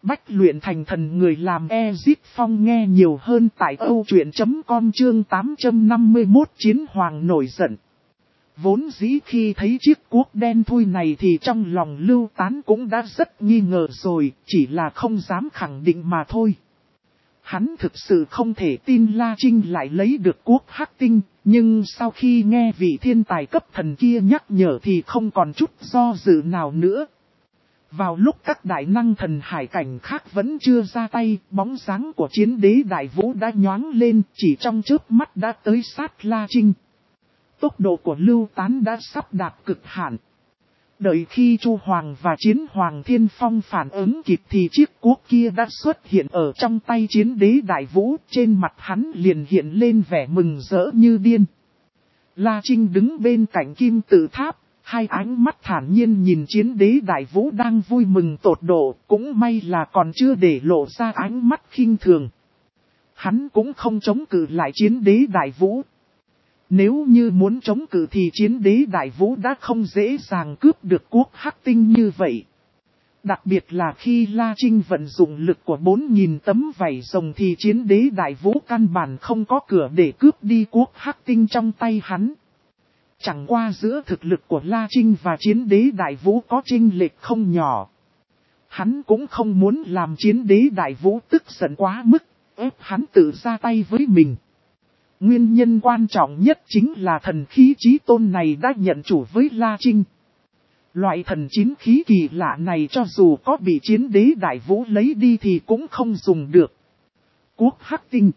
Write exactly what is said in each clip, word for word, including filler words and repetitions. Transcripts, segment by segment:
Bách luyện thành thần người làm Ezit Phong nghe nhiều hơn tại câu chuyện chấm com chương tám trăm năm mươi mốt Chiến Hoàng nổi giận. Vốn dĩ khi thấy chiếc cuốc đen thui này thì trong lòng Lưu Tán cũng đã rất nghi ngờ rồi, chỉ là không dám khẳng định mà thôi. Hắn thực sự không thể tin La Trinh lại lấy được cuốc hắc tinh, nhưng sau khi nghe vị thiên tài cấp thần kia nhắc nhở thì không còn chút do dự nào nữa. Vào lúc các đại năng thần hải cảnh khác vẫn chưa ra tay, bóng dáng của chiến đế đại vũ đã nhoáng lên, chỉ trong chớp mắt đã tới sát La Trinh. Tốc độ của Lưu Tán đã sắp đạt cực hạn. Đợi khi Chu Hoàng và Chiến Hoàng Thiên Phong phản ứng kịp thì chiếc cuốc kia đã xuất hiện ở trong tay chiến đế đại vũ, trên mặt hắn liền hiện lên vẻ mừng rỡ như điên. La Trinh đứng bên cạnh kim tự tháp, hai ánh mắt thản nhiên nhìn chiến đế đại vũ đang vui mừng tột độ, cũng may là còn chưa để lộ ra ánh mắt khinh thường. Hắn cũng không chống cự lại chiến đế đại vũ. Nếu như muốn chống cự thì chiến đế đại vũ đã không dễ dàng cướp được cuốc hắc tinh như vậy. Đặc biệt là khi La Trinh vận dụng lực của bốn nghìn tấm vảy rồng thì chiến đế đại vũ căn bản không có cửa để cướp đi cuốc hắc tinh trong tay hắn. Chẳng qua giữa thực lực của La Trinh và chiến đế đại vũ có chênh lệch không nhỏ. Hắn cũng không muốn làm chiến đế đại vũ tức giận quá mức, ép hắn tự ra tay với mình. Nguyên nhân quan trọng nhất chính là thần khí chí tôn này đã nhận chủ với La Trinh. Loại thần chín khí kỳ lạ này cho dù có bị chiến đế đại vũ lấy đi thì cũng không dùng được. Cuốc hắc tinh.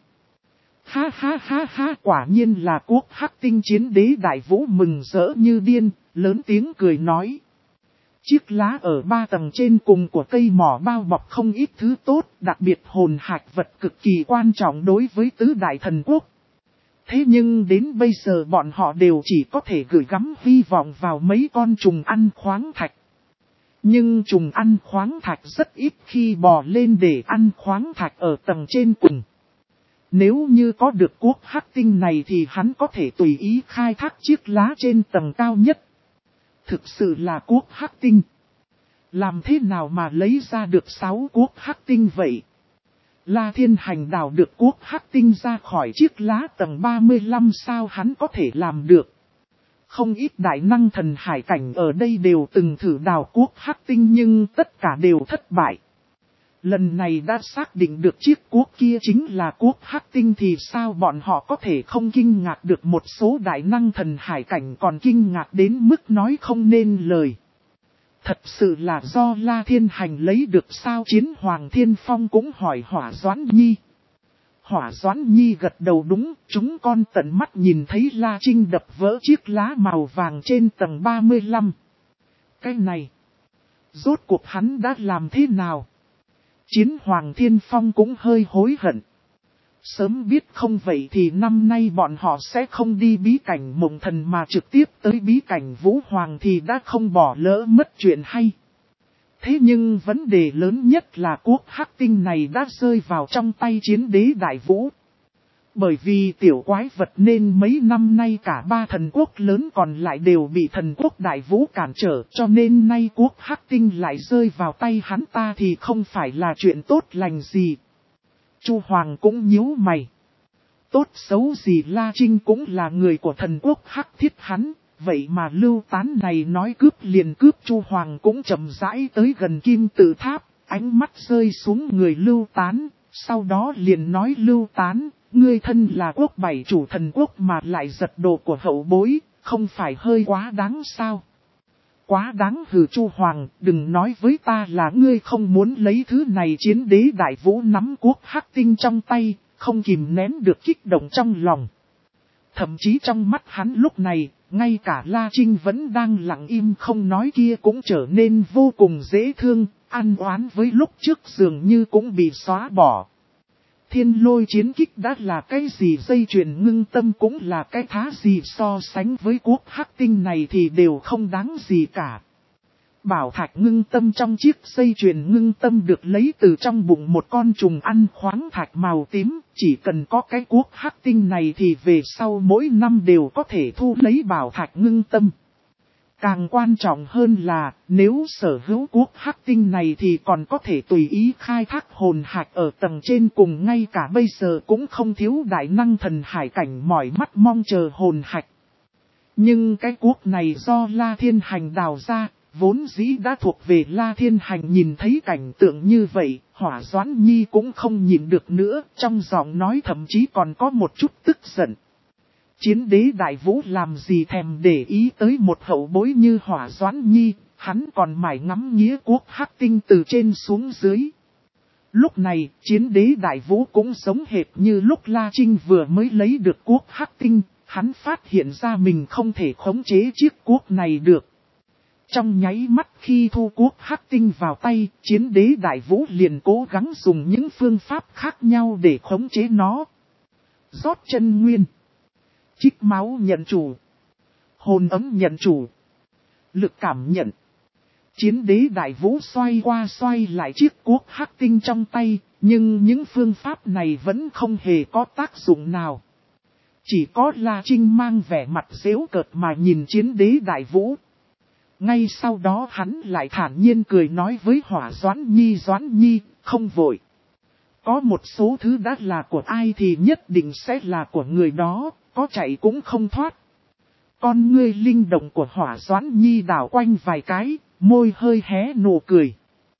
Ha ha ha ha, quả nhiên là cuốc hắc tinh. Chiến đế đại vũ mừng rỡ như điên, lớn tiếng cười nói. Chiếc lá ở ba tầng trên cùng của cây mỏ bao bọc không ít thứ tốt, đặc biệt hồn hạch vật cực kỳ quan trọng đối với tứ đại thần quốc. Thế nhưng đến bây giờ bọn họ đều chỉ có thể gửi gắm hy vọng vào mấy con trùng ăn khoáng thạch. Nhưng trùng ăn khoáng thạch rất ít khi bò lên để ăn khoáng thạch ở tầng trên cùng. Nếu như có được cuốc hắc tinh này thì hắn có thể tùy ý khai thác chiếc lá trên tầng cao nhất. Thực sự là cuốc hắc tinh. Làm thế nào mà lấy ra được sáu cuốc hắc tinh vậy? La Thiên Hành đào được cuốc hắc tinh ra khỏi chiếc lá tầng ba mươi lăm sao hắn có thể làm được. Không ít đại năng thần hải cảnh ở đây đều từng thử đào cuốc hắc tinh nhưng tất cả đều thất bại. Lần này đã xác định được chiếc cuốc kia chính là cuốc hắc tinh thì sao bọn họ có thể không kinh ngạc được. Một số đại năng thần hải cảnh còn kinh ngạc đến mức nói không nên lời. Thật sự là do La Thiên Hành lấy được sao? Chiến Hoàng Thiên Phong cũng hỏi Hỏa Doãn Nhi. Hỏa Doãn Nhi gật đầu đúng, chúng con tận mắt nhìn thấy La Trinh đập vỡ chiếc lá màu vàng trên tầng ba mươi lăm. Cái này, rốt cuộc hắn đã làm thế nào? Chiến Hoàng Thiên Phong cũng hơi hối hận. Sớm biết không vậy thì năm nay bọn họ sẽ không đi bí cảnh mộng thần mà trực tiếp tới bí cảnh Vũ Hoàng thì đã không bỏ lỡ mất chuyện hay. Thế nhưng vấn đề lớn nhất là cuốc hắc tinh này đã rơi vào trong tay chiến đế đại vũ. Bởi vì tiểu quái vật nên mấy năm nay cả ba thần quốc lớn còn lại đều bị thần quốc đại vũ cản trở, cho nên nay cuốc hắc tinh lại rơi vào tay hắn ta thì không phải là chuyện tốt lành gì. Chu Hoàng cũng nhíu mày. Tốt xấu gì La Trinh cũng là người của thần quốc hắc thiết hắn, vậy mà Lưu Tán này nói cướp liền cướp. Chu Hoàng cũng chậm rãi tới gần kim tự tháp, ánh mắt rơi xuống người Lưu Tán, sau đó liền nói Lưu Tán, ngươi thân là quốc bảy chủ thần quốc mà lại giật đồ của hậu bối, không phải hơi quá đáng sao? Quá đáng hừ. Chu Hoàng, đừng nói với ta là ngươi không muốn lấy thứ này. Chiến đế đại vũ nắm cuốc hắc tinh trong tay, không kìm nén được kích động trong lòng. Thậm chí trong mắt hắn lúc này, ngay cả La Trinh vẫn đang lặng im không nói kia cũng trở nên vô cùng dễ thương, ăn oán với lúc trước dường như cũng bị xóa bỏ. Thiên lôi chiến kích đã là cái gì, dây chuyền ngưng tâm cũng là cái thá gì, so sánh với cuốc hắc tinh này thì đều không đáng gì cả. Bảo thạch ngưng tâm trong chiếc dây chuyền ngưng tâm được lấy từ trong bụng một con trùng ăn khoáng thạch màu tím, chỉ cần có cái cuốc hắc tinh này thì về sau mỗi năm đều có thể thu lấy bảo thạch ngưng tâm. Càng quan trọng hơn là, nếu sở hữu quốc hắc tinh này thì còn có thể tùy ý khai thác hồn hạch ở tầng trên cùng, ngay cả bây giờ cũng không thiếu đại năng thần hải cảnh mỏi mắt mong chờ hồn hạch. Nhưng cái quốc này do La Thiên Hành đào ra, vốn dĩ đã thuộc về La Thiên Hành. Nhìn thấy cảnh tượng như vậy, Hỏa Doãn Nhi cũng không nhịn được nữa, trong giọng nói thậm chí còn có một chút tức giận. Chiến đế đại vũ làm gì thèm để ý tới một hậu bối như Hỏa Doãn Nhi, hắn còn mải ngắm nghía quốc hắc tinh từ trên xuống dưới. Lúc này, chiến đế đại vũ cũng giống hệt như lúc La Trinh vừa mới lấy được quốc hắc tinh, hắn phát hiện ra mình không thể khống chế chiếc quốc này được. Trong nháy mắt khi thu quốc hắc tinh vào tay, chiến đế đại vũ liền cố gắng dùng những phương pháp khác nhau để khống chế nó. Rót chân nguyên, trích máu nhận chủ, hồn ấm nhận chủ, lực cảm nhận. Chiến đế đại vũ xoay qua xoay lại chiếc quốc hắc tinh trong tay, nhưng những phương pháp này vẫn không hề có tác dụng nào. Chỉ có La Trinh mang vẻ mặt giễu cợt mà nhìn chiến đế đại vũ. Ngay sau đó hắn lại thản nhiên cười nói với Hỏa Doãn Nhi: Doãn Nhi, không vội. Có một số thứ đã là của ai thì nhất định sẽ là của người đó, có chạy cũng không thoát. Con ngươi linh động của Hỏa Doãn Nhi đảo quanh vài cái, môi hơi hé nụ cười.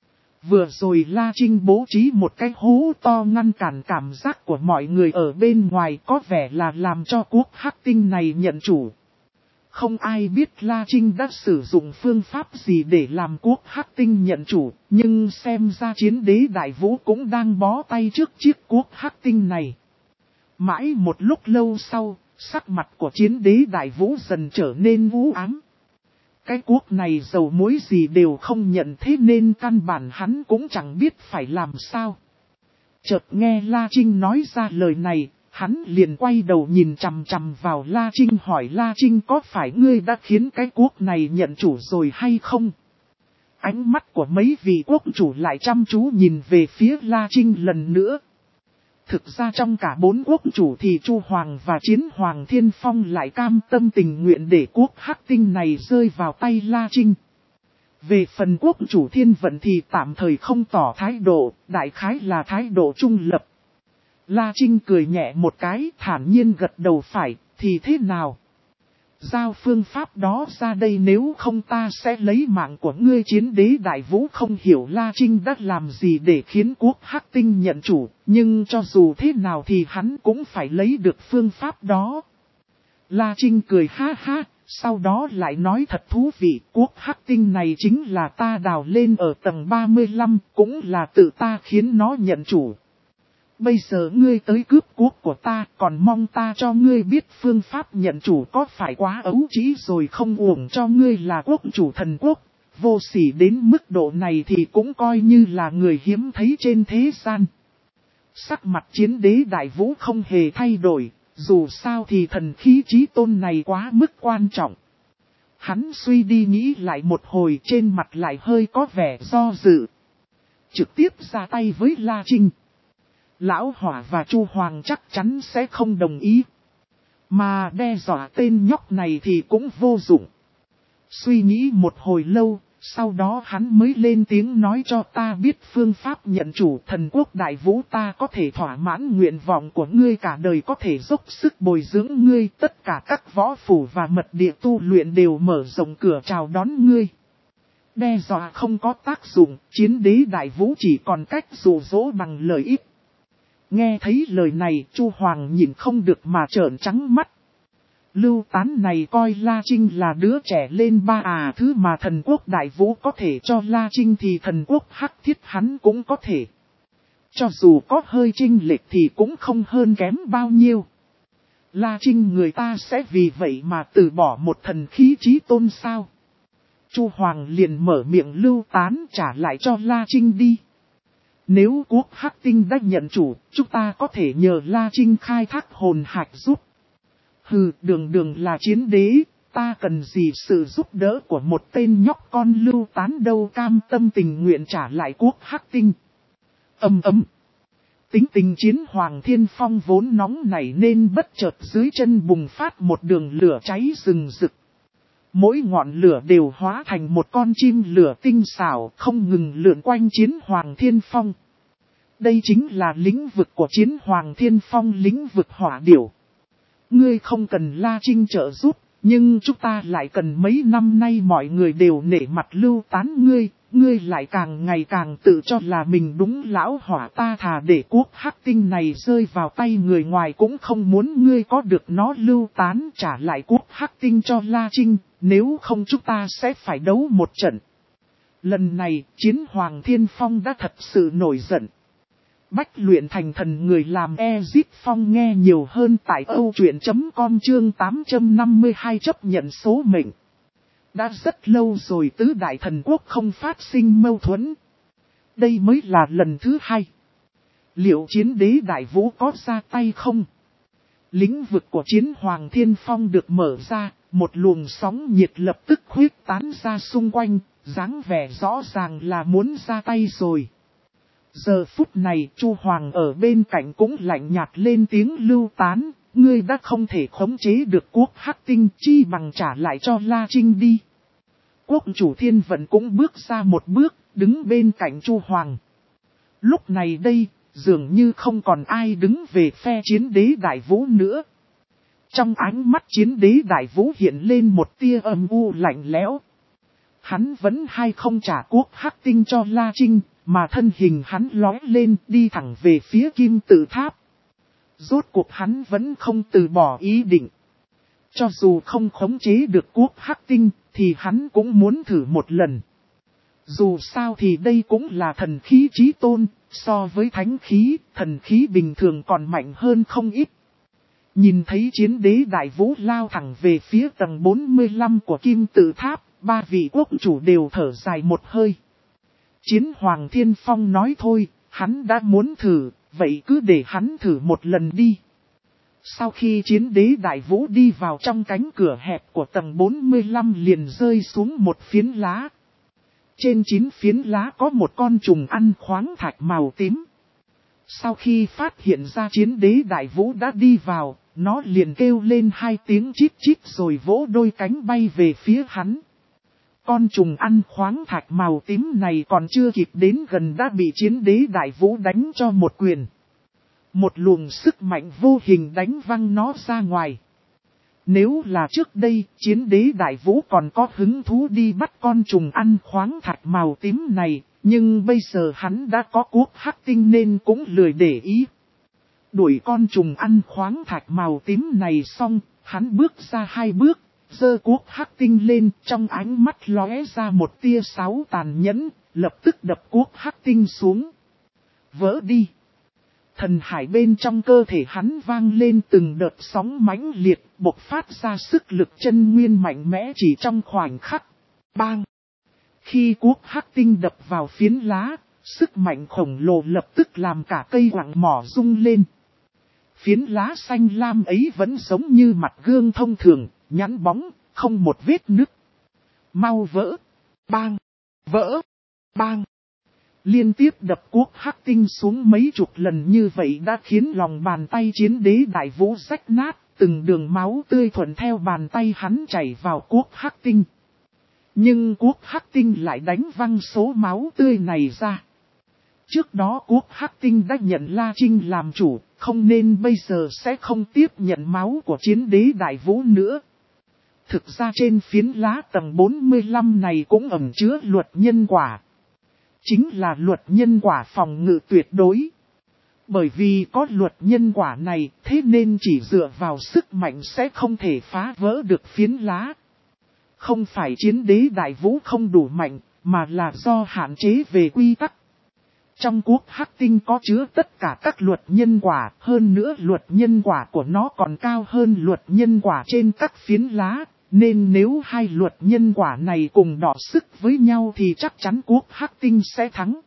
Vừa rồi La Trinh bố trí một cái hố to ngăn cản cảm giác của mọi người ở bên ngoài, có vẻ là làm cho quốc hắc tinh này nhận chủ. Không ai biết La Trinh đã sử dụng phương pháp gì để làm quốc hắc tinh nhận chủ, nhưng xem ra chiến đế đại vũ cũng đang bó tay trước chiếc quốc hắc tinh này. Mãi một lúc lâu sau, sắc mặt của chiến đế đại vũ dần trở nên u ám. Cái quốc này dầu muối gì đều không nhận, thế nên căn bản hắn cũng chẳng biết phải làm sao. Chợt nghe La Trinh nói ra lời này, hắn liền quay đầu nhìn chằm chằm vào La Trinh hỏi: La Trinh, có phải ngươi đã khiến cái quốc này nhận chủ rồi hay không? Ánh mắt của mấy vị quốc chủ lại chăm chú nhìn về phía La Trinh lần nữa. Thực ra trong cả bốn quốc chủ thì Chu Hoàng và Chiến Hoàng Thiên Phong lại cam tâm tình nguyện để quốc hắc tinh này rơi vào tay La Trinh. Về phần quốc chủ Thiên Vận thì tạm thời không tỏ thái độ, đại khái là thái độ trung lập. La Trinh cười nhẹ một cái, thản nhiên gật đầu: phải, thì thế nào? Giao phương pháp đó ra đây, nếu không ta sẽ lấy mạng của ngươi. Chiến đế đại vũ không hiểu La Trinh đã làm gì để khiến quốc hắc tinh nhận chủ, nhưng cho dù thế nào thì hắn cũng phải lấy được phương pháp đó. La Trinh cười ha ha, sau đó lại nói: thật thú vị, quốc hắc tinh này chính là ta đào lên ở tầng ba mươi lăm, cũng là tự ta khiến nó nhận chủ. Bây giờ ngươi tới cướp quốc của ta, còn mong ta cho ngươi biết phương pháp nhận chủ có phải quá ấu trĩ rồi không? Uổng cho ngươi là quốc chủ thần quốc, vô sỉ đến mức độ này thì cũng coi như là người hiếm thấy trên thế gian. Sắc mặt chiến đế đại vũ không hề thay đổi, dù sao thì thần khí chí tôn này quá mức quan trọng. Hắn suy đi nghĩ lại một hồi, trên mặt lại hơi có vẻ do dự. Trực tiếp ra tay với La Trinh. Lão Hỏa và Chu Hoàng chắc chắn sẽ không đồng ý. Mà đe dọa tên nhóc này thì cũng vô dụng. Suy nghĩ một hồi lâu, sau đó hắn mới lên tiếng nói: cho ta biết phương pháp nhận chủ. Thần quốc đại vũ ta có thể thỏa mãn nguyện vọng của ngươi, cả đời có thể dốc sức bồi dưỡng ngươi. Tất cả các võ phủ và mật địa tu luyện đều mở rộng cửa chào đón ngươi. Đe dọa không có tác dụng, chiến đế đại vũ chỉ còn cách dụ dỗ bằng lời ít. Nghe thấy lời này, Chu Hoàng nhìn không được mà trợn trắng mắt. Lưu Tán này coi La Trinh là đứa trẻ lên ba à, thứ mà thần quốc đại vũ có thể cho La Trinh thì thần quốc hắc thiết hắn cũng có thể. Cho dù có hơi chênh lệch thì cũng không hơn kém bao nhiêu. La Trinh người ta sẽ vì vậy mà từ bỏ một thần khí chí tôn sao? Chu Hoàng liền mở miệng: Lưu Tán, trả lại cho La Trinh đi. Nếu quốc hắc tinh đã nhận chủ, chúng ta có thể nhờ La Trinh khai thác hồn hạch giúp. Hừ, đường đường là chiến đế, ta cần gì sự giúp đỡ của một tên nhóc con Lưu Tán đâu, cam tâm tình nguyện trả lại quốc hắc tinh. Ầm ầm. Tính tình Chiến Hoàng Thiên Phong vốn nóng nảy nên bất chợt dưới chân bùng phát một đường lửa cháy rừng rực. Mỗi ngọn lửa đều hóa thành một con chim lửa tinh xảo không ngừng lượn quanh Chiến Hoàng Thiên Phong. Đây chính là lĩnh vực của Chiến Hoàng Thiên Phong, lĩnh vực hỏa điểu. Ngươi không cần La Trinh trợ giúp, nhưng chúng ta lại cần mấy năm nay mọi người đều nể mặt lưu tán ngươi, ngươi lại càng ngày càng tự cho là mình đúng lão hỏa, ta thà để quốc hắc tinh này rơi vào tay người ngoài cũng không muốn ngươi có được nó lưu tán, trả lại quốc hắc tinh cho La Trinh, nếu không chúng ta sẽ phải đấu một trận. Lần này, Chiến Hoàng Thiên Phong đã thật sự nổi giận. Bách luyện thành thần người làm Ezip Phong nghe nhiều hơn tại âu truyện chấm com chương tám trăm năm mươi hai chấp nhận số mệnh. Đã rất lâu rồi tứ đại thần quốc không phát sinh mâu thuẫn. Đây mới là lần thứ hai. Liệu Chiến Đế Đại Vũ có ra tay không? Lĩnh vực của Chiến Hoàng Thiên Phong được mở ra, một luồng sóng nhiệt lập tức khuyết tán ra xung quanh, dáng vẻ rõ ràng là muốn ra tay rồi. Giờ phút này Chu Hoàng ở bên cạnh cũng lạnh nhạt lên tiếng lưu tán, ngươi đã không thể khống chế được quốc hắc tinh, chi bằng trả lại cho La Trinh đi. Quốc chủ Thiên Vận cũng bước ra một bước, đứng bên cạnh Chu Hoàng. Lúc này đây, dường như không còn ai đứng về phe Chiến Đế Đại Vũ nữa. Trong ánh mắt Chiến Đế Đại Vũ hiện lên một tia âm u lạnh lẽo. Hắn vẫn hay không trả quốc hắc tinh cho La Trinh, mà thân hình hắn lói lên đi thẳng về phía Kim Tự Tháp. Rốt cuộc hắn vẫn không từ bỏ ý định. Cho dù không khống chế được quốc hắc tinh, thì hắn cũng muốn thử một lần. Dù sao thì đây cũng là thần khí chí tôn, so với thánh khí, thần khí bình thường còn mạnh hơn không ít. Nhìn thấy Chiến Đế Đại Vũ lao thẳng về phía tầng bốn mươi lăm của Kim Tự Tháp, ba vị quốc chủ đều thở dài một hơi. Chiến Hoàng Thiên Phong nói thôi, hắn đã muốn thử, vậy cứ để hắn thử một lần đi. Sau khi Chiến Đế Đại Vũ đi vào trong cánh cửa hẹp của tầng bốn mươi lăm liền rơi xuống một phiến lá. Trên chín phiến lá có một con trùng ăn khoáng thạch màu tím. Sau khi phát hiện ra Chiến Đế Đại Vũ đã đi vào, nó liền kêu lên hai tiếng chít chít rồi vỗ đôi cánh bay về phía hắn. Con trùng ăn khoáng thạch màu tím này còn chưa kịp đến gần đã bị Chiến Đế Đại Vũ đánh cho một quyền. Một luồng sức mạnh vô hình đánh văng nó ra ngoài. Nếu là trước đây, Chiến Đế Đại Vũ còn có hứng thú đi bắt con trùng ăn khoáng thạch màu tím này, nhưng bây giờ hắn đã có quốc hắc tinh nên cũng lười để ý. Đuổi con trùng ăn khoáng thạch màu tím này xong, hắn bước ra hai bước, giơ quốc hắc tinh lên, trong ánh mắt lóe ra một tia sáo tàn nhẫn, lập tức đập quốc hắc tinh xuống. Vỡ đi! Thần hải bên trong cơ thể hắn vang lên từng đợt sóng mãnh liệt, bộc phát ra sức lực chân nguyên mạnh mẽ chỉ trong khoảnh khắc. Bang! Khi quốc hắc tinh đập vào phiến lá, sức mạnh khổng lồ lập tức làm cả cây quặng mỏ rung lên. Phiến lá xanh lam ấy vẫn giống như mặt gương thông thường, nhẵn bóng, không một vết nứt. Mau vỡ! Bang! Vỡ! Bang! Liên tiếp đập quốc hắc tinh xuống mấy chục lần như vậy đã khiến lòng bàn tay Chiến Đế Đại Vũ rách nát, từng đường máu tươi thuận theo bàn tay hắn chảy vào quốc hắc tinh. Nhưng quốc hắc tinh lại đánh văng số máu tươi này ra. Trước đó quốc hắc tinh đã nhận La Trinh làm chủ, không nên bây giờ sẽ không tiếp nhận máu của Chiến Đế Đại Vũ nữa. Thực ra trên phiến lá tầng bốn mươi lăm này cũng ẩn chứa luật nhân quả. Chính là luật nhân quả phòng ngự tuyệt đối. Bởi vì có luật nhân quả này, thế nên chỉ dựa vào sức mạnh sẽ không thể phá vỡ được phiến lá. Không phải Chiến Đế Đại Vũ không đủ mạnh, mà là do hạn chế về quy tắc. Trong quốc hắc tinh có chứa tất cả các luật nhân quả, hơn nữa luật nhân quả của nó còn cao hơn luật nhân quả trên các phiến lá. Nên nếu hai luật nhân quả này cùng đọ sức với nhau thì chắc chắn quốc hắc tinh sẽ thắng.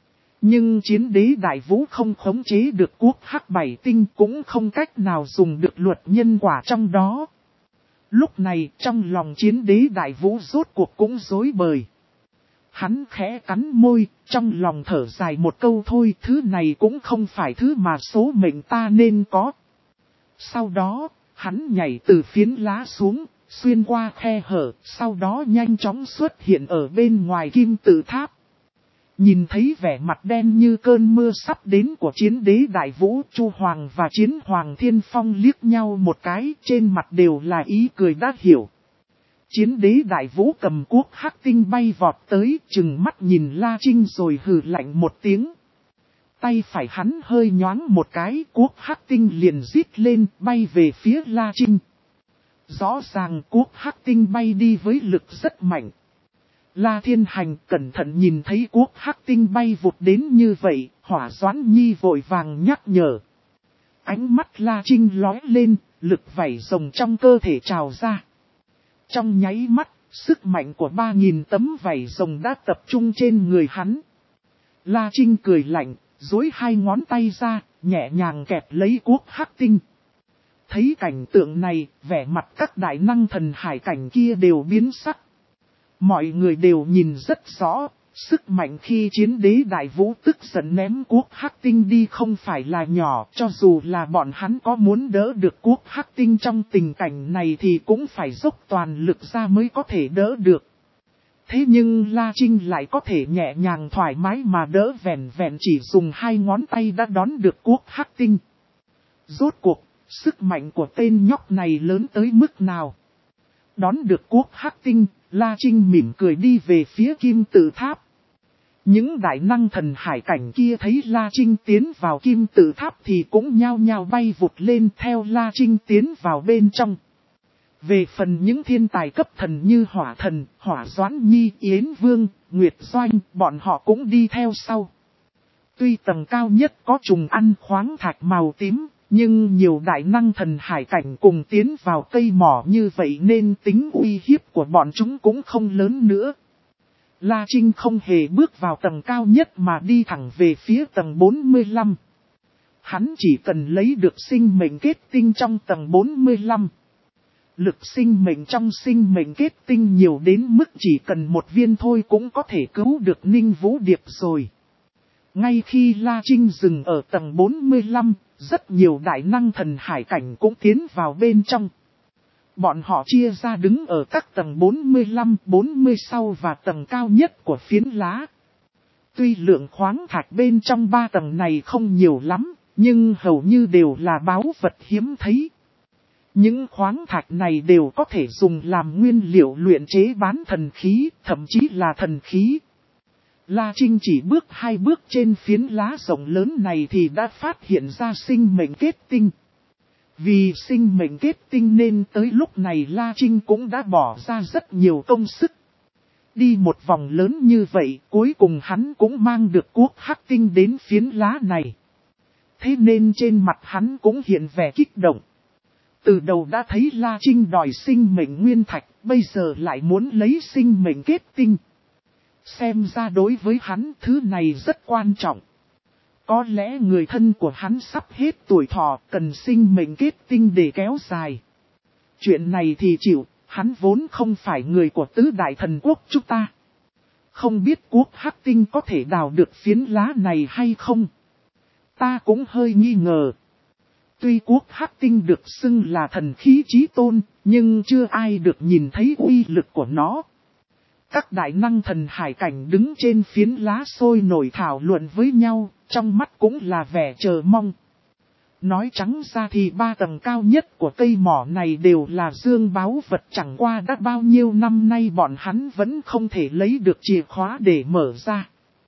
Nhưng Chiến Đế Đại Vũ không khống chế được quốc hắc bảy tinh cũng không cách nào dùng được luật nhân quả trong đó. Lúc này trong lòng Chiến Đế Đại Vũ rốt cuộc cũng rối bời. Hắn khẽ cắn môi, trong lòng thở dài một câu thôi, thứ này cũng không phải thứ mà số mệnh ta nên có. Sau đó, hắn nhảy từ phiến lá xuống. xuyên qua khe hở, sau đó nhanh chóng xuất hiện ở bên ngoài kim tự tháp. Nhìn thấy vẻ mặt đen như cơn mưa sắp đến của chiến đế Đại Vũ, Chu Hoàng và Chiến Hoàng Thiên Phong liếc nhau một cái, trên mặt đều là ý cười đã hiểu. Chiến đế Đại Vũ cầm cuốc hắc tinh bay vọt tới, chừng mắt nhìn La Trinh rồi hừ lạnh một tiếng. Tay phải hắn hơi nhoáng một cái, cuốc hắc tinh liền rít lên, bay về phía La Trinh. Rõ ràng cuốc hắc tinh bay đi với lực rất mạnh. La Thiên Hành cẩn thận nhìn thấy cuốc hắc tinh bay vụt đến như vậy, Hỏa Doãn Nhi vội vàng nhắc nhở. Ánh mắt La Trinh lóe lên, lực vảy rồng trong cơ thể trào ra. Trong nháy mắt, sức mạnh của ba nghìn tấm vảy rồng đã tập trung trên người hắn. La Trinh cười lạnh, duỗi hai ngón tay ra, nhẹ nhàng kẹp lấy cuốc hắc tinh. Thấy cảnh tượng này, vẻ mặt các đại năng thần hải cảnh kia đều biến sắc. Mọi người đều nhìn rất rõ, sức mạnh khi chiến đế Đại Vũ tức giận ném cuốc hắc tinh đi không phải là nhỏ, cho dù là bọn hắn có muốn đỡ được cuốc hắc tinh trong tình cảnh này thì cũng phải dốc toàn lực ra mới có thể đỡ được. Thế nhưng La Trinh lại có thể nhẹ nhàng thoải mái mà đỡ, vẹn vẹn chỉ dùng hai ngón tay đã đón được cuốc hắc tinh. Rốt cuộc, sức mạnh của tên nhóc này lớn tới mức nào? Đón được cuốc hắc tinh, La Trinh mỉm cười đi về phía kim tự tháp. Những đại năng thần hải cảnh kia thấy La Trinh tiến vào kim tự tháp thì cũng nhao nhao bay vụt lên theo La Trinh tiến vào bên trong. Về phần những thiên tài cấp thần như Hỏa Thần, Hỏa Doãn Nhi, Yến Vương, Nguyệt Doanh, bọn họ cũng đi theo sau. Tuy tầng cao nhất có trùng ăn khoáng thạch màu tím, nhưng nhiều đại năng thần hải cảnh cùng tiến vào cây mỏ như vậy nên tính uy hiếp của bọn chúng cũng không lớn nữa. La Trinh không hề bước vào tầng cao nhất mà đi thẳng về phía tầng bốn mươi lăm. Hắn chỉ cần lấy được sinh mệnh kết tinh trong tầng bốn mươi lăm. Lực sinh mệnh trong sinh mệnh kết tinh nhiều đến mức chỉ cần một viên thôi cũng có thể cứu được Ninh Vũ Điệp rồi. Ngay khi La Trinh dừng ở tầng bốn mươi lăm, rất nhiều đại năng thần hải cảnh cũng tiến vào bên trong. Bọn họ chia ra đứng ở các tầng bốn mươi lăm, bốn mươi sau và tầng cao nhất của phiến lá. Tuy lượng khoáng thạch bên trong ba tầng này không nhiều lắm, nhưng hầu như đều là báu vật hiếm thấy. Những khoáng thạch này đều có thể dùng làm nguyên liệu luyện chế bán thần khí, thậm chí là thần khí. La Trinh chỉ bước hai bước trên phiến lá rộng lớn này thì đã phát hiện ra sinh mệnh kết tinh. Vì sinh mệnh kết tinh nên tới lúc này La Trinh cũng đã bỏ ra rất nhiều công sức. Đi một vòng lớn như vậy, cuối cùng hắn cũng mang được cuốc hắc tinh đến phiến lá này. Thế nên trên mặt hắn cũng hiện vẻ kích động. Từ đầu đã thấy La Trinh đòi sinh mệnh nguyên thạch, bây giờ lại muốn lấy sinh mệnh kết tinh. Xem ra đối với hắn thứ này rất quan trọng. Có lẽ người thân của hắn sắp hết tuổi thọ, cần sinh mệnh kết tinh để kéo dài. Chuyện này thì chịu, hắn vốn không phải người của tứ đại thần quốc chúng ta. Không biết cuốc hắc tinh có thể đào được phiến lá này hay không? Ta cũng hơi nghi ngờ. Tuy cuốc hắc tinh được xưng là thần khí chí tôn, nhưng chưa ai được nhìn thấy uy lực của nó. Các đại năng thần hải cảnh đứng trên phiến lá sôi nổi thảo luận với nhau, trong mắt cũng là vẻ chờ mong. Nói trắng ra thì ba tầng cao nhất của cây mỏ này đều là dương báu vật, chẳng qua đã bao nhiêu năm nay bọn hắn vẫn không thể lấy được chìa khóa để mở ra.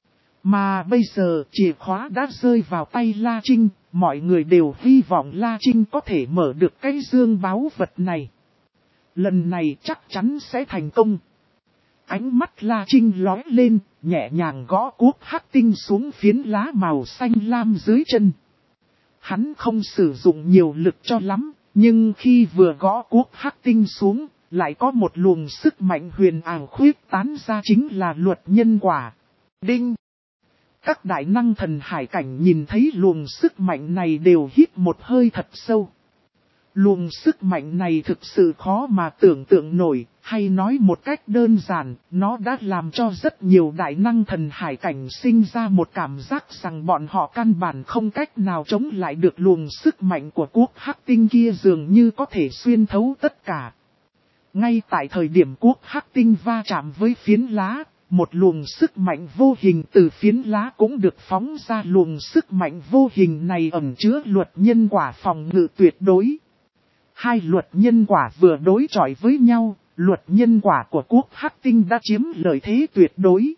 Mà bây giờ chìa khóa đã rơi vào tay La Trinh, mọi người đều hy vọng La Trinh có thể mở được cái dương báu vật này. Lần này chắc chắn sẽ thành công. Ánh mắt La Trinh lóe lên, nhẹ nhàng gõ cuốc hắc tinh xuống phiến lá màu xanh lam dưới chân. Hắn không sử dụng nhiều lực cho lắm, nhưng khi vừa gõ cuốc hắc tinh xuống, lại có một luồng sức mạnh huyền ảo khuyết tán ra, chính là luật nhân quả. Đinh! Các đại năng thần hải cảnh nhìn thấy luồng sức mạnh này đều hít một hơi thật sâu. Luồng sức mạnh này thực sự khó mà tưởng tượng nổi, hay nói một cách đơn giản, nó đã làm cho rất nhiều đại năng thần hải cảnh sinh ra một cảm giác rằng bọn họ căn bản không cách nào chống lại được luồng sức mạnh của cuốc hắc tinh kia, dường như có thể xuyên thấu tất cả. Ngay tại thời điểm quốc hắc tinh va chạm với phiến lá, một luồng sức mạnh vô hình từ phiến lá cũng được phóng ra. Luồng sức mạnh vô hình này ẩn chứa luật nhân quả phòng ngự tuyệt đối. Hai luật nhân quả vừa đối chọi với nhau, luật nhân quả của quốc hắc tinh đã chiếm lợi thế tuyệt đối.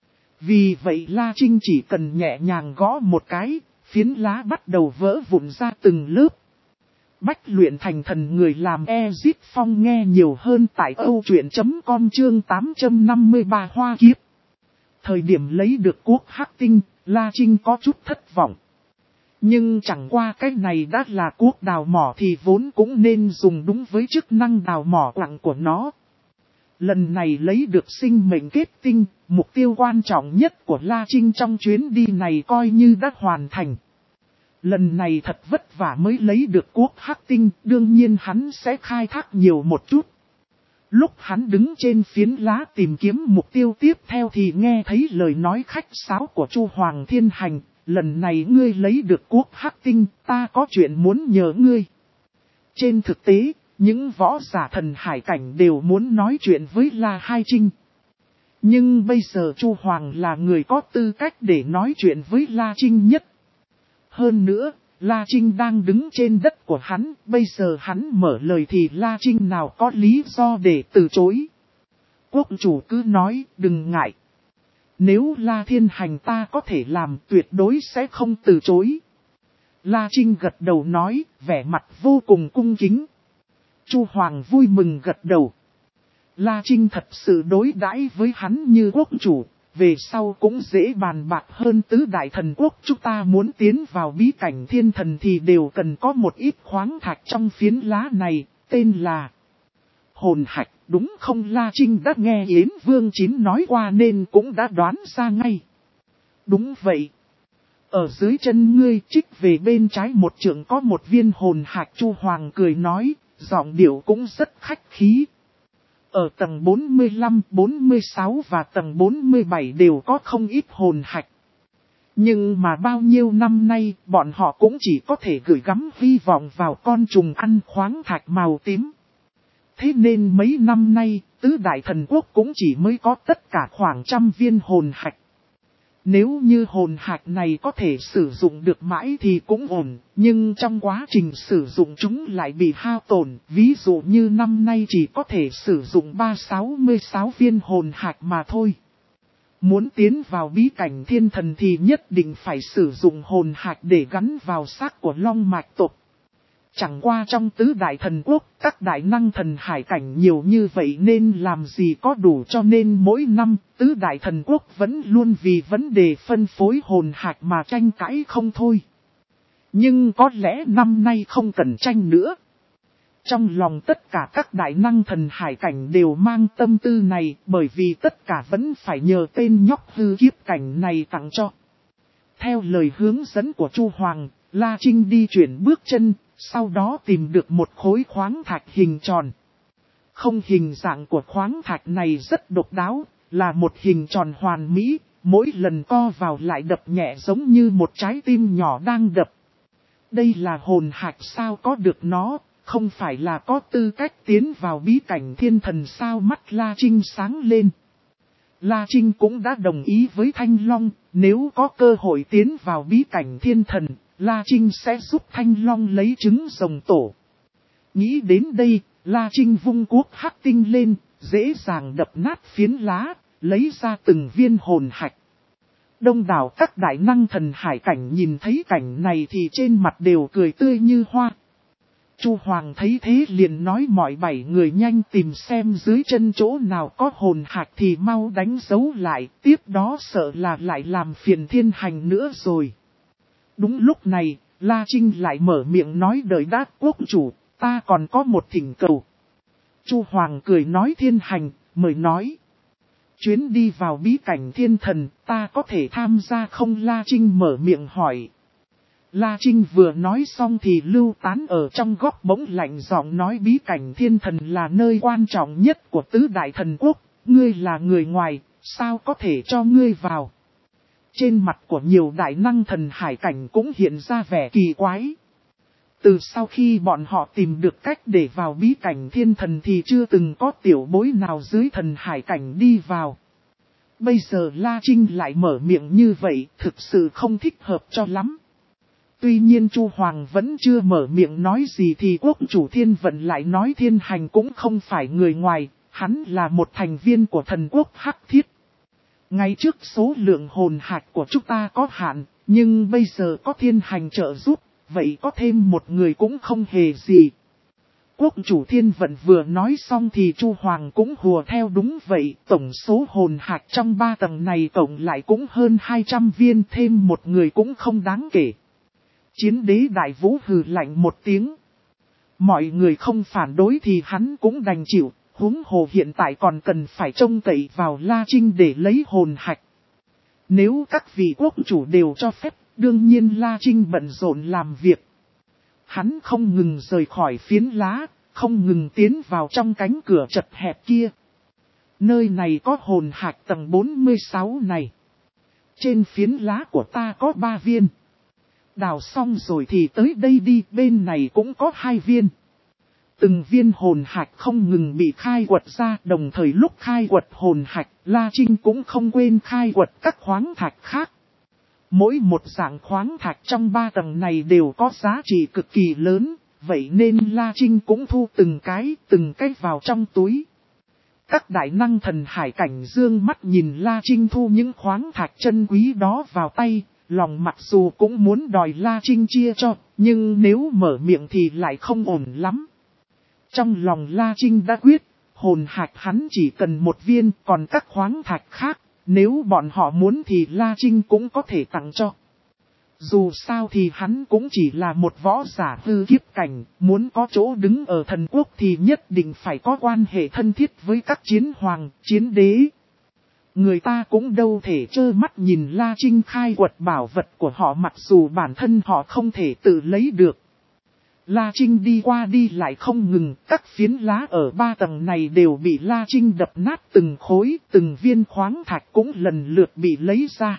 Vì vậy La Trinh chỉ cần nhẹ nhàng gõ một cái, phiến lá bắt đầu vỡ vụn ra từng lớp. Bách luyện thành thần người làm Ezit Phong nghe nhiều hơn tại âu truyện chấm com chương tám trăm năm mươi ba hoa kiếp. Thời điểm lấy được quốc hắc tinh, La Trinh có chút thất vọng. Nhưng chẳng qua cái này đã là quốc đào mỏ thì vốn cũng nên dùng đúng với chức năng đào mỏ quặng của nó. Lần này lấy được sinh mệnh kết tinh, mục tiêu quan trọng nhất của La Trinh trong chuyến đi này coi như đã hoàn thành. Lần này thật vất vả mới lấy được quốc hắc tinh, đương nhiên hắn sẽ khai thác nhiều một chút. Lúc hắn đứng trên phiến lá tìm kiếm mục tiêu tiếp theo thì nghe thấy lời nói khách sáo của Chu Hoàng Thiên Hành. Lần này ngươi lấy được quốc hắc tinh, ta có chuyện muốn nhờ ngươi. Trên thực tế, những võ giả thần hải cảnh đều muốn nói chuyện với La Hai Trinh. Nhưng bây giờ Chu Hoàng là người có tư cách để nói chuyện với La Trinh nhất. Hơn nữa, La Trinh đang đứng trên đất của hắn, bây giờ hắn mở lời thì La Trinh nào có lý do để từ chối. Quốc chủ cứ nói, đừng ngại. Nếu La Thiên Hành ta có thể làm tuyệt đối sẽ không từ chối. La Trinh gật đầu nói, vẻ mặt vô cùng cung kính. Chu Hoàng vui mừng gật đầu. La Trinh thật sự đối đãi với hắn như quốc chủ, về sau cũng dễ bàn bạc hơn. Tứ đại thần quốc chúng ta muốn tiến vào bí cảnh thiên thần thì đều cần có một ít khoáng thạch trong phiến lá này, tên là hồn hạch, đúng không? La Trinh đã nghe Yến Vương Chín nói qua nên cũng đã đoán ra ngay. Đúng vậy. Ở dưới chân ngươi trích về bên trái một trượng có một viên hồn hạch. Chu Hoàng cười nói, giọng điệu cũng rất khách khí. Ở tầng bốn mươi lăm, bốn mươi sáu và tầng bốn mươi bảy đều có không ít hồn hạch. Nhưng mà bao nhiêu năm nay, bọn họ cũng chỉ có thể gửi gắm hy vọng vào con trùng ăn khoáng thạch màu tím. Thế nên mấy năm nay, tứ đại thần quốc cũng chỉ mới có tất cả khoảng trăm viên hồn hạch. Nếu như hồn hạch này có thể sử dụng được mãi thì cũng ổn, nhưng trong quá trình sử dụng chúng lại bị hao tổn. Ví dụ như năm nay chỉ có thể sử dụng ba trăm sáu mươi sáu viên hồn hạch mà thôi. Muốn tiến vào bí cảnh thiên thần thì nhất định phải sử dụng hồn hạch để gắn vào xác của long mạch tộc. Chẳng qua trong tứ đại thần quốc, các đại năng thần hải cảnh nhiều như vậy nên làm gì có đủ, cho nên mỗi năm, tứ đại thần quốc vẫn luôn vì vấn đề phân phối hồn hạch mà tranh cãi không thôi. Nhưng có lẽ năm nay không cần tranh nữa. Trong lòng tất cả các đại năng thần hải cảnh đều mang tâm tư này, bởi vì tất cả vẫn phải nhờ tên nhóc hư kiếp cảnh này tặng cho. Theo lời hướng dẫn của Chu Hoàng, La Trinh đi chuyển bước chân. Sau đó tìm được một khối khoáng thạch hình tròn. Không, hình dạng của khoáng thạch này rất độc đáo, là một hình tròn hoàn mỹ, mỗi lần co vào lại đập nhẹ giống như một trái tim nhỏ đang đập. Đây là hồn hạch sao? Có được nó, không phải là có tư cách tiến vào bí cảnh thiên thần sao? Mắt La Trinh sáng lên. La Trinh cũng đã đồng ý với Thanh Long, nếu có cơ hội tiến vào bí cảnh thiên thần, La Trinh sẽ giúp Thanh Long lấy trứng rồng tổ. Nghĩ đến đây, La Trinh vung cuốc hắc tinh lên, dễ dàng đập nát phiến lá, lấy ra từng viên hồn hạch. Đông đảo các đại năng thần hải cảnh nhìn thấy cảnh này thì trên mặt đều cười tươi như hoa. Chu Hoàng thấy thế liền nói mọi bảy người nhanh tìm xem dưới chân chỗ nào có hồn hạch thì mau đánh dấu lại, tiếp đó sợ là lại làm phiền Thiên Hành nữa rồi. Đúng lúc này, La Trinh lại mở miệng nói, đợi đã quốc chủ, ta còn có một thỉnh cầu. Chu Hoàng cười nói, Thiên Hành, mời nói. Chuyến đi vào bí cảnh thiên thần, ta có thể tham gia không? La Trinh mở miệng hỏi. La Trinh vừa nói xong thì Lưu Tán ở trong góc bỗng lạnh giọng nói, bí cảnh thiên thần là nơi quan trọng nhất của tứ đại thần quốc, ngươi là người ngoài, sao có thể cho ngươi vào? Trên mặt của nhiều đại năng thần hải cảnh cũng hiện ra vẻ kỳ quái. Từ sau khi bọn họ tìm được cách để vào bí cảnh thiên thần thì chưa từng có tiểu bối nào dưới thần hải cảnh đi vào. Bây giờ La Trinh lại mở miệng như vậy, thực sự không thích hợp cho lắm. Tuy nhiên Chu Hoàng vẫn chưa mở miệng nói gì thì quốc chủ thiên vận lại nói thiên hành cũng không phải người ngoài, hắn là một thành viên của thần quốc Hắc Thiết. Ngay trước số lượng hồn hạch của chúng ta có hạn, nhưng bây giờ có thiên hành trợ giúp, vậy có thêm một người cũng không hề gì. Quốc chủ thiên vận vừa nói xong thì Chu Hoàng cũng hùa theo đúng vậy, tổng số hồn hạch trong ba tầng này tổng lại cũng hơn hai trăm viên, thêm một người cũng không đáng kể. Chiến đế đại vũ hừ lạnh một tiếng. Mọi người không phản đối thì hắn cũng đành chịu, huống hồ hiện tại còn cần phải trông cậy vào La Trinh để lấy hồn hạch. Nếu các vị quốc chủ đều cho phép, đương nhiên La Trinh bận rộn làm việc. Hắn không ngừng rời khỏi phiến lá, không ngừng tiến vào trong cánh cửa chật hẹp kia. Nơi này có hồn hạch tầng bốn mươi sáu này. Trên phiến lá của ta có ba viên. Đào xong rồi thì tới đây đi, bên này cũng có hai viên. Từng viên hồn hạch không ngừng bị khai quật ra, đồng thời lúc khai quật hồn hạch, La Trinh cũng không quên khai quật các khoáng thạch khác. Mỗi một dạng khoáng thạch trong ba tầng này đều có giá trị cực kỳ lớn, vậy nên La Trinh cũng thu từng cái, từng cái vào trong túi. Các đại năng thần hải cảnh dương mắt nhìn La Trinh thu những khoáng thạch chân quý đó vào tay, lòng mặc dù cũng muốn đòi La Trinh chia cho, nhưng nếu mở miệng thì lại không ổn lắm. Trong lòng La Trinh đã quyết, hồn hạch hắn chỉ cần một viên, còn các khoáng thạch khác, nếu bọn họ muốn thì La Trinh cũng có thể tặng cho. Dù sao thì hắn cũng chỉ là một võ giả hư kiếp cảnh, muốn có chỗ đứng ở thần quốc thì nhất định phải có quan hệ thân thiết với các chiến hoàng, chiến đế. Người ta cũng đâu thể trơ mắt nhìn La Trinh khai quật bảo vật của họ mặc dù bản thân họ không thể tự lấy được. La Trinh đi qua đi lại không ngừng, các phiến lá ở ba tầng này đều bị La Trinh đập nát từng khối, từng viên khoáng thạch cũng lần lượt bị lấy ra.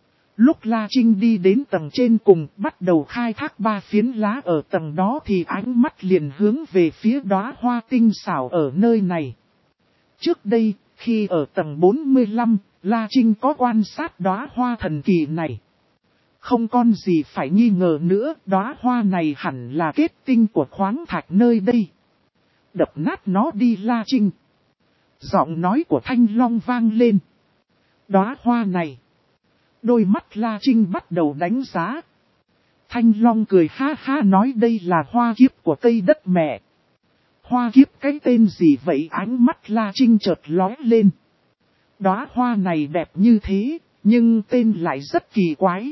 Lúc La Trinh đi đến tầng trên cùng bắt đầu khai thác ba phiến lá ở tầng đó thì ánh mắt liền hướng về phía đóa hoa tinh xảo ở nơi này. Trước đây, khi ở tầng bốn mươi lăm, La Trinh có quan sát đóa hoa thần kỳ này. Không còn gì phải nghi ngờ nữa, đóa hoa này hẳn là kết tinh của khoáng thạch nơi đây. Đập nát nó đi La Trinh. Giọng nói của Thanh Long vang lên. Đóa hoa này. Đôi mắt La Trinh bắt đầu đánh giá. Thanh Long cười ha ha nói đây là hoa kiếp của cây đất mẹ. Hoa kiếp cái tên gì vậy? Ánh mắt La Trinh chợt lóe lên. Đóa hoa này đẹp như thế, nhưng tên lại rất kỳ quái.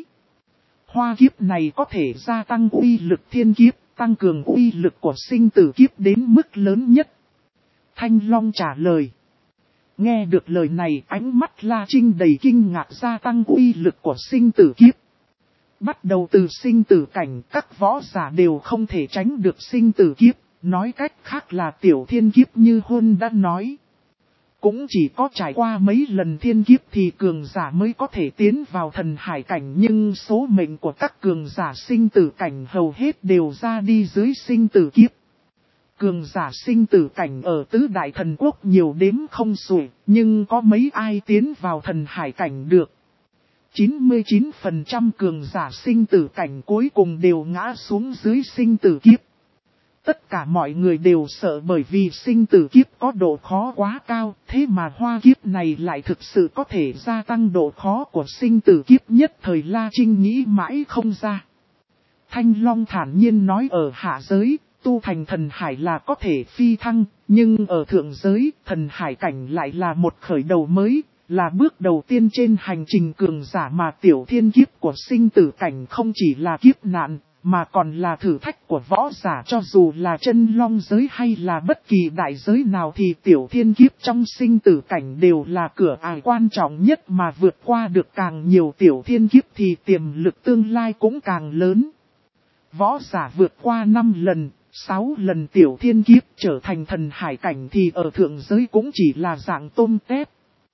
Hoa kiếp này có thể gia tăng uy lực thiên kiếp, tăng cường uy lực của sinh tử kiếp đến mức lớn nhất. Thanh Long trả lời. Nghe được lời này ánh mắt La Trinh đầy kinh ngạc, gia tăng uy lực của sinh tử kiếp. Bắt đầu từ sinh tử cảnh các võ giả đều không thể tránh được sinh tử kiếp, nói cách khác là tiểu thiên kiếp như Huân đã nói. Cũng chỉ có trải qua mấy lần thiên kiếp thì cường giả mới có thể tiến vào thần hải cảnh, nhưng số mệnh của các cường giả sinh tử cảnh hầu hết đều ra đi dưới sinh tử kiếp. Cường giả sinh tử cảnh ở tứ đại thần quốc nhiều đếm không xuể, nhưng có mấy ai tiến vào thần hải cảnh được. chín mươi chín phần trăm cường giả sinh tử cảnh cuối cùng đều ngã xuống dưới sinh tử kiếp. Tất cả mọi người đều sợ bởi vì sinh tử kiếp có độ khó quá cao, thế mà hoa kiếp này lại thực sự có thể gia tăng độ khó của sinh tử kiếp, nhất thời La Trinh nghĩ mãi không ra. Thanh Long thản nhiên nói ở hạ giới, tu thành thần hải là có thể phi thăng, nhưng ở thượng giới, thần hải cảnh lại là một khởi đầu mới, là bước đầu tiên trên hành trình cường giả mà tiểu thiên kiếp của sinh tử cảnh không chỉ là kiếp nạn, mà còn là thử thách của võ giả. Cho dù là chân long giới hay là bất kỳ đại giới nào thì tiểu thiên kiếp trong sinh tử cảnh đều là cửa ải quan trọng nhất, mà vượt qua được càng nhiều tiểu thiên kiếp thì tiềm lực tương lai cũng càng lớn. Võ giả vượt qua năm lần, sáu lần tiểu thiên kiếp trở thành thần hải cảnh thì ở thượng giới cũng chỉ là dạng tôm tép.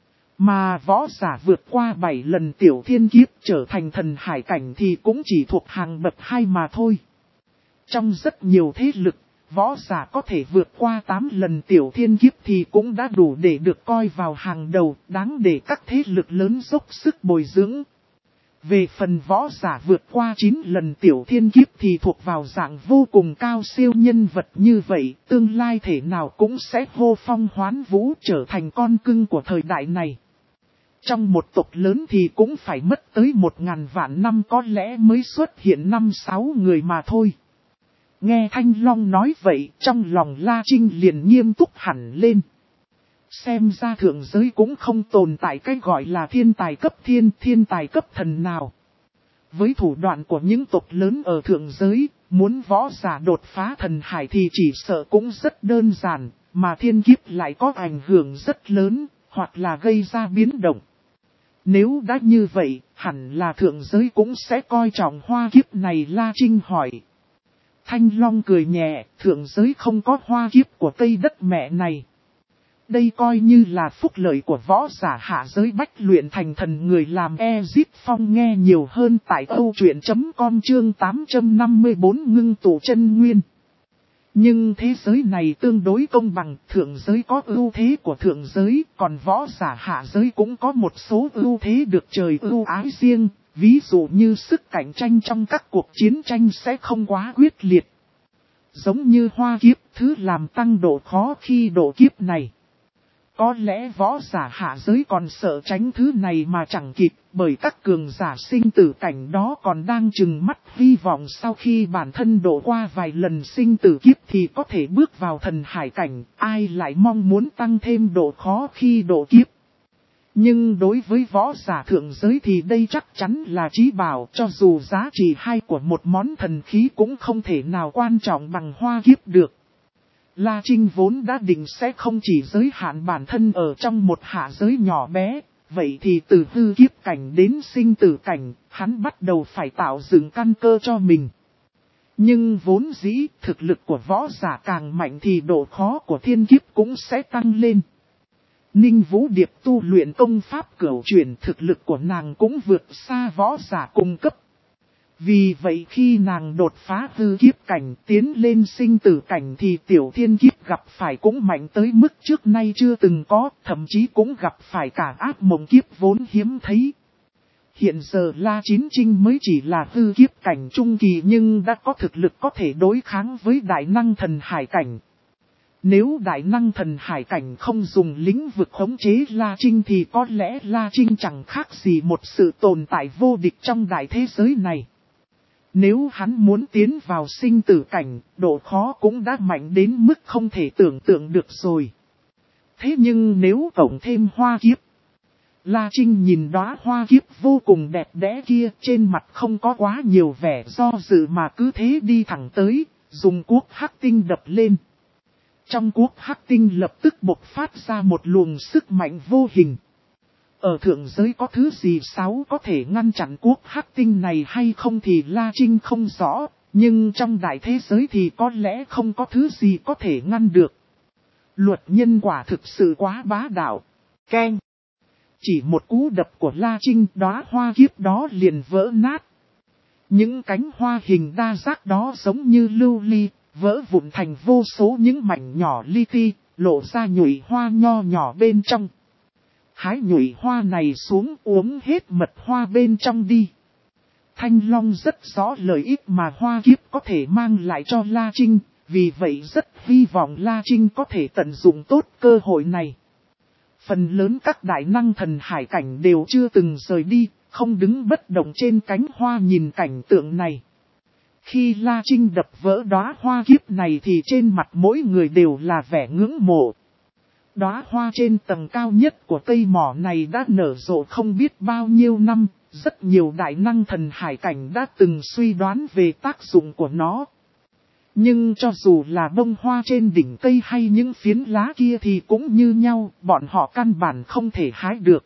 Mà võ giả vượt qua bảy lần tiểu thiên kiếp trở thành thần hải cảnh thì cũng chỉ thuộc hàng bậc hai mà thôi. Trong rất nhiều thế lực, võ giả có thể vượt qua tám lần tiểu thiên kiếp thì cũng đã đủ để được coi vào hàng đầu, đáng để các thế lực lớn dốc sức bồi dưỡng. Về phần võ giả vượt qua chín lần tiểu thiên kiếp thì thuộc vào dạng vô cùng cao siêu nhân vật như vậy, tương lai thể nào cũng sẽ hô phong hoán vũ trở thành con cưng của thời đại này. Trong một tộc lớn thì cũng phải mất tới một ngàn vạn năm có lẽ mới xuất hiện năm sáu người mà thôi. Nghe Thanh Long nói vậy, trong lòng La Trinh liền nghiêm túc hẳn lên. Xem ra thượng giới cũng không tồn tại cái gọi là thiên tài cấp thiên, thiên tài cấp thần nào. Với thủ đoạn của những tộc lớn ở thượng giới, muốn võ giả đột phá thần hải thì chỉ sợ cũng rất đơn giản, mà thiên kiếp lại có ảnh hưởng rất lớn, hoặc là gây ra biến động. Nếu đã như vậy, hẳn là thượng giới cũng sẽ coi trọng hoa kiếp này. La Trinh hỏi. Thanh Long cười nhẹ, thượng giới không có hoa kiếp của cây đất mẹ này. Đây coi như là phúc lợi của võ giả hạ giới bách luyện thành thần người làm Ezit Phong nghe nhiều hơn tại câu chuyện chấm com chương tám trăm năm mươi bốn ngưng tụ chân nguyên. Nhưng thế giới này tương đối công bằng, thượng giới có ưu thế của thượng giới, còn võ giả hạ giới cũng có một số ưu thế được trời ưu ái riêng, ví dụ như sức cạnh tranh trong các cuộc chiến tranh sẽ không quá quyết liệt. Giống như hoa kiếp, thứ làm tăng độ khó khi độ kiếp này. Có lẽ võ giả hạ giới còn sợ tránh thứ này mà chẳng kịp, bởi các cường giả sinh tử cảnh đó còn đang chừng mắt hy vọng sau khi bản thân độ qua vài lần sinh tử kiếp thì có thể bước vào thần hải cảnh, ai lại mong muốn tăng thêm độ khó khi độ kiếp. Nhưng đối với võ giả thượng giới thì đây chắc chắn là trí bảo, cho dù giá trị hay của một món thần khí cũng không thể nào quan trọng bằng hoa kiếp được. La Trinh vốn đã định sẽ không chỉ giới hạn bản thân ở trong một hạ giới nhỏ bé, vậy thì từ hư kiếp cảnh đến sinh tử cảnh, hắn bắt đầu phải tạo dựng căn cơ cho mình. Nhưng vốn dĩ, thực lực của võ giả càng mạnh thì độ khó của thiên kiếp cũng sẽ tăng lên. Ninh Vũ Điệp tu luyện công pháp cửu chuyển, thực lực của nàng cũng vượt xa võ giả cung cấp. Vì vậy khi nàng đột phá hư kiếp cảnh tiến lên sinh tử cảnh thì tiểu thiên kiếp gặp phải cũng mạnh tới mức trước nay chưa từng có, thậm chí cũng gặp phải cả ác mộng kiếp vốn hiếm thấy. Hiện giờ La Chín Trinh mới chỉ là hư kiếp cảnh trung kỳ nhưng đã có thực lực có thể đối kháng với đại năng thần hải cảnh. Nếu đại năng thần hải cảnh không dùng lĩnh vực khống chế La Trinh thì có lẽ La Trinh chẳng khác gì một sự tồn tại vô địch trong đại thế giới này. Nếu hắn muốn tiến vào sinh tử cảnh, độ khó cũng đã mạnh đến mức không thể tưởng tượng được rồi. Thế nhưng nếu cộng thêm hoa kiếp, La Trinh nhìn đóa hoa kiếp vô cùng đẹp đẽ kia, trên mặt không có quá nhiều vẻ do dự mà cứ thế đi thẳng tới, dùng cuốc hắc tinh đập lên. Trong cuốc hắc tinh lập tức bộc phát ra một luồng sức mạnh vô hình. Ở thượng giới có thứ gì sáu có thể ngăn chặn cuốc hắc tinh này hay không thì La Trinh không rõ, nhưng trong đại thế giới thì có lẽ không có thứ gì có thể ngăn được. Luật nhân quả thực sự quá bá đạo. Keng. Chỉ một cú đập của La Trinh, đóa hoa kiếp đó liền vỡ nát. Những cánh hoa hình đa giác đó giống như lưu ly, vỡ vụn thành vô số những mảnh nhỏ li ti, lộ ra nhụy hoa nho nhỏ bên trong. Hái nhụy hoa này xuống uống hết mật hoa bên trong đi. Thanh Long rất rõ lợi ích mà hoa kiếp có thể mang lại cho La Trinh, vì vậy rất hy vọng La Trinh có thể tận dụng tốt cơ hội này. Phần lớn các đại năng thần hải cảnh đều chưa từng rời đi, không đứng bất động trên cánh hoa nhìn cảnh tượng này. Khi La Trinh đập vỡ đóa hoa kiếp này thì trên mặt mỗi người đều là vẻ ngưỡng mộ. Đóa hoa trên tầng cao nhất của cây mỏ này đã nở rộ không biết bao nhiêu năm, rất nhiều đại năng thần hải cảnh đã từng suy đoán về tác dụng của nó. Nhưng cho dù là bông hoa trên đỉnh cây hay những phiến lá kia thì cũng như nhau, bọn họ căn bản không thể hái được.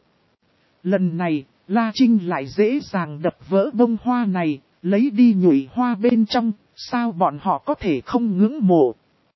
Lần này, La Trinh lại dễ dàng đập vỡ bông hoa này, lấy đi nhụy hoa bên trong, sao bọn họ có thể không ngưỡng mộ.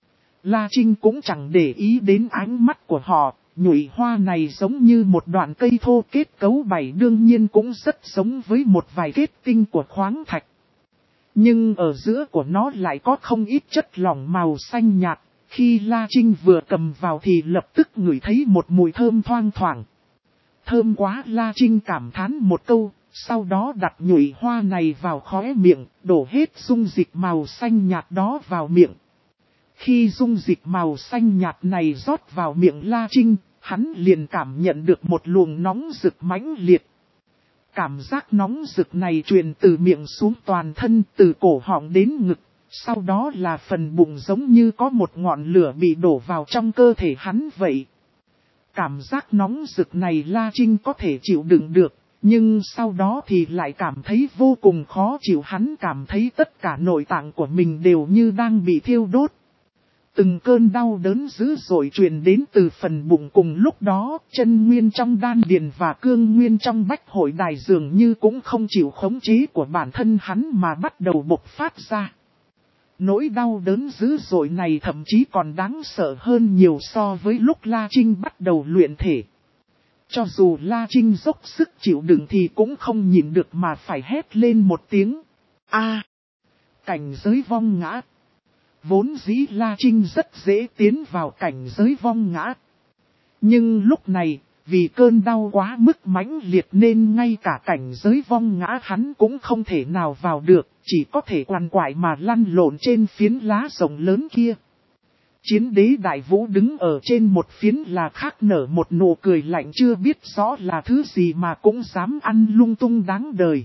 La Trinh cũng chẳng để ý đến ánh mắt của họ, nhụy hoa này giống như một đoạn cây thô kết cấu bảy đương nhiên cũng rất giống với một vài kết tinh của khoáng thạch. Nhưng ở giữa của nó lại có không ít chất lỏng màu xanh nhạt. Khi La Trinh vừa cầm vào thì lập tức ngửi thấy một mùi thơm thoang thoảng. Thơm quá, La Trinh cảm thán một câu, sau đó đặt nhụy hoa này vào khóe miệng, đổ hết dung dịch màu xanh nhạt đó vào miệng. Khi dung dịch màu xanh nhạt này rót vào miệng La Trinh, hắn liền cảm nhận được một luồng nóng rực mãnh liệt. Cảm giác nóng rực này truyền từ miệng xuống toàn thân, từ cổ họng đến ngực, sau đó là phần bụng giống như có một ngọn lửa bị đổ vào trong cơ thể hắn vậy. Cảm giác nóng rực này La Trinh có thể chịu đựng được, nhưng sau đó thì lại cảm thấy vô cùng khó chịu. Hắn cảm thấy tất cả nội tạng của mình đều như đang bị thiêu đốt. Từng cơn đau đớn dữ dội truyền đến từ phần bụng, cùng lúc đó chân nguyên trong đan điền và cương nguyên trong bách hội đài dường như cũng không chịu khống chế của bản thân hắn mà bắt đầu bộc phát ra. Nỗi đau đớn dữ dội này thậm chí còn đáng sợ hơn nhiều so với lúc La Trinh bắt đầu luyện thể. Cho dù La Trinh dốc sức chịu đựng thì cũng không nhịn được mà phải hét lên một tiếng. A! Cảnh giới vong ngã. Vốn dĩ La Trinh rất dễ tiến vào cảnh giới vong ngã. Nhưng lúc này, vì cơn đau quá mức mãnh liệt nên ngay cả cảnh giới vong ngã hắn cũng không thể nào vào được, chỉ có thể quằn quại mà lăn lộn trên phiến lá rộng lớn kia. Chiến đế Đại Vũ đứng ở trên một phiến là khác nở một nụ cười lạnh, chưa biết rõ là thứ gì mà cũng dám ăn lung tung đáng đời.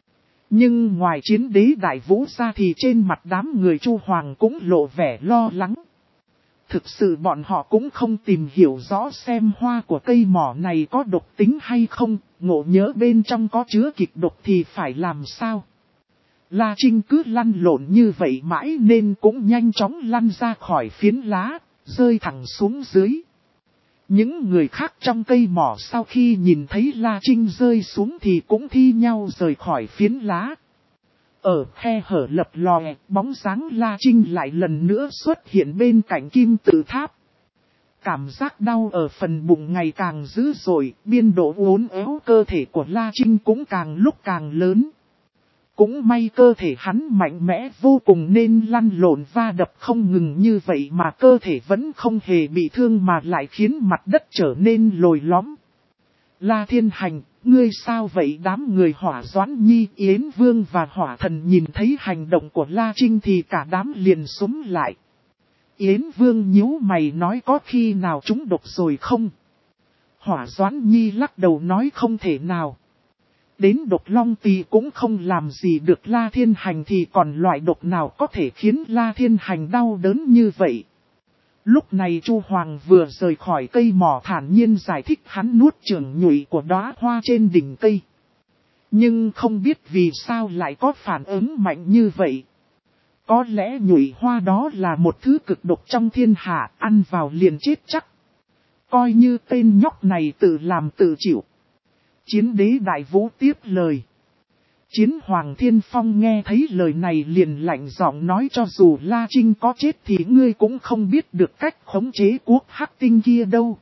Nhưng ngoài chiến đế Đại Vũ ra thì trên mặt đám người Chu Hoàng cũng lộ vẻ lo lắng. Thực sự bọn họ cũng không tìm hiểu rõ xem hoa của cây mỏ này có độc tính hay không, ngộ nhớ bên trong có chứa kịch độc thì phải làm sao. La Trinh cứ lăn lộn như vậy mãi nên cũng nhanh chóng lăn ra khỏi phiến lá, rơi thẳng xuống dưới. Những người khác trong cây mỏ sau khi nhìn thấy La Trinh rơi xuống thì cũng thi nhau rời khỏi phiến lá. Ở khe hở lập lòe, bóng dáng La Trinh lại lần nữa xuất hiện bên cạnh kim tự tháp. Cảm giác đau ở phần bụng ngày càng dữ dội, biên độ uốn éo cơ thể của La Trinh cũng càng lúc càng lớn. Cũng may cơ thể hắn mạnh mẽ vô cùng nên lăn lộn va đập không ngừng như vậy mà cơ thể vẫn không hề bị thương mà lại khiến mặt đất trở nên lồi lõm. La Thiên Hành, ngươi sao vậy? Đám người Hỏa Doãn Nhi, Yến Vương và Hỏa Thần nhìn thấy hành động của La Trinh thì cả đám liền xúm lại. Yến Vương nhíu mày nói có khi nào chúng độc rồi không? Hỏa Doãn Nhi lắc đầu nói không thể nào. Đến độc long tỳ cũng không làm gì được La Thiên Hành thì còn loại độc nào có thể khiến La Thiên Hành đau đớn như vậy. Lúc này Chu Hoàng vừa rời khỏi cây mỏ thản nhiên giải thích hắn nuốt chửng nhụy của đóa hoa trên đỉnh cây. Nhưng không biết vì sao lại có phản ứng mạnh như vậy. Có lẽ nhụy hoa đó là một thứ cực độc trong thiên hạ, ăn vào liền chết chắc. Coi như tên nhóc này tự làm tự chịu. Chiến đế Đại Vũ tiếp lời. Chiến Hoàng Thiên Phong nghe thấy lời này liền lạnh giọng nói cho dù La Trinh có chết thì ngươi cũng không biết được cách khống chế quốc hắc tinh kia đâu.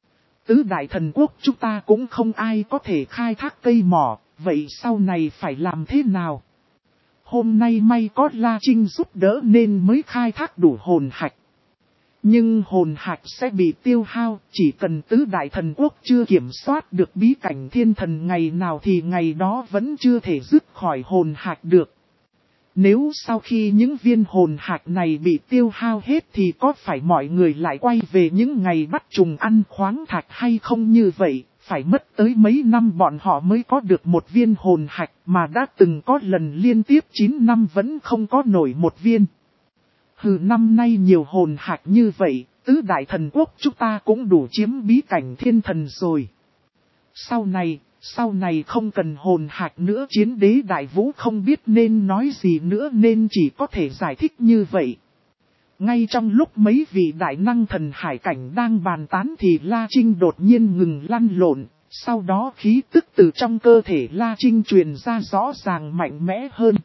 Tứ đại thần quốc chúng ta cũng không ai có thể khai thác cây mỏ, vậy sau này phải làm thế nào? Hôm nay may có La Trinh giúp đỡ nên mới khai thác đủ hồn hạch. Nhưng hồn hạch sẽ bị tiêu hao, chỉ cần tứ đại thần quốc chưa kiểm soát được bí cảnh thiên thần ngày nào thì ngày đó vẫn chưa thể dứt khỏi hồn hạch được. Nếu sau khi những viên hồn hạch này bị tiêu hao hết thì có phải mọi người lại quay về những ngày bắt trùng ăn khoáng thạch hay không? Như vậy, phải mất tới mấy năm bọn họ mới có được một viên hồn hạch mà đã từng có lần liên tiếp chín năm vẫn không có nổi một viên. Hừ, năm nay nhiều hồn hạch như vậy, tứ đại thần quốc chúng ta cũng đủ chiếm bí cảnh thiên thần rồi. Sau này, sau này không cần hồn hạch nữa. Chiến đế Đại Vũ không biết nên nói gì nữa nên chỉ có thể giải thích như vậy. Ngay trong lúc mấy vị đại năng thần hải cảnh đang bàn tán thì La Trinh đột nhiên ngừng lăn lộn, sau đó khí tức từ trong cơ thể La Trinh truyền ra rõ ràng mạnh mẽ hơn.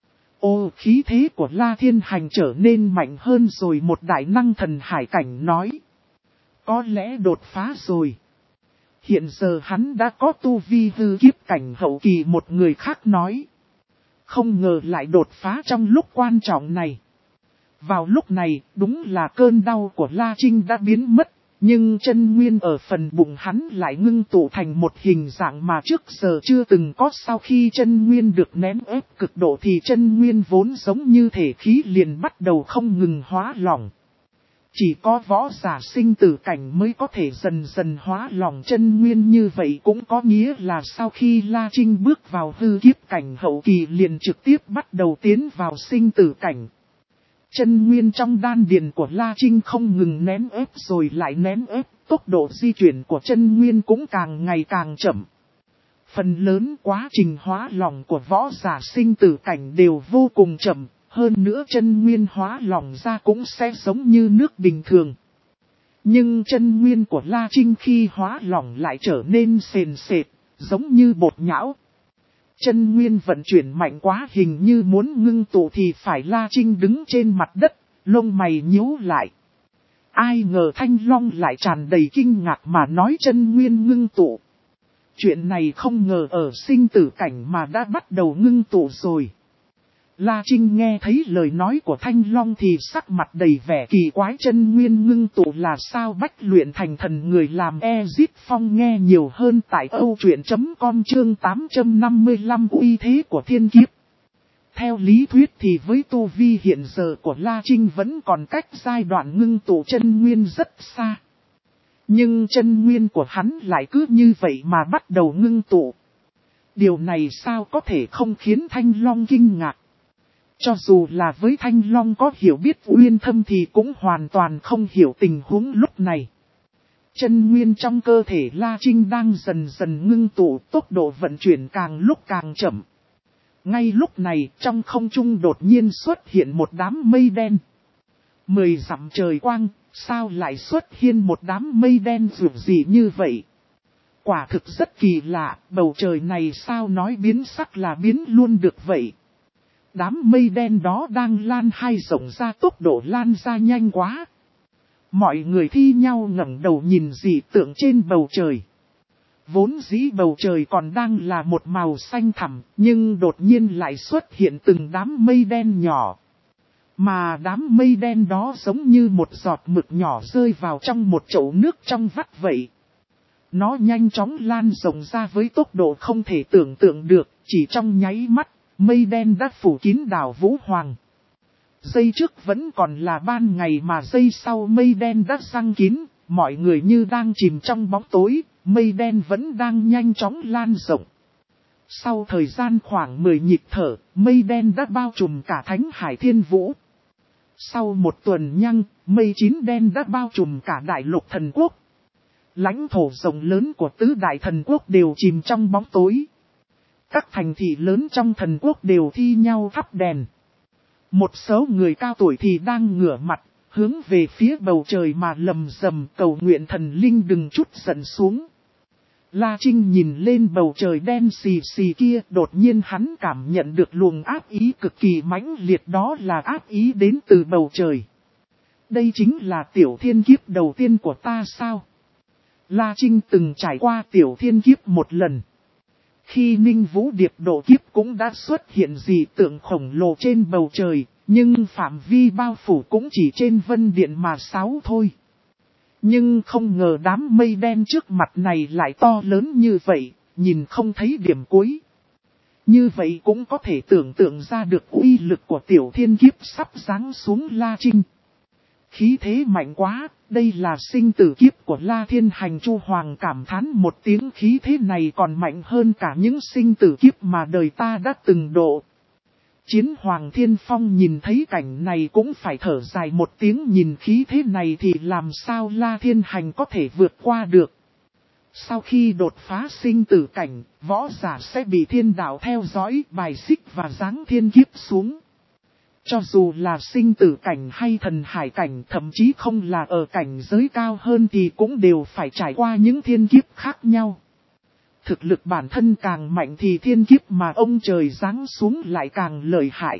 Ô, khí thế của La Thiên Hành trở nên mạnh hơn rồi, một đại năng thần hải cảnh nói. Có lẽ đột phá rồi. Hiện giờ hắn đã có tu vi hư kiếp cảnh hậu kỳ, một người khác nói. Không ngờ lại đột phá trong lúc quan trọng này. Vào lúc này, đúng là cơn đau của La Trinh đã biến mất, nhưng chân nguyên ở phần bụng hắn lại ngưng tụ thành một hình dạng mà trước giờ chưa từng có. Sau khi chân nguyên được nén ép cực độ thì chân nguyên vốn giống như thể khí liền bắt đầu không ngừng hóa lỏng. Chỉ có võ giả sinh tử cảnh mới có thể dần dần hóa lỏng chân nguyên, như vậy cũng có nghĩa là sau khi La Trinh bước vào hư kiếp cảnh hậu kỳ liền trực tiếp bắt đầu tiến vào sinh tử cảnh. Chân nguyên trong đan điền của La Trinh không ngừng nén ép rồi lại nén ép, tốc độ di chuyển của chân nguyên cũng càng ngày càng chậm. Phần lớn quá trình hóa lỏng của võ giả sinh tử cảnh đều vô cùng chậm, hơn nữa chân nguyên hóa lỏng ra cũng sẽ giống như nước bình thường. Nhưng chân nguyên của La Trinh khi hóa lỏng lại trở nên sền sệt, giống như bột nhão. Chân nguyên vận chuyển mạnh quá, hình như muốn ngưng tụ thì phải. La Trinh đứng trên mặt đất, lông mày nhíu lại. Ai ngờ Thanh Long lại tràn đầy kinh ngạc mà nói chân nguyên ngưng tụ. Chuyện này không ngờ ở sinh tử cảnh mà đã bắt đầu ngưng tụ rồi. La Trinh nghe thấy lời nói của Thanh Long thì sắc mặt đầy vẻ kỳ quái. Chân nguyên ngưng tụ là sao? Bách luyện thành thần người làm Ezit Phong nghe nhiều hơn tại âu truyện chấm com chương tám trăm năm mươi lăm uy thế của thiên kiếp. Theo lý thuyết thì với tu vi hiện giờ của La Trinh vẫn còn cách giai đoạn ngưng tụ chân nguyên rất xa. Nhưng chân nguyên của hắn lại cứ như vậy mà bắt đầu ngưng tụ. Điều này sao có thể không khiến Thanh Long kinh ngạc? Cho dù là với Thanh Long có hiểu biết uyên thâm thì cũng hoàn toàn không hiểu tình huống lúc này. Chân nguyên trong cơ thể La Trinh đang dần dần ngưng tụ, tốc độ vận chuyển càng lúc càng chậm. Ngay lúc này, trong không trung đột nhiên xuất hiện một đám mây đen. Mười dặm trời quang, sao lại xuất hiện một đám mây đen rực rỡ như vậy? Quả thực rất kỳ lạ, bầu trời này sao nói biến sắc là biến luôn được vậy? Đám mây đen đó đang lan hay rộng ra, tốc độ lan ra nhanh quá. Mọi người thi nhau ngẩng đầu nhìn dị tượng trên bầu trời. Vốn dĩ bầu trời còn đang là một màu xanh thẳm, nhưng đột nhiên lại xuất hiện từng đám mây đen nhỏ. Mà đám mây đen đó giống như một giọt mực nhỏ rơi vào trong một chậu nước trong vắt vậy. Nó nhanh chóng lan rộng ra với tốc độ không thể tưởng tượng được, chỉ trong nháy mắt. Mây đen đã phủ kín đảo Vũ Hoàng. Giây trước vẫn còn là ban ngày mà giây sau mây đen đã giăng kín, mọi người như đang chìm trong bóng tối, mây đen vẫn đang nhanh chóng lan rộng. Sau thời gian khoảng mười nhịp thở, mây đen đã bao trùm cả Thánh Hải Thiên Vũ. Sau một tuần nhăng, mây chín đen đã bao trùm cả Đại Lục Thần Quốc. Lãnh thổ rộng lớn của tứ đại thần quốc đều chìm trong bóng tối. Các thành thị lớn trong thần quốc đều thi nhau thắp đèn. Một số người cao tuổi thì đang ngửa mặt, hướng về phía bầu trời mà lầm rầm cầu nguyện thần linh đừng trút giận xuống. La Trinh nhìn lên bầu trời đen xì xì kia, đột nhiên hắn cảm nhận được luồng áp ý cực kỳ mãnh liệt, đó là áp ý đến từ bầu trời. Đây chính là tiểu thiên kiếp đầu tiên của ta sao? La Trinh từng trải qua tiểu thiên kiếp một lần. Khi Ninh Vũ Điệp độ kiếp cũng đã xuất hiện dị tượng khổng lồ trên bầu trời, nhưng phạm vi bao phủ cũng chỉ trên vân điện mà sáu thôi. Nhưng không ngờ đám mây đen trước mặt này lại to lớn như vậy, nhìn không thấy điểm cuối. Như vậy cũng có thể tưởng tượng ra được uy lực của tiểu thiên kiếp sắp giáng xuống La Trinh. Khí thế mạnh quá, đây là sinh tử kiếp của La Thiên Hành. Chu Hoàng cảm thán một tiếng, khí thế này còn mạnh hơn cả những sinh tử kiếp mà đời ta đã từng độ. Chiến Hoàng Thiên Phong nhìn thấy cảnh này cũng phải thở dài một tiếng, nhìn khí thế này thì làm sao La Thiên Hành có thể vượt qua được. Sau khi đột phá sinh tử cảnh, võ giả sẽ bị thiên đạo theo dõi, bài xích và giáng thiên kiếp xuống. Cho dù là sinh tử cảnh hay thần hải cảnh, thậm chí không là ở cảnh giới cao hơn thì cũng đều phải trải qua những thiên kiếp khác nhau. Thực lực bản thân càng mạnh thì thiên kiếp mà ông trời giáng xuống lại càng lợi hại.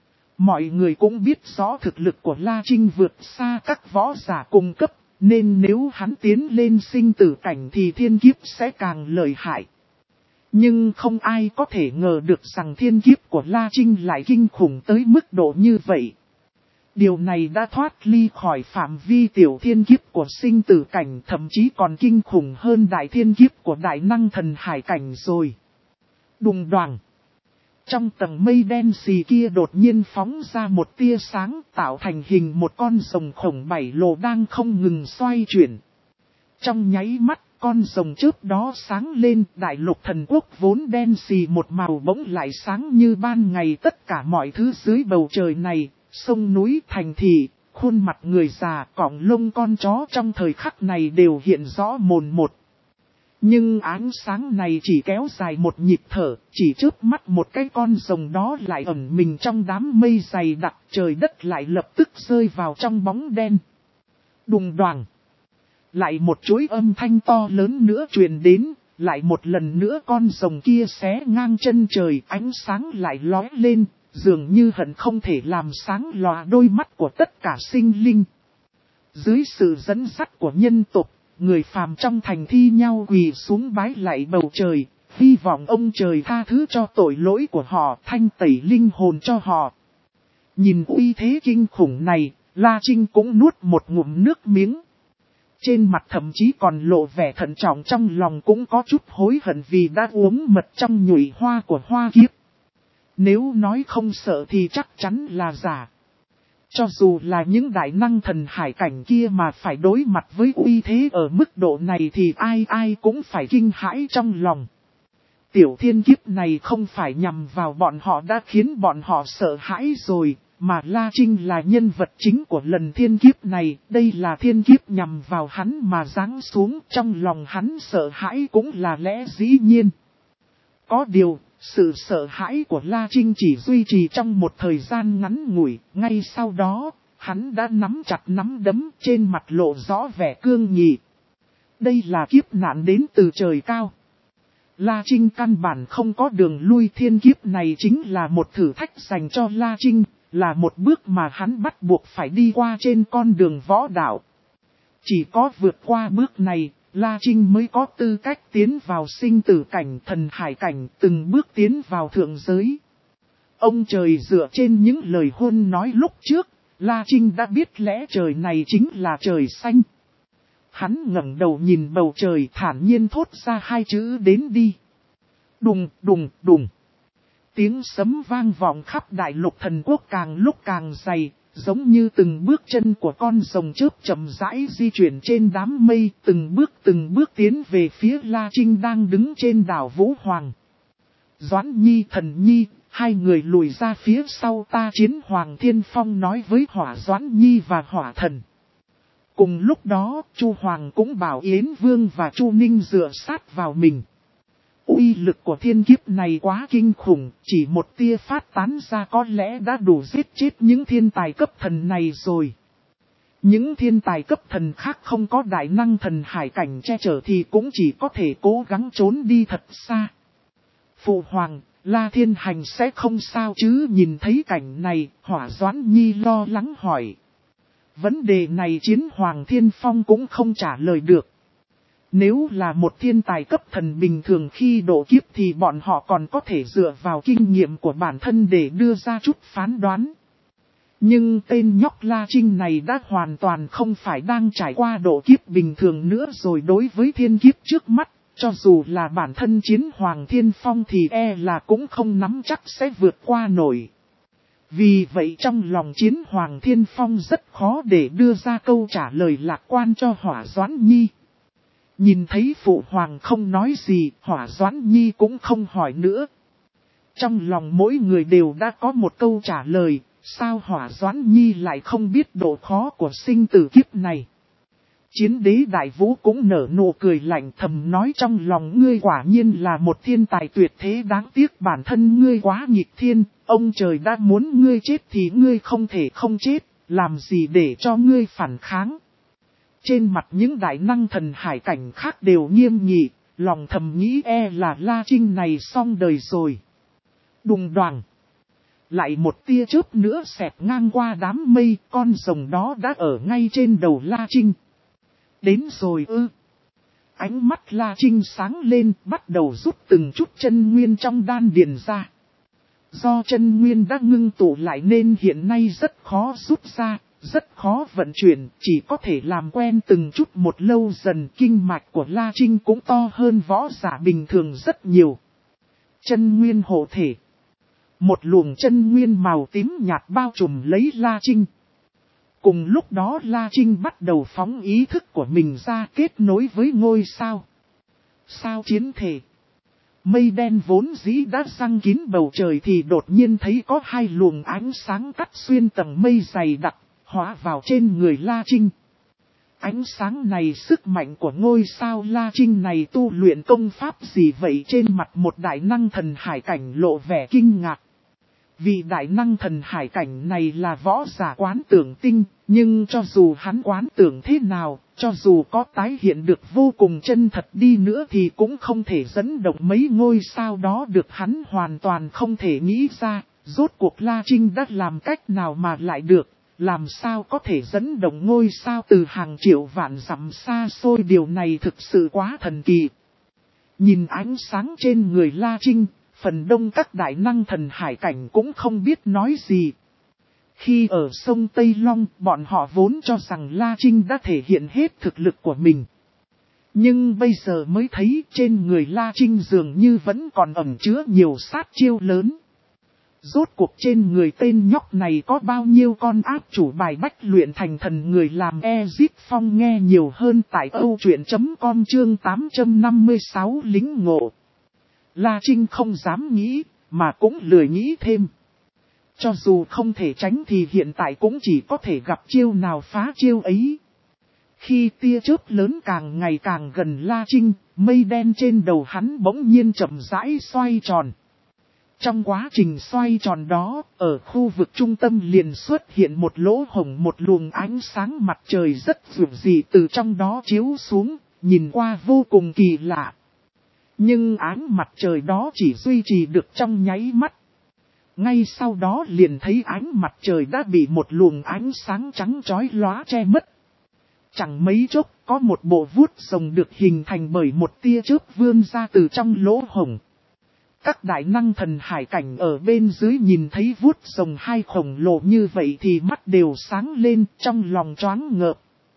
Mọi người cũng biết rõ thực lực của La Trinh vượt xa các võ giả cùng cấp, nên nếu hắn tiến lên sinh tử cảnh thì thiên kiếp sẽ càng lợi hại. Nhưng không ai có thể ngờ được rằng thiên kiếp của La Trinh lại kinh khủng tới mức độ như vậy. Điều này đã thoát ly khỏi phạm vi tiểu thiên kiếp của sinh tử cảnh, thậm chí còn kinh khủng hơn đại thiên kiếp của đại năng thần hải cảnh rồi. Đùng đoàng. Trong tầng mây đen xì kia đột nhiên phóng ra một tia sáng, tạo thành hình một con rồng khổng bảy lỗ đang không ngừng xoay chuyển. Trong nháy mắt, con rồng chớp đó sáng lên, đại lục thần quốc vốn đen xì một màu bỗng lại sáng như ban ngày. Tất cả mọi thứ dưới bầu trời này, sông núi, thành thị, khuôn mặt người già, cọng lông con chó trong thời khắc này đều hiện rõ mồn một. Nhưng ánh sáng này chỉ kéo dài một nhịp thở, chỉ chớp mắt một cái con rồng đó lại ẩn mình trong đám mây dày đặc, trời đất lại lập tức rơi vào trong bóng đen. Đùng đoàng. Lại một chuỗi âm thanh to lớn nữa truyền đến, lại một lần nữa con rồng kia xé ngang chân trời, ánh sáng lại lóe lên, dường như hận không thể làm sáng lòa đôi mắt của tất cả sinh linh. Dưới sự dẫn dắt của nhân tộc, người phàm trong thành thi nhau quỳ xuống bái lạy bầu trời, hy vọng ông trời tha thứ cho tội lỗi của họ, thanh tẩy linh hồn cho họ. Nhìn uy thế kinh khủng này, La Trinh cũng nuốt một ngụm nước miếng. Trên mặt thậm chí còn lộ vẻ thận trọng, trong lòng cũng có chút hối hận vì đã uống mật trong nhụy hoa của hoa kiếp. Nếu nói không sợ thì chắc chắn là giả. Cho dù là những đại năng thần hải cảnh kia mà phải đối mặt với uy thế ở mức độ này thì ai ai cũng phải kinh hãi trong lòng. Tiểu thiên kiếp này không phải nhằm vào bọn họ đã khiến bọn họ sợ hãi rồi, mà La Trinh là nhân vật chính của lần thiên kiếp này. Đây là thiên kiếp nhằm vào hắn mà giáng xuống, trong lòng hắn sợ hãi cũng là lẽ dĩ nhiên. Có điều, sự sợ hãi của La Trinh chỉ duy trì trong một thời gian ngắn ngủi, ngay sau đó, hắn đã nắm chặt nắm đấm, trên mặt lộ rõ vẻ cương nghị. Đây là kiếp nạn đến từ trời cao. La Trinh căn bản không có đường lui, thiên kiếp này chính là một thử thách dành cho La Trinh, là một bước mà hắn bắt buộc phải đi qua trên con đường võ đạo. Chỉ có vượt qua bước này, La Trinh mới có tư cách tiến vào sinh tử cảnh, thần hải cảnh, từng bước tiến vào thượng giới. Ông trời dựa trên những lời huân nói lúc trước, La Trinh đã biết lẽ trời này chính là trời xanh. Hắn ngẩng đầu nhìn bầu trời, thản nhiên thốt ra hai chữ đến đi. Đùng, đùng, đùng. Tiếng sấm vang vọng khắp đại lục thần quốc càng lúc càng dày, giống như từng bước chân của con rồng chớp chậm rãi di chuyển trên đám mây, từng bước từng bước tiến về phía La Trinh đang đứng trên đảo Vũ Hoàng. Doãn Nhi, Thần Nhi, hai người lùi ra phía sau ta. Chiến Hoàng Thiên Phong nói với Hỏa Doãn Nhi và Hỏa Thần. Cùng lúc đó, Chu Hoàng cũng bảo Yến Vương và Chu Ninh dựa sát vào mình. Uy lực của thiên kiếp này quá kinh khủng, chỉ một tia phát tán ra có lẽ đã đủ giết chết những thiên tài cấp thần này rồi. Những thiên tài cấp thần khác không có đại năng thần hải cảnh che chở thì cũng chỉ có thể cố gắng trốn đi thật xa. Phụ Hoàng, La Thiên Hành sẽ không sao chứ? Nhìn thấy cảnh này, Hỏa Doãn Nhi lo lắng hỏi. Vấn đề này Chiến Hoàng Thiên Phong cũng không trả lời được. Nếu là một thiên tài cấp thần bình thường khi độ kiếp thì bọn họ còn có thể dựa vào kinh nghiệm của bản thân để đưa ra chút phán đoán. Nhưng tên nhóc La Trinh này đã hoàn toàn không phải đang trải qua độ kiếp bình thường nữa rồi. Đối với thiên kiếp trước mắt, cho dù là bản thân Chiến Hoàng Thiên Phong thì e là cũng không nắm chắc sẽ vượt qua nổi. Vì vậy trong lòng Chiến Hoàng Thiên Phong rất khó để đưa ra câu trả lời lạc quan cho Hỏa Doãn Nhi. Nhìn thấy Phụ Hoàng không nói gì, Hỏa Doãn Nhi cũng không hỏi nữa. Trong lòng mỗi người đều đã có một câu trả lời, sao Hỏa Doãn Nhi lại không biết độ khó của sinh tử kiếp này. Chiến đế Đại Vũ cũng nở nụ cười lạnh, thầm nói trong lòng ngươi quả nhiên là một thiên tài tuyệt thế, đáng tiếc bản thân ngươi quá nghịch thiên, ông trời đã muốn ngươi chết thì ngươi không thể không chết, làm gì để cho ngươi phản kháng. Trên mặt những đại năng thần hải cảnh khác đều nghiêm nghị, lòng thầm nghĩ e là La Trinh này xong đời rồi. Đùng đoàng. Lại một tia chớp nữa xẹt ngang qua đám mây, con rồng đó đã ở ngay trên đầu La Trinh. Đến rồi ư. Ánh mắt La Trinh sáng lên, bắt đầu rút từng chút chân nguyên trong đan điền ra. Do chân nguyên đã ngưng tụ lại nên hiện nay rất khó rút ra, rất khó vận chuyển, chỉ có thể làm quen từng chút một. Lâu dần kinh mạch của La Trinh cũng to hơn võ giả bình thường rất nhiều. Chân nguyên hộ thể. Một luồng chân nguyên màu tím nhạt bao trùm lấy La Trinh. Cùng lúc đó La Trinh bắt đầu phóng ý thức của mình ra kết nối với ngôi sao. Sao chiến thể. Mây đen vốn dĩ đã răng kín bầu trời thì đột nhiên thấy có hai luồng ánh sáng cắt xuyên tầng mây dày đặc, hóa vào trên người La Trinh. Ánh sáng này sức mạnh của ngôi sao La Trinh này tu luyện công pháp gì vậy? Trên mặt một đại năng thần hải cảnh lộ vẻ kinh ngạc. Vì đại năng thần hải cảnh này là võ giả quán tưởng tinh, nhưng cho dù hắn quán tưởng thế nào, cho dù có tái hiện được vô cùng chân thật đi nữa thì cũng không thể dẫn động mấy ngôi sao đó được. Hắn hoàn toàn không thể nghĩ ra, rốt cuộc La Trinh đã làm cách nào mà lại được, làm sao có thể dẫn động ngôi sao từ hàng triệu vạn dặm xa xôi. Điều này thực sự quá thần kỳ. Nhìn ánh sáng trên người La Trinh, phần đông các đại năng thần hải cảnh cũng không biết nói gì. Khi ở sông Tây Long, bọn họ vốn cho rằng La Trinh đã thể hiện hết thực lực của mình. Nhưng bây giờ mới thấy trên người La Trinh dường như vẫn còn ẩn chứa nhiều sát chiêu lớn. Rốt cuộc trên người tên nhóc này có bao nhiêu con áp chủ bài bách luyện thành thần người làm Ezip Phong nghe nhiều hơn tại âu truyện chấm com chương tám trăm năm mươi sáu lính ngộ. La Trinh không dám nghĩ, mà cũng lười nghĩ thêm. Cho dù không thể tránh thì hiện tại cũng chỉ có thể gặp chiêu nào phá chiêu ấy. Khi tia chớp lớn càng ngày càng gần La Trinh, mây đen trên đầu hắn bỗng nhiên chậm rãi xoay tròn. Trong quá trình xoay tròn đó, ở khu vực trung tâm liền xuất hiện một lỗ hổng, một luồng ánh sáng mặt trời rất dịu dị từ trong đó chiếu xuống, nhìn qua vô cùng kỳ lạ. Nhưng ánh mặt trời đó chỉ duy trì được trong nháy mắt. Ngay sau đó liền thấy ánh mặt trời đã bị một luồng ánh sáng trắng chói lóa che mất. Chẳng mấy chốc có một bộ vuốt rồng được hình thành bởi một tia chớp vươn ra từ trong lỗ hổng. Các đại năng thần hải cảnh ở bên dưới nhìn thấy vuốt rồng hai khổng lồ như vậy thì mắt đều sáng lên, trong lòng choáng ngợp.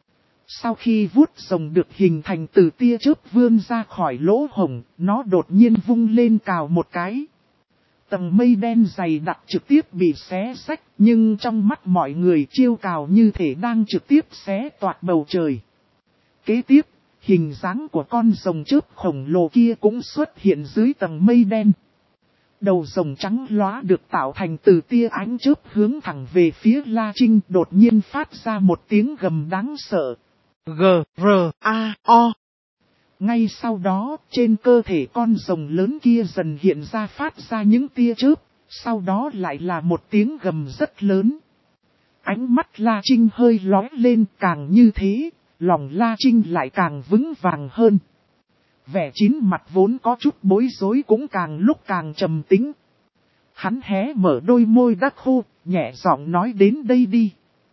Sau khi vuốt rồng được hình thành từ tia chớp vươn ra khỏi lỗ hổng, nó đột nhiên vung lên cào một cái. Tầng mây đen dày đặc trực tiếp bị xé rách, nhưng trong mắt mọi người chiêu cào như thể đang trực tiếp xé toạc bầu trời. Kế tiếp, hình dáng của con rồng chớp khổng lồ kia cũng xuất hiện dưới tầng mây đen. Đầu rồng trắng lóa được tạo thành từ tia ánh chớp hướng thẳng về phía La Trinh, đột nhiên phát ra một tiếng gầm đáng sợ. G, R, A, O. Ngay sau đó, trên cơ thể con rồng lớn kia dần hiện ra phát ra những tia chớp, sau đó lại là một tiếng gầm rất lớn. Ánh mắt La Trinh hơi lóe lên, càng như thế, lòng La Trinh lại càng vững vàng hơn. Vẻ chín mặt vốn có chút bối rối cũng càng lúc càng trầm tĩnh. Hắn hé mở đôi môi đắc khô, nhẹ giọng nói đến đây đi.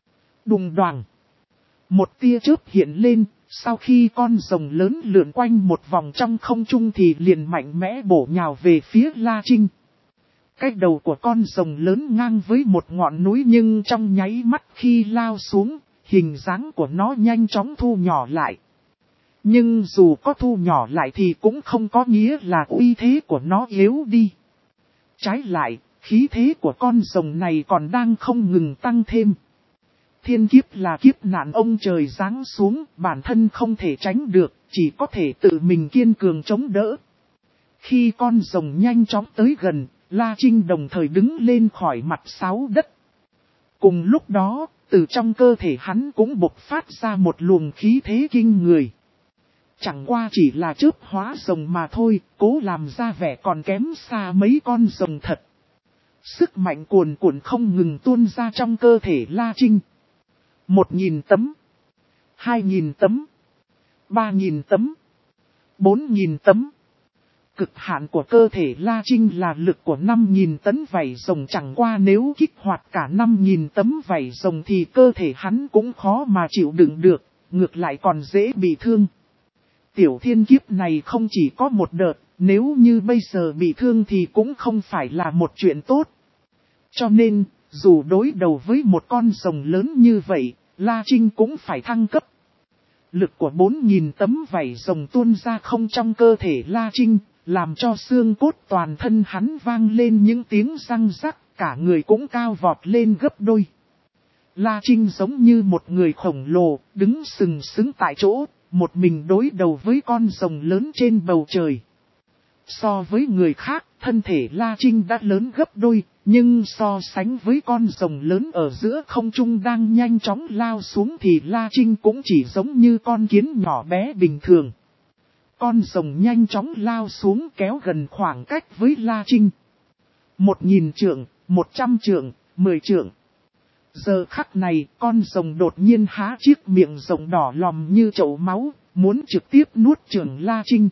Đùng đoàng. Một tia chớp hiện lên, sau khi con rồng lớn lượn quanh một vòng trong không trung thì liền mạnh mẽ bổ nhào về phía La Trinh. Cái đầu của con rồng lớn ngang với một ngọn núi nhưng trong nháy mắt khi lao xuống, hình dáng của nó nhanh chóng thu nhỏ lại. Nhưng dù có thu nhỏ lại thì cũng không có nghĩa là uy thế của nó yếu đi. Trái lại, khí thế của con rồng này còn đang không ngừng tăng thêm. Thiên kiếp là kiếp nạn ông trời giáng xuống, bản thân không thể tránh được, chỉ có thể tự mình kiên cường chống đỡ. Khi con rồng nhanh chóng tới gần, La Trinh đồng thời đứng lên khỏi mặt sáu đất. Cùng lúc đó, từ trong cơ thể hắn cũng bộc phát ra một luồng khí thế kinh người. Chẳng qua chỉ là chớp hóa rồng mà thôi, cố làm ra vẻ còn kém xa mấy con rồng thật. Sức mạnh cuồn cuộn không ngừng tuôn ra trong cơ thể La Trinh. Một nghìn tấm, hai nghìn tấm, ba nghìn tấm, bốn nghìn tấm. Cực hạn của cơ thể La Trinh là lực của năm nghìn tấn vảy rồng, chẳng qua nếu kích hoạt cả năm nghìn tấm vảy rồng thì cơ thể hắn cũng khó mà chịu đựng được, ngược lại còn dễ bị thương. Tiểu thiên kiếp này không chỉ có một đợt, nếu như bây giờ bị thương thì cũng không phải là một chuyện tốt. Cho nên, dù đối đầu với một con rồng lớn như vậy, La Trinh cũng phải thăng cấp. Lực của bốn nghìn tấm vảy rồng tuôn ra không trong cơ thể La Trinh, làm cho xương cốt toàn thân hắn vang lên những tiếng răng rắc, cả người cũng cao vọt lên gấp đôi. La Trinh giống như một người khổng lồ, đứng sừng sững tại chỗ, một mình đối đầu với con rồng lớn trên bầu trời. So với người khác, thân thể La Trinh đã lớn gấp đôi, nhưng so sánh với con rồng lớn ở giữa không trung đang nhanh chóng lao xuống thì La Trinh cũng chỉ giống như con kiến nhỏ bé bình thường. Con rồng nhanh chóng lao xuống kéo gần khoảng cách với La Trinh. Một nghìn trượng, một trăm trượng, mười trượng. Giờ khắc này, con rồng đột nhiên há chiếc miệng rồng đỏ lòm như chậu máu, muốn trực tiếp nuốt chửng La Trinh.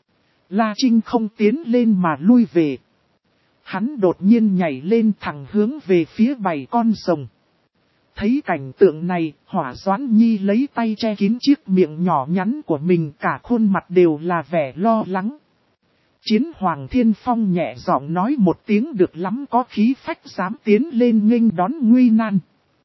La Trinh không tiến lên mà lui về. Hắn đột nhiên nhảy lên thẳng hướng về phía bảy con rồng. Thấy cảnh tượng này, Hỏa Doãn Nhi lấy tay che kín chiếc miệng nhỏ nhắn của mình, cả khuôn mặt đều là vẻ lo lắng. Chiến Hoàng Thiên Phong nhẹ giọng nói một tiếng được lắm có khí phách dám tiến lên nghênh đón nguy nan.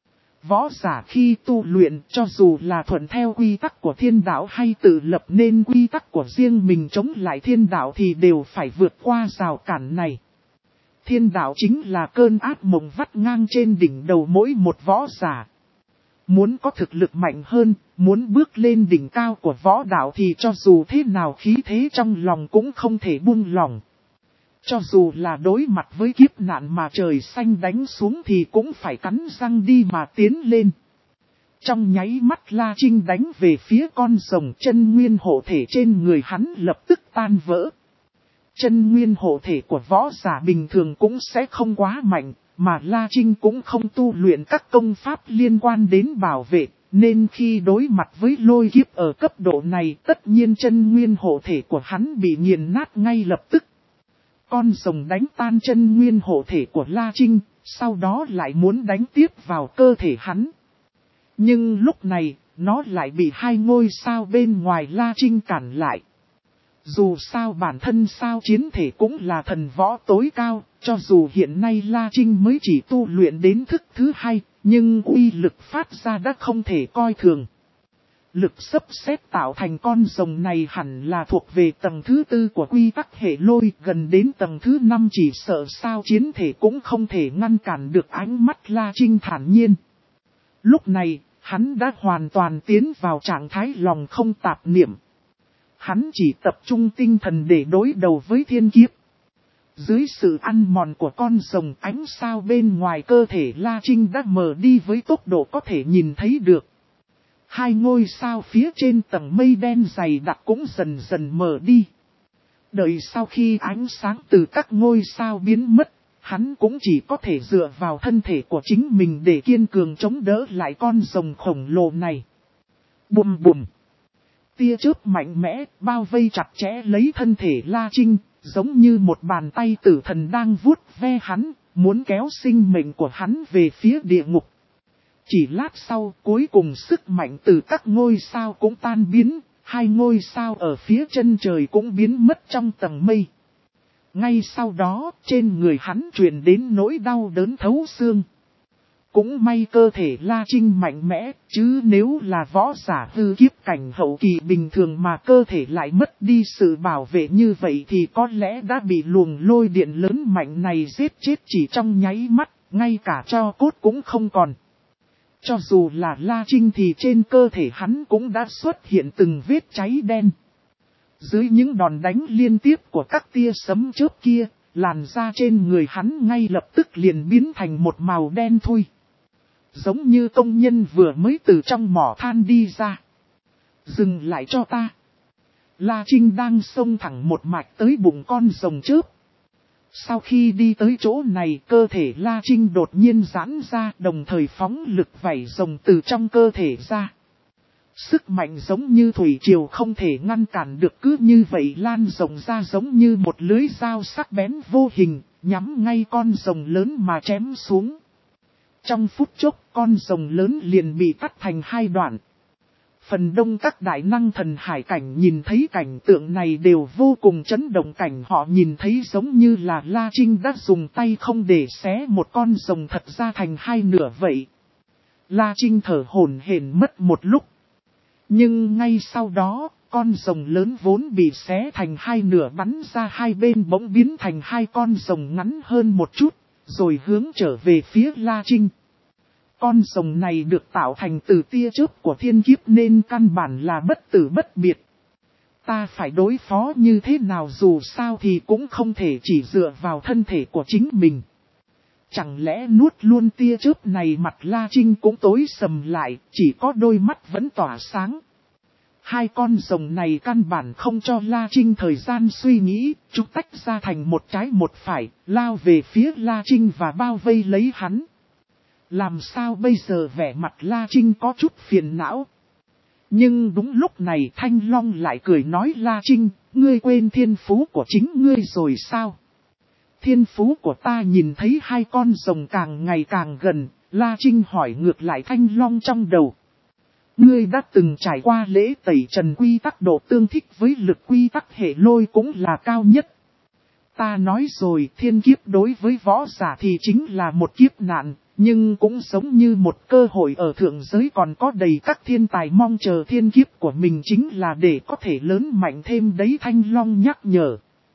Võ giả khi tu luyện cho dù là thuận theo quy tắc của thiên đạo hay tự lập nên quy tắc của riêng mình chống lại thiên đạo thì đều phải vượt qua rào cản này. Thiên đạo chính là cơn ác mộng vắt ngang trên đỉnh đầu mỗi một võ giả. Muốn có thực lực mạnh hơn, muốn bước lên đỉnh cao của võ đạo thì cho dù thế nào khí thế trong lòng cũng không thể buông lỏng. Cho dù là đối mặt với kiếp nạn mà trời xanh đánh xuống thì cũng phải cắn răng đi mà tiến lên. Trong nháy mắt La Trinh đánh về phía con rồng, chân nguyên hộ thể trên người hắn lập tức tan vỡ. Chân nguyên hộ thể của võ giả bình thường cũng sẽ không quá mạnh, mà La Trinh cũng không tu luyện các công pháp liên quan đến bảo vệ, nên khi đối mặt với lôi kiếp ở cấp độ này tất nhiên chân nguyên hộ thể của hắn bị nghiền nát ngay lập tức. Con rồng đánh tan chân nguyên hộ thể của La Trinh, sau đó lại muốn đánh tiếp vào cơ thể hắn. Nhưng lúc này, nó lại bị hai ngôi sao bên ngoài La Trinh cản lại. Dù sao bản thân sao chiến thể cũng là thần võ tối cao, cho dù hiện nay La Trinh mới chỉ tu luyện đến thức thứ hai, nhưng uy lực phát ra đã không thể coi thường. Lực sắp xếp tạo thành con rồng này hẳn là thuộc về tầng thứ tư của quy tắc hệ lôi, gần đến tầng thứ năm chỉ sợ sao chiến thể cũng không thể ngăn cản được ánh mắt La Trinh thản nhiên. Lúc này, hắn đã hoàn toàn tiến vào trạng thái lòng không tạp niệm. Hắn chỉ tập trung tinh thần để đối đầu với thiên kiếp. Dưới sự ăn mòn của con rồng, ánh sao bên ngoài cơ thể La Trinh đã mờ đi với tốc độ có thể nhìn thấy được. Hai ngôi sao phía trên tầng mây đen dày đặc cũng dần dần mờ đi. Đợi sau khi ánh sáng từ các ngôi sao biến mất, hắn cũng chỉ có thể dựa vào thân thể của chính mình để kiên cường chống đỡ lại con rồng khổng lồ này. Bùm bùm. Tia chớp mạnh mẽ, bao vây chặt chẽ lấy thân thể La Trinh, giống như một bàn tay tử thần đang vuốt ve hắn, muốn kéo sinh mệnh của hắn về phía địa ngục. Chỉ lát sau, cuối cùng sức mạnh từ các ngôi sao cũng tan biến, hai ngôi sao ở phía chân trời cũng biến mất trong tầng mây. Ngay sau đó, trên người hắn truyền đến nỗi đau đớn thấu xương. Cũng may cơ thể La Trinh mạnh mẽ, chứ nếu là võ giả hư kiếp cảnh hậu kỳ bình thường mà cơ thể lại mất đi sự bảo vệ như vậy thì có lẽ đã bị luồng lôi điện lớn mạnh này giết chết chỉ trong nháy mắt, ngay cả tro cốt cũng không còn. Cho dù là La Trinh thì trên cơ thể hắn cũng đã xuất hiện từng vết cháy đen. Dưới những đòn đánh liên tiếp của các tia sấm chớp kia, làn da trên người hắn ngay lập tức liền biến thành một màu đen thui. Giống như công nhân vừa mới từ trong mỏ than đi ra. Dừng lại cho ta. La Trinh đang xông thẳng một mạch tới bụng con rồng chớp. Sau khi đi tới chỗ này, cơ thể La Trinh đột nhiên giãn ra, đồng thời phóng lực vảy rồng từ trong cơ thể ra. Sức mạnh giống như thủy triều không thể ngăn cản được, cứ như vậy lan rộng ra giống như một lưới dao sắc bén vô hình, nhắm ngay con rồng lớn mà chém xuống. Trong phút chốc, con rồng lớn liền bị cắt thành hai đoạn. Phần đông các đại năng thần hải cảnh nhìn thấy cảnh tượng này đều vô cùng chấn động, cảnh họ nhìn thấy giống như là La Trinh đã dùng tay không để xé một con rồng thật ra thành hai nửa vậy. La Trinh thở hổn hển mất một lúc. Nhưng ngay sau đó, con rồng lớn vốn bị xé thành hai nửa bắn ra hai bên bỗng biến thành hai con rồng ngắn hơn một chút, rồi hướng trở về phía La Trinh. Con rồng này được tạo thành từ tia chớp của thiên kiếp nên căn bản là bất tử bất biệt. Ta phải đối phó như thế nào dù sao thì cũng không thể chỉ dựa vào thân thể của chính mình. Chẳng lẽ nuốt luôn tia chớp này? Mặt La Trinh cũng tối sầm lại, chỉ có đôi mắt vẫn tỏa sáng. Hai con rồng này căn bản không cho La Trinh thời gian suy nghĩ, chúng tách ra thành một trái một phải, lao về phía La Trinh và bao vây lấy hắn. Làm sao bây giờ? Vẻ mặt La Trinh có chút phiền não. Nhưng đúng lúc này Thanh Long lại cười nói: La Trinh, ngươi quên thiên phú của chính ngươi rồi sao? Thiên phú của ta? Nhìn thấy hai con rồng càng ngày càng gần, La Trinh hỏi ngược lại Thanh Long trong đầu. Ngươi đã từng trải qua lễ tẩy trần, quy tắc độ tương thích với lực quy tắc hệ lôi cũng là cao nhất. Ta nói rồi, thiên kiếp đối với võ giả thì chính là một kiếp nạn, nhưng cũng giống như một cơ hội ở thượng giới, còn có đầy các thiên tài mong chờ thiên kiếp của mình chính là để có thể lớn mạnh thêm đấy. Thanh Long nhắc nhở.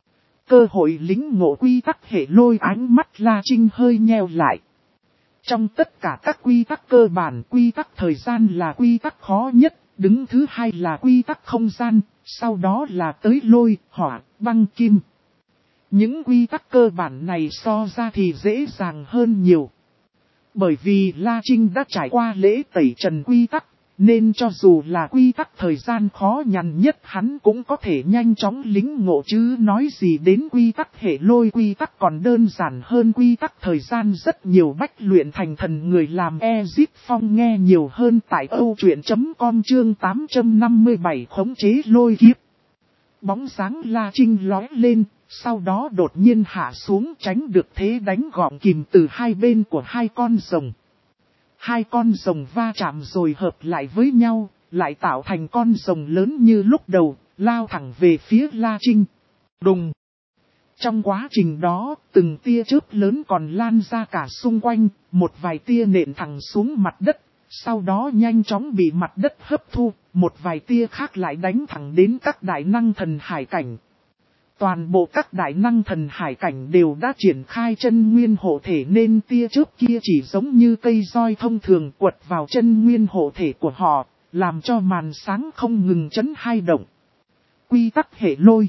Cơ hội lĩnh ngộ quy tắc hệ lôi. Ánh mắt La Trinh hơi nheo lại. Trong tất cả các quy tắc cơ bản, quy tắc thời gian là quy tắc khó nhất, đứng thứ hai là quy tắc không gian, sau đó là tới lôi, hỏa, băng, kim. Những quy tắc cơ bản này so ra thì dễ dàng hơn nhiều. Bởi vì La Trinh đã trải qua lễ tẩy trần quy tắc, nên cho dù là quy tắc thời gian khó nhằn nhất hắn cũng có thể nhanh chóng lĩnh ngộ, chứ nói gì đến quy tắc hệ lôi. Quy tắc còn đơn giản hơn quy tắc thời gian rất nhiều. Bách luyện thành thần, người làm Ezip Phong. Nghe nhiều hơn tại âu truyện chấm com chương tám trăm năm mươi bảy khống chế lôi kiếp. Bóng dáng La Trinh lói lên, sau đó đột nhiên hạ xuống, tránh được thế đánh gọn kìm từ hai bên của hai con rồng. Hai con rồng va chạm rồi hợp lại với nhau, lại tạo thành con rồng lớn như lúc đầu, lao thẳng về phía La Trinh. Đùng! Trong quá trình đó, từng tia chớp lớn còn lan ra cả xung quanh, một vài tia nện thẳng xuống mặt đất, sau đó nhanh chóng bị mặt đất hấp thu, một vài tia khác lại đánh thẳng đến các đại năng thần hải cảnh. Toàn bộ các đại năng thần hải cảnh đều đã triển khai chân nguyên hộ thể nên tia chớp kia chỉ giống như cây roi thông thường quật vào chân nguyên hộ thể của họ, làm cho màn sáng không ngừng chấn hai động. Quy tắc hệ lôi.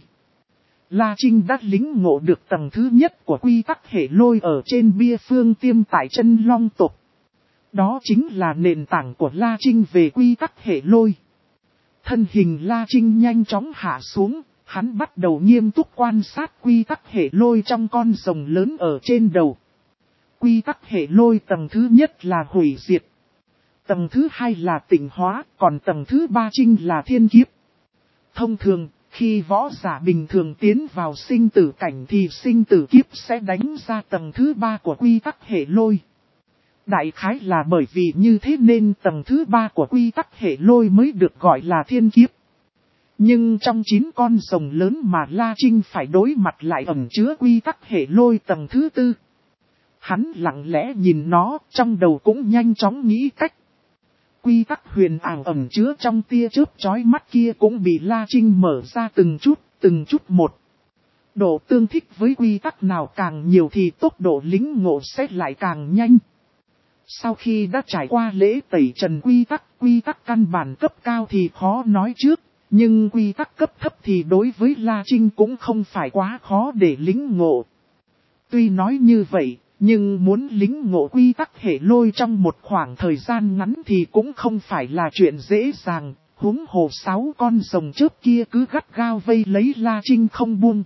La Trinh đã lĩnh ngộ được tầng thứ nhất của quy tắc hệ lôi ở trên bia phương tiêm tại chân long tộc. Đó chính là nền tảng của La Trinh về quy tắc hệ lôi. Thân hình La Trinh nhanh chóng hạ xuống. Hắn bắt đầu nghiêm túc quan sát quy tắc hệ lôi trong con rồng lớn ở trên đầu. Quy tắc hệ lôi tầng thứ nhất là hủy diệt. Tầng thứ hai là tịnh hóa, còn tầng thứ ba chính là thiên kiếp. Thông thường, khi võ giả bình thường tiến vào sinh tử cảnh thì sinh tử kiếp sẽ đánh ra tầng thứ ba của quy tắc hệ lôi. Đại khái là bởi vì như thế nên tầng thứ ba của quy tắc hệ lôi mới được gọi là thiên kiếp. Nhưng trong chín con rồng lớn mà La Trinh phải đối mặt lại ẩn chứa quy tắc hệ lôi tầng thứ tư. Hắn lặng lẽ nhìn nó, trong đầu cũng nhanh chóng nghĩ cách. Quy tắc huyền ảo ẩn chứa trong tia chớp chói mắt kia cũng bị La Trinh mở ra từng chút, từng chút một. Độ tương thích với quy tắc nào càng nhiều thì tốc độ lĩnh ngộ sẽ lại càng nhanh. Sau khi đã trải qua lễ tẩy trần quy tắc, quy tắc căn bản cấp cao thì khó nói trước. Nhưng quy tắc cấp thấp thì đối với La Trinh cũng không phải quá khó để lĩnh ngộ. Tuy nói như vậy, nhưng muốn lĩnh ngộ quy tắc hệ lôi trong một khoảng thời gian ngắn thì cũng không phải là chuyện dễ dàng. Huống hồ sáu con rồng chớp kia cứ gắt gao vây lấy La Trinh không buông.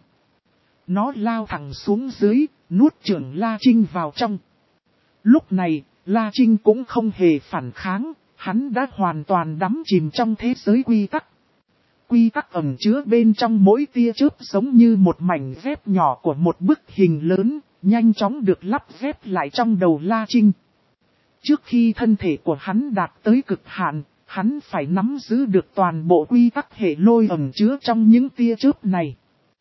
Nó lao thẳng xuống dưới, nuốt chửng La Trinh vào trong. Lúc này, La Trinh cũng không hề phản kháng, hắn đã hoàn toàn đắm chìm trong thế giới quy tắc. Quy tắc ẩn chứa bên trong mỗi tia chớp giống như một mảnh ghép nhỏ của một bức hình lớn, nhanh chóng được lắp ghép lại trong đầu La Trinh. Trước khi thân thể của hắn đạt tới cực hạn, hắn phải nắm giữ được toàn bộ quy tắc hệ lôi ẩn chứa trong những tia chớp này.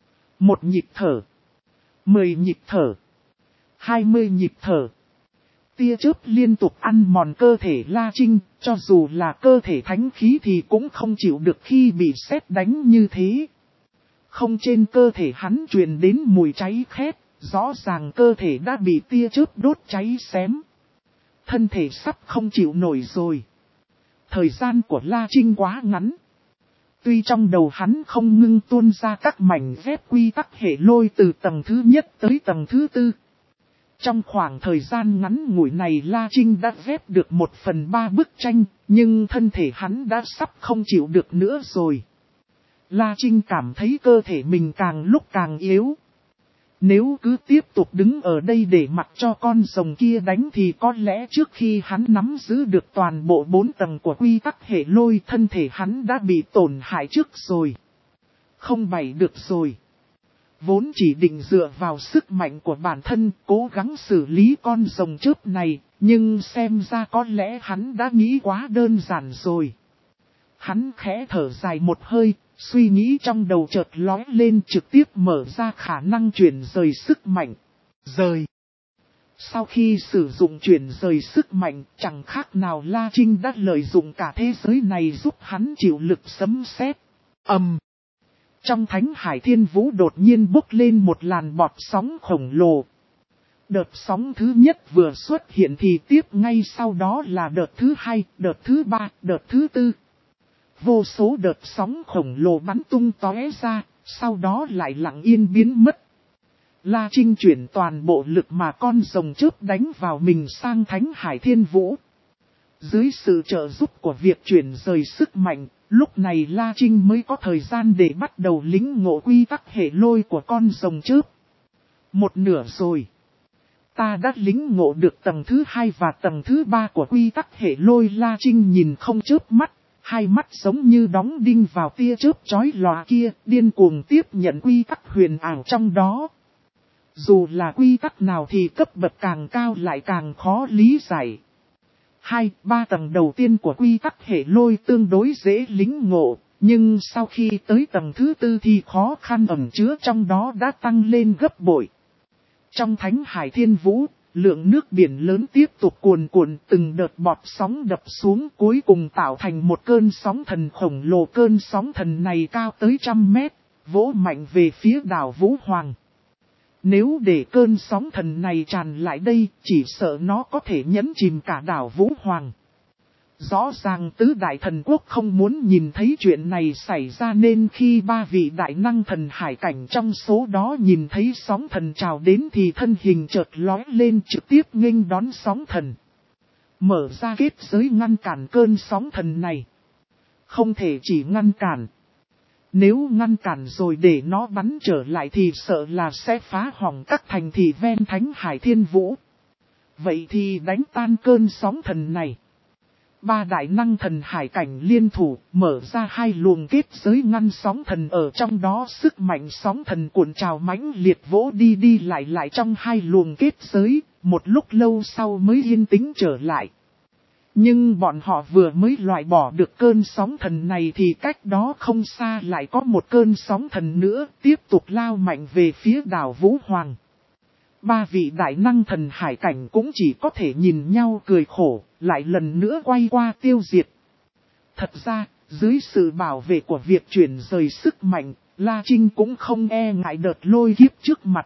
Một nhịp thở, mười nhịp thở, hai mươi nhịp thở. Tia chớp liên tục ăn mòn cơ thể La Trinh, cho dù là cơ thể thánh khí thì cũng không chịu được khi bị sét đánh như thế. Không, trên cơ thể hắn truyền đến mùi cháy khét, rõ ràng cơ thể đã bị tia chớp đốt cháy xém. Thân thể sắp không chịu nổi rồi. Thời gian của La Trinh quá ngắn. Tuy trong đầu hắn không ngưng tuôn ra các mảnh ghép quy tắc hệ lôi từ tầng thứ nhất tới tầng thứ tư. Trong khoảng thời gian ngắn ngủi này La Trinh đã ghép được một phần ba bức tranh, nhưng thân thể hắn đã sắp không chịu được nữa rồi. La Trinh cảm thấy cơ thể mình càng lúc càng yếu. Nếu cứ tiếp tục đứng ở đây để mặc cho con rồng kia đánh thì có lẽ trước khi hắn nắm giữ được toàn bộ bốn tầng của quy tắc hệ lôi, thân thể hắn đã bị tổn hại trước rồi. Không bày được rồi. Vốn chỉ định dựa vào sức mạnh của bản thân cố gắng xử lý con rồng chớp này, nhưng xem ra có lẽ hắn đã nghĩ quá đơn giản rồi. Hắn khẽ thở dài một hơi, suy nghĩ trong đầu chợt lóe lên, trực tiếp mở ra khả năng chuyển rời sức mạnh. Rời. Sau khi sử dụng chuyển rời sức mạnh, chẳng khác nào La Trinh đã lợi dụng cả thế giới này giúp hắn chịu lực sấm sét. Ầm. Um. Trong Thánh Hải Thiên Vũ đột nhiên bốc lên một làn bọt sóng khổng lồ. Đợt sóng thứ nhất vừa xuất hiện thì tiếp ngay sau đó là đợt thứ hai, đợt thứ ba, đợt thứ tư. Vô số đợt sóng khổng lồ bắn tung tóe ra, sau đó lại lặng yên biến mất. La Trinh chuyển toàn bộ lực mà con rồng chớp đánh vào mình sang Thánh Hải Thiên Vũ. Dưới sự trợ giúp của việc chuyển rời sức mạnh, lúc này La Trinh mới có thời gian để bắt đầu lĩnh ngộ quy tắc hệ lôi của con rồng chớp. Một nửa rồi. Ta đã lĩnh ngộ được tầng thứ hai và tầng thứ ba của quy tắc hệ lôi. La Trinh nhìn không chớp mắt, hai mắt giống như đóng đinh vào tia chớp chói lòa kia, điên cuồng tiếp nhận quy tắc huyền ảo trong đó. Dù là quy tắc nào thì cấp bậc càng cao lại càng khó lý giải. Hai, ba tầng đầu tiên của quy tắc hệ lôi tương đối dễ lĩnh ngộ, nhưng sau khi tới tầng thứ tư thì khó khăn ẩn chứa trong đó đã tăng lên gấp bội. Trong Thánh Hải Thiên Vũ, lượng nước biển lớn tiếp tục cuồn cuộn, từng đợt bọt sóng đập xuống cuối cùng tạo thành một cơn sóng thần khổng lồ. Cơn sóng thần này cao tới trăm mét, vỗ mạnh về phía đảo Vũ Hoàng. Nếu để cơn sóng thần này tràn lại đây, chỉ sợ nó có thể nhấn chìm cả đảo Vũ Hoàng. Rõ ràng tứ đại thần quốc không muốn nhìn thấy chuyện này xảy ra, nên khi ba vị đại năng thần hải cảnh trong số đó nhìn thấy sóng thần trào đến thì thân hình chợt lói lên, trực tiếp nghênh đón sóng thần. Mở ra kết giới ngăn cản cơn sóng thần này. Không thể chỉ ngăn cản. Nếu ngăn cản rồi để nó bắn trở lại thì sợ là sẽ phá hỏng các thành thị ven Thánh Hải Thiên Vũ. Vậy thì đánh tan cơn sóng thần này. Ba đại năng thần hải cảnh liên thủ, mở ra hai luồng kết giới ngăn sóng thần ở trong đó. Sức mạnh sóng thần cuộn trào mãnh liệt vỗ đi đi lại lại trong hai luồng kết giới, một lúc lâu sau mới yên tĩnh trở lại. Nhưng bọn họ vừa mới loại bỏ được cơn sóng thần này thì cách đó không xa lại có một cơn sóng thần nữa tiếp tục lao mạnh về phía đảo Vũ Hoàng. Ba vị đại năng thần hải cảnh cũng chỉ có thể nhìn nhau cười khổ, lại lần nữa quay qua tiêu diệt. Thật ra, dưới sự bảo vệ của việc chuyển rời sức mạnh, La Trinh cũng không e ngại đợt lôi kiếp trước mặt.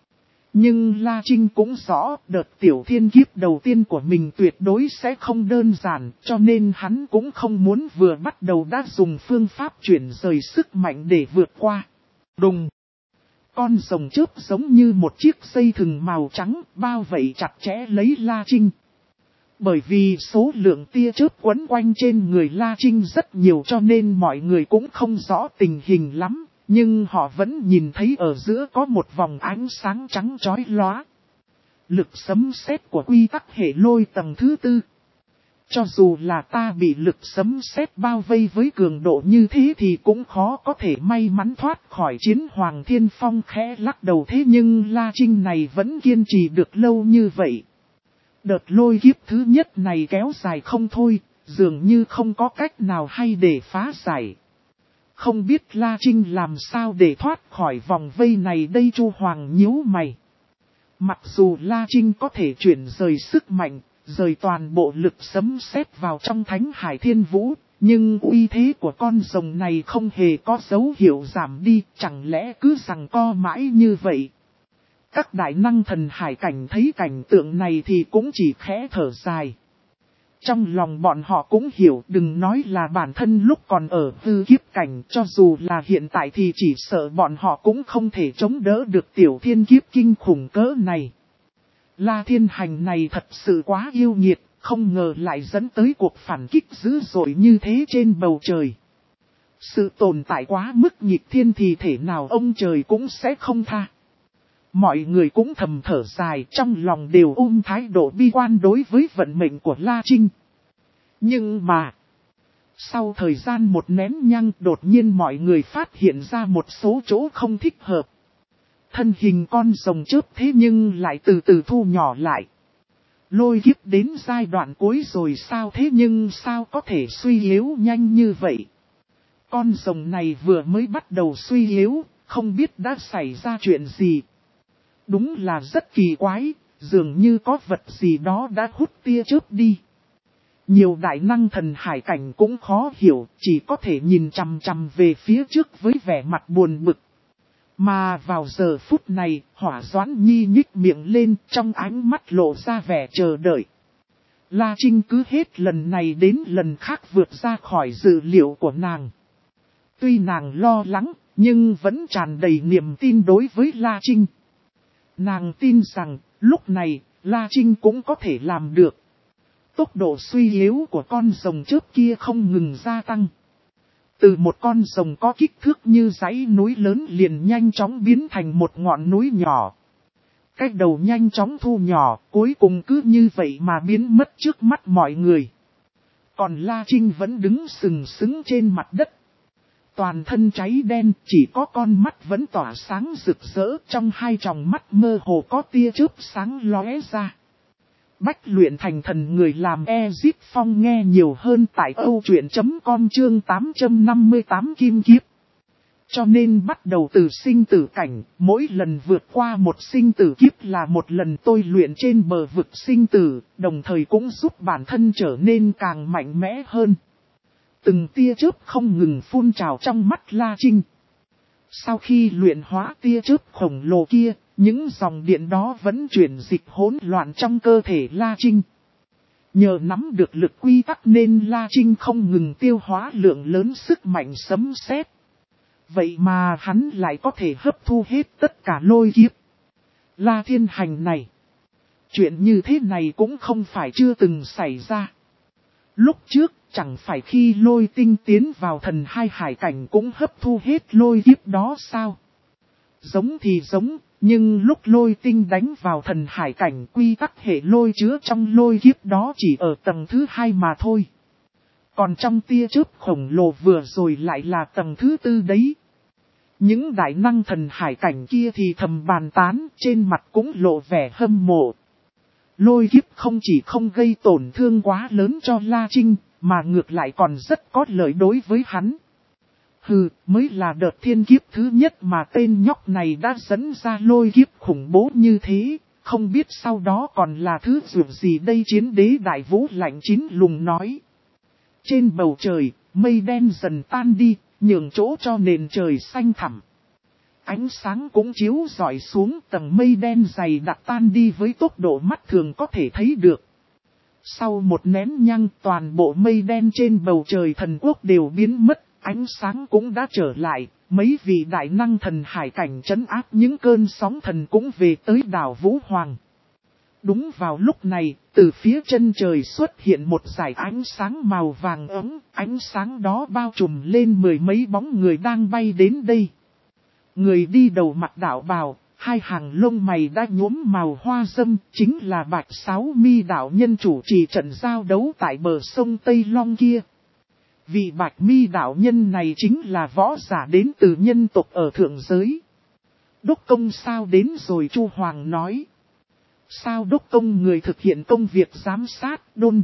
Nhưng La Trinh cũng rõ đợt tiểu thiên kiếp đầu tiên của mình tuyệt đối sẽ không đơn giản, cho nên hắn cũng không muốn vừa bắt đầu đã dùng phương pháp chuyển rời sức mạnh để vượt qua. Đùng! Con rồng chớp giống như một chiếc dây thừng màu trắng bao vây chặt chẽ lấy La Trinh. Bởi vì số lượng tia chớp quấn quanh trên người La Trinh rất nhiều cho nên mọi người cũng không rõ tình hình lắm. Nhưng họ vẫn nhìn thấy ở giữa có một vòng ánh sáng trắng chói lóa. Lực sấm sét của quy tắc hệ lôi tầng thứ tư. Cho dù là ta bị lực sấm sét bao vây với cường độ như thế thì cũng khó có thể may mắn thoát khỏi chiến Hoàng Thiên Phong khẽ lắc đầu. Thế nhưng La Trinh này vẫn kiên trì được lâu như vậy. Đợt lôi kiếp thứ nhất này kéo dài không thôi, dường như không có cách nào hay để phá giải. Không biết La Trinh làm sao để thoát khỏi vòng vây này đây, Chu Hoàng nhíu mày. Mặc dù La Trinh có thể chuyển rời sức mạnh, rời toàn bộ lực sấm sét vào trong Thánh Hải Thiên Vũ, nhưng uy thế của con rồng này không hề có dấu hiệu giảm đi, chẳng lẽ cứ giằng co mãi như vậy. Các đại năng thần hải cảnh thấy cảnh tượng này thì cũng chỉ khẽ thở dài. Trong lòng bọn họ cũng hiểu, đừng nói là bản thân lúc còn ở hư kiếp cảnh, cho dù là hiện tại thì chỉ sợ bọn họ cũng không thể chống đỡ được tiểu thiên kiếp kinh khủng cỡ này. La Thiên Hành này thật sự quá yêu nghiệt, không ngờ lại dẫn tới cuộc phản kích dữ dội như thế trên bầu trời. Sự tồn tại quá mức nghịch thiên thì thể nào ông trời cũng sẽ không tha. Mọi người cũng thầm thở dài, trong lòng đều ôm thái độ bi quan đối với vận mệnh của La Trinh. Nhưng mà, sau thời gian một nén nhang, đột nhiên mọi người phát hiện ra một số chỗ không thích hợp. Thân hình con rồng chớp thế nhưng lại từ từ thu nhỏ lại. Lôi kiếp đến giai đoạn cuối rồi sao, thế nhưng sao có thể suy yếu nhanh như vậy? Con rồng này vừa mới bắt đầu suy yếu, không biết đã xảy ra chuyện gì. Đúng là rất kỳ quái, dường như có vật gì đó đã hút tia chớp đi. Nhiều đại năng thần hải cảnh cũng khó hiểu, chỉ có thể nhìn chằm chằm về phía trước với vẻ mặt buồn bực. Mà vào giờ phút này, Hỏa Doãn Nhi nhích miệng lên, trong ánh mắt lộ ra vẻ chờ đợi. La Trinh cứ hết lần này đến lần khác vượt ra khỏi dự liệu của nàng. Tuy nàng lo lắng, nhưng vẫn tràn đầy niềm tin đối với La Trinh. Nàng tin rằng, lúc này, La Trinh cũng có thể làm được. Tốc độ suy yếu của con rồng chớp kia không ngừng gia tăng. Từ một con rồng có kích thước như dãy núi lớn liền nhanh chóng biến thành một ngọn núi nhỏ. Cái đầu nhanh chóng thu nhỏ, cuối cùng cứ như vậy mà biến mất trước mắt mọi người. Còn La Trinh vẫn đứng sừng sững trên mặt đất. Toàn thân cháy đen, chỉ có con mắt vẫn tỏa sáng rực rỡ, trong hai tròng mắt mơ hồ có tia chớp sáng lóe ra. Bách luyện thành thần, người làm Ezip Phong nghe nhiều hơn tại âu truyện chấm com chương tám trăm năm mươi tám kim kiếp. Cho nên bắt đầu từ sinh tử cảnh, mỗi lần vượt qua một sinh tử kiếp là một lần tôi luyện trên bờ vực sinh tử, đồng thời cũng giúp bản thân trở nên càng mạnh mẽ hơn. Từng tia chớp không ngừng phun trào trong mắt La Trinh. Sau khi luyện hóa tia chớp khổng lồ kia, những dòng điện đó vẫn chuyển dịch hỗn loạn trong cơ thể La Trinh. Nhờ nắm được lực quy tắc nên La Trinh không ngừng tiêu hóa lượng lớn sức mạnh sấm sét. Vậy mà hắn lại có thể hấp thu hết tất cả lôi kiếp. La Thiên Hành này. Chuyện như thế này cũng không phải chưa từng xảy ra. Lúc trước, chẳng phải khi lôi tinh tiến vào thần hai hải cảnh cũng hấp thu hết lôi kiếp đó sao? Giống thì giống, nhưng lúc lôi tinh đánh vào thần hải cảnh, quy tắc hệ lôi chứa trong lôi kiếp đó chỉ ở tầng thứ hai mà thôi. Còn trong tia chớp khổng lồ vừa rồi lại là tầng thứ tư đấy. Những đại năng thần hải cảnh kia thì thầm bàn tán, trên mặt cũng lộ vẻ hâm mộ. Lôi kiếp không chỉ không gây tổn thương quá lớn cho La Trinh, mà ngược lại còn rất có lợi đối với hắn. Hừ, mới là đợt thiên kiếp thứ nhất mà tên nhóc này đã dẫn ra lôi kiếp khủng bố như thế, không biết sau đó còn là thứ dường gì đây. Chiến đế đại vũ lạnh chín lùng nói. Trên bầu trời, mây đen dần tan đi, nhường chỗ cho nền trời xanh thẳm. Ánh sáng cũng chiếu rọi xuống, tầng mây đen dày đặc tan đi với tốc độ mắt thường có thể thấy được. Sau một nén nhang, toàn bộ mây đen trên bầu trời thần quốc đều biến mất, ánh sáng cũng đã trở lại, mấy vị đại năng thần hải cảnh trấn áp những cơn sóng thần cũng về tới đảo Vũ Hoàng. Đúng vào lúc này, từ phía chân trời xuất hiện một dải ánh sáng màu vàng ấm, ánh sáng đó bao trùm lên mười mấy bóng người đang bay đến đây. Người đi đầu mặc đạo bào, hai hàng lông mày đã nhuốm màu hoa dâm, chính là Bạch Sáu Mi đạo nhân chủ trì trận giao đấu tại bờ sông Tây Long kia. Vị Bạch Mi đạo nhân này chính là võ giả đến từ nhân tộc ở thượng giới. Đốc công sao đến rồi, Chu Hoàng nói. Sao đốc công? Người thực hiện công việc giám sát, đôn đốc,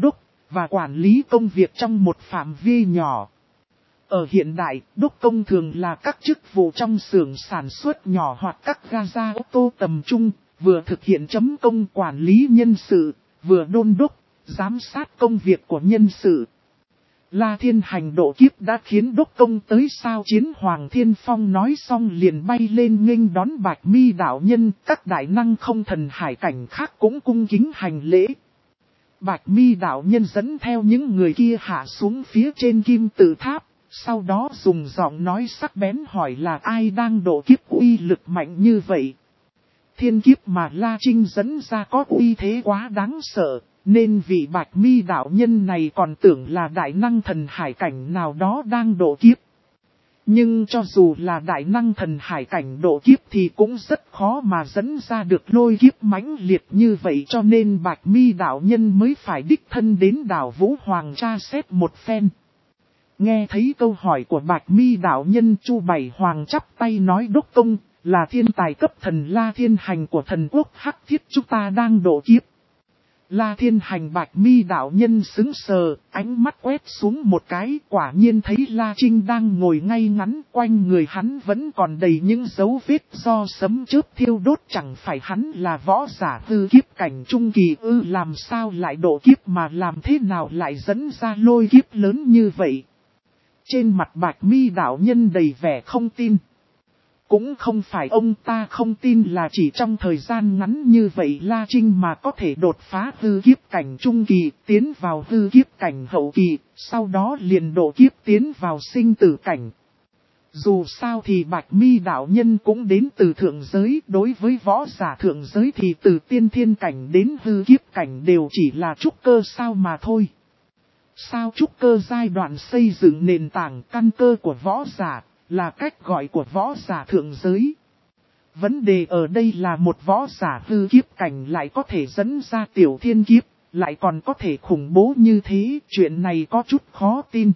và quản lý công việc trong một phạm vi nhỏ. Ở hiện đại, đốc công thường là các chức vụ trong xưởng sản xuất nhỏ hoặc các ga ô tô tầm trung, vừa thực hiện chấm công quản lý nhân sự, vừa đôn đốc, giám sát công việc của nhân sự. La Thiên Hành độ kiếp đã khiến đốc công tới sao chiến Hoàng Thiên Phong nói xong liền bay lên nghênh đón Bạch Mi đạo nhân, các đại năng không thần hải cảnh khác cũng cung kính hành lễ. Bạch Mi đạo nhân dẫn theo những người kia hạ xuống phía trên kim tự tháp, sau đó dùng giọng nói sắc bén hỏi là ai đang độ kiếp uy lực mạnh như vậy. Thiên kiếp mà La Trinh dẫn ra có uy thế quá đáng sợ, nên vị Bạch Mi đạo nhân này còn tưởng là đại năng thần hải cảnh nào đó đang độ kiếp. Nhưng cho dù là đại năng thần hải cảnh độ kiếp thì cũng rất khó mà dẫn ra được lôi kiếp mãnh liệt như vậy, cho nên Bạch Mi đạo nhân mới phải đích thân đến đảo Vũ Hoàng tra xét một phen. Nghe thấy câu hỏi của Bạch Mi đạo nhân, Chu Bảy Hoàng chắp tay nói đốc công, là thiên tài cấp thần La Thiên Hành của thần quốc Hắc Thiết chúng ta đang độ kiếp. La Thiên Hành Bạch Mi đạo nhân sững sờ, ánh mắt quét xuống một cái, quả nhiên thấy La Trinh đang ngồi ngay ngắn, quanh người hắn vẫn còn đầy những dấu vết do sấm chớp thiêu đốt, chẳng phải hắn là võ giả hư kiếp cảnh trung kỳ ư, làm sao lại độ kiếp mà làm thế nào lại dẫn ra lôi kiếp lớn như vậy. Trên mặt Bạch Mi đạo nhân đầy vẻ không tin. Cũng không phải ông ta không tin là chỉ trong thời gian ngắn như vậy La Trinh mà có thể đột phá hư kiếp cảnh trung kỳ, tiến vào hư kiếp cảnh hậu kỳ, sau đó liền độ kiếp tiến vào sinh tử cảnh. Dù sao thì Bạch Mi đạo nhân cũng đến từ thượng giới, đối với võ giả thượng giới thì từ tiên thiên cảnh đến hư kiếp cảnh đều chỉ là trúc cơ sao mà thôi. Sao trúc cơ giai đoạn xây dựng nền tảng căn cơ của võ giả, là cách gọi của võ giả thượng giới. Vấn đề ở đây là một võ giả hư kiếp cảnh lại có thể dẫn ra tiểu thiên kiếp, lại còn có thể khủng bố như thế, chuyện này có chút khó tin.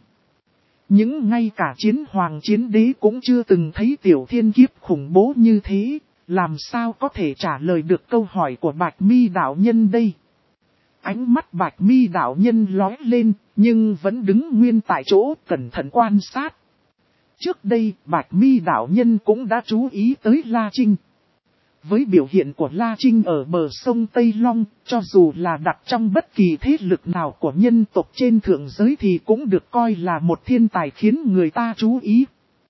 Nhưng ngay cả chiến hoàng chiến đế cũng chưa từng thấy tiểu thiên kiếp khủng bố như thế, làm sao có thể trả lời được câu hỏi của Bạch Mi đạo nhân đây. Ánh mắt Bạch Mi đạo nhân lóe lên, nhưng vẫn đứng nguyên tại chỗ cẩn thận quan sát. Trước đây, Bạch Mi đạo nhân cũng đã chú ý tới La Trinh. Với biểu hiện của La Trinh ở bờ sông Tây Long, cho dù là đặt trong bất kỳ thế lực nào của nhân tộc trên thượng giới thì cũng được coi là một thiên tài khiến người ta chú ý.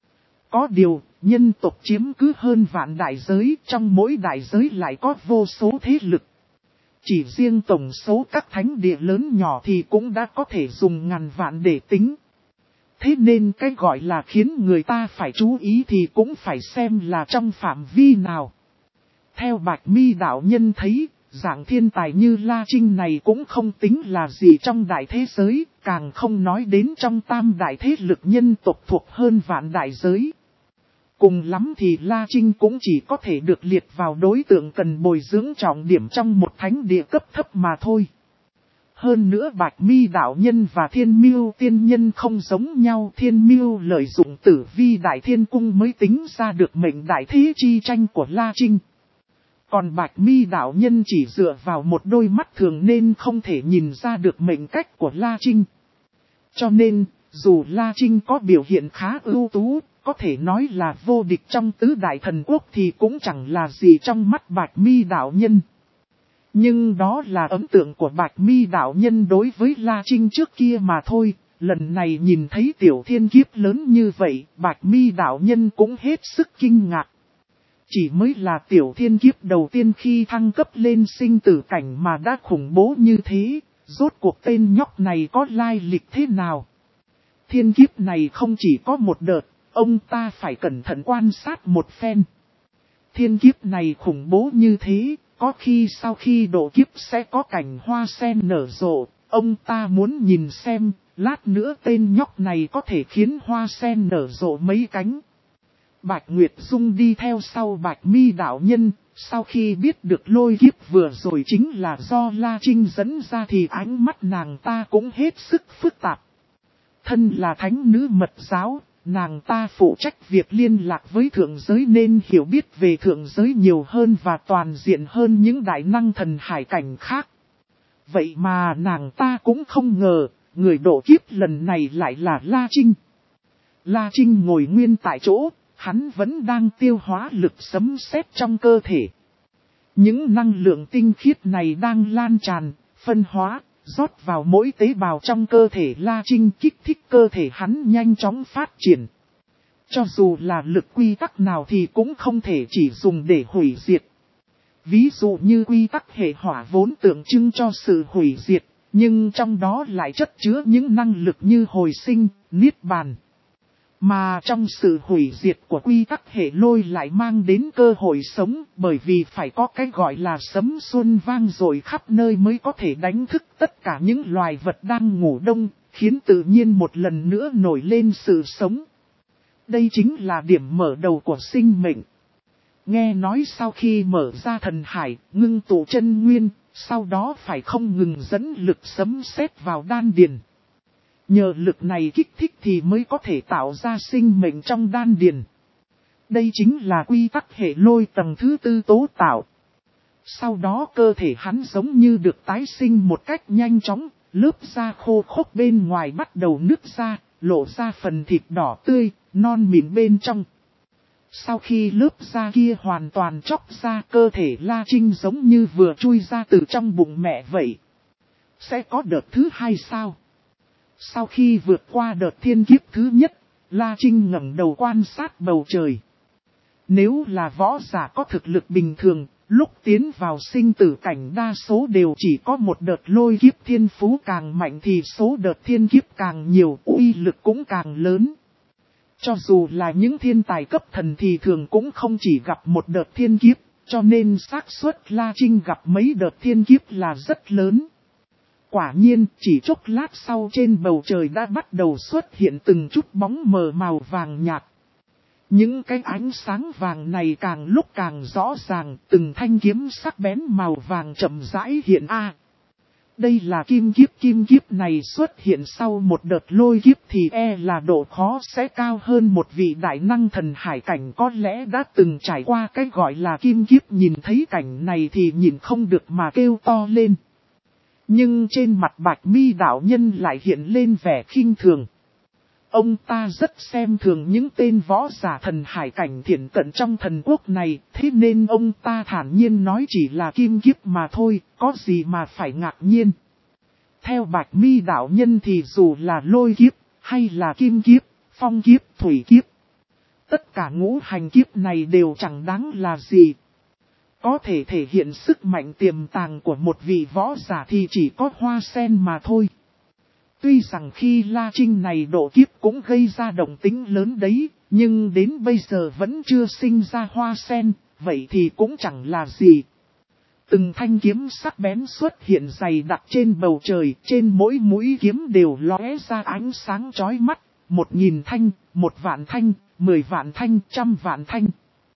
Có điều, nhân tộc chiếm cứ hơn vạn đại giới, trong mỗi đại giới lại có vô số thế lực. Chỉ riêng tổng số các thánh địa lớn nhỏ thì cũng đã có thể dùng ngàn vạn để tính. Thế nên cái gọi là khiến người ta phải chú ý thì cũng phải xem là trong phạm vi nào. Theo Bạch Mi đạo nhân thấy, dạng thiên tài như La Trinh này cũng không tính là gì trong đại thế giới, càng không nói đến trong tam đại thế lực nhân tộc thuộc hơn vạn đại giới. Cùng lắm thì La Trinh cũng chỉ có thể được liệt vào đối tượng cần bồi dưỡng trọng điểm trong một thánh địa cấp thấp mà thôi. Hơn nữa Bạch Mi đạo nhân và Thiên Miêu tiên nhân không giống nhau, Thiên Miêu lợi dụng Tử Vi Đại Thiên Cung mới tính ra được mệnh đại thế chi tranh của La Trinh. Còn Bạch Mi đạo nhân chỉ dựa vào một đôi mắt thường nên không thể nhìn ra được mệnh cách của La Trinh. Cho nên, dù La Trinh có biểu hiện khá ưu tú, có thể nói là vô địch trong tứ đại thần quốc thì cũng chẳng là gì trong mắt Bạch Mi đạo nhân. Nhưng đó là ấn tượng của Bạch Mi đạo nhân đối với La Trinh trước kia mà thôi, lần này nhìn thấy tiểu thiên kiếp lớn như vậy, Bạch Mi đạo nhân cũng hết sức kinh ngạc. Chỉ mới là tiểu thiên kiếp đầu tiên khi thăng cấp lên sinh tử cảnh mà đã khủng bố như thế, rốt cuộc tên nhóc này có lai lịch thế nào? Thiên kiếp này không chỉ có một đợt, ông ta phải cẩn thận quan sát một phen. Thiên kiếp này khủng bố như thế, có khi sau khi độ kiếp sẽ có cảnh hoa sen nở rộ, ông ta muốn nhìn xem, lát nữa tên nhóc này có thể khiến hoa sen nở rộ mấy cánh. Bạch Nguyệt Dung đi theo sau Bạch Mi đạo nhân, sau khi biết được lôi kiếp vừa rồi chính là do La Trinh dẫn ra thì ánh mắt nàng ta cũng hết sức phức tạp. Thân là thánh nữ mật giáo, nàng ta phụ trách việc liên lạc với thượng giới nên hiểu biết về thượng giới nhiều hơn và toàn diện hơn những đại năng thần hải cảnh khác. Vậy mà nàng ta cũng không ngờ, người độ kiếp lần này lại là La Trinh. La Trinh ngồi nguyên tại chỗ, hắn vẫn đang tiêu hóa lực sấm sét trong cơ thể. Những năng lượng tinh khiết này đang lan tràn, phân hóa, rót vào mỗi tế bào trong cơ thể La Trinh, kích thích cơ thể hắn nhanh chóng phát triển. Cho dù là lực quy tắc nào thì cũng không thể chỉ dùng để hủy diệt. Ví dụ như quy tắc hệ hỏa vốn tượng trưng cho sự hủy diệt, nhưng trong đó lại chất chứa những năng lực như hồi sinh, niết bàn. Mà trong sự hủy diệt của quy tắc hệ lôi lại mang đến cơ hội sống, bởi vì phải có cái gọi là sấm xuân vang dội khắp nơi mới có thể đánh thức tất cả những loài vật đang ngủ đông, khiến tự nhiên một lần nữa nổi lên sự sống. Đây chính là điểm mở đầu của sinh mệnh. Nghe nói sau khi mở ra thần hải, ngưng tụ chân nguyên, sau đó phải không ngừng dẫn lực sấm sét vào đan điền. Nhờ lực này kích thích thì mới có thể tạo ra sinh mệnh trong đan điền. Đây chính là quy tắc hệ lôi tầng thứ tư tố tạo. Sau đó cơ thể hắn giống như được tái sinh một cách nhanh chóng, lớp da khô khốc bên ngoài bắt đầu nứt ra, lộ ra phần thịt đỏ tươi, non mịn bên trong. Sau khi lớp da kia hoàn toàn chóc ra, cơ thể La Trinh giống như vừa chui ra từ trong bụng mẹ vậy. Sẽ có đợt thứ hai sao? Sau khi vượt qua đợt thiên kiếp thứ nhất, La Trinh ngẩng đầu quan sát bầu trời. Nếu là võ giả có thực lực bình thường, lúc tiến vào sinh tử cảnh đa số đều chỉ có một đợt lôi kiếp, thiên phú càng mạnh thì số đợt thiên kiếp càng nhiều, uy lực cũng càng lớn. Cho dù là những thiên tài cấp thần thì thường cũng không chỉ gặp một đợt thiên kiếp, cho nên xác suất La Trinh gặp mấy đợt thiên kiếp là rất lớn. Quả nhiên, chỉ chốc lát sau trên bầu trời đã bắt đầu xuất hiện từng chút bóng mờ màu vàng nhạt. Những cái ánh sáng vàng này càng lúc càng rõ ràng, từng thanh kiếm sắc bén màu vàng chậm rãi hiện a. Đây là kim kiếp, kim kiếp này xuất hiện sau một đợt lôi kiếp thì e là độ khó sẽ cao hơn một vị đại năng thần hải cảnh có lẽ đã từng trải qua cái gọi là kim kiếp, nhìn thấy cảnh này thì nhìn không được mà kêu to lên. Nhưng trên mặt Bạch Mi đạo nhân lại hiện lên vẻ khinh thường. Ông ta rất xem thường những tên võ giả thần hải cảnh thiện cận trong thần quốc này, thế nên ông ta thản nhiên nói chỉ là kim kiếp mà thôi, có gì mà phải ngạc nhiên. Theo Bạch Mi đạo nhân thì dù là lôi kiếp, hay là kim kiếp, phong kiếp, thủy kiếp, tất cả ngũ hành kiếp này đều chẳng đáng là gì. Có thể thể hiện sức mạnh tiềm tàng của một vị võ giả thì chỉ có hoa sen mà thôi. Tuy rằng khi La Trinh này độ kiếp cũng gây ra động tĩnh lớn đấy, nhưng đến bây giờ vẫn chưa sinh ra hoa sen, vậy thì cũng chẳng là gì. Từng thanh kiếm sắc bén xuất hiện dày đặc trên bầu trời, trên mỗi mũi kiếm đều lóe ra ánh sáng chói mắt, một nghìn thanh, một vạn thanh, mười vạn thanh, trăm vạn thanh.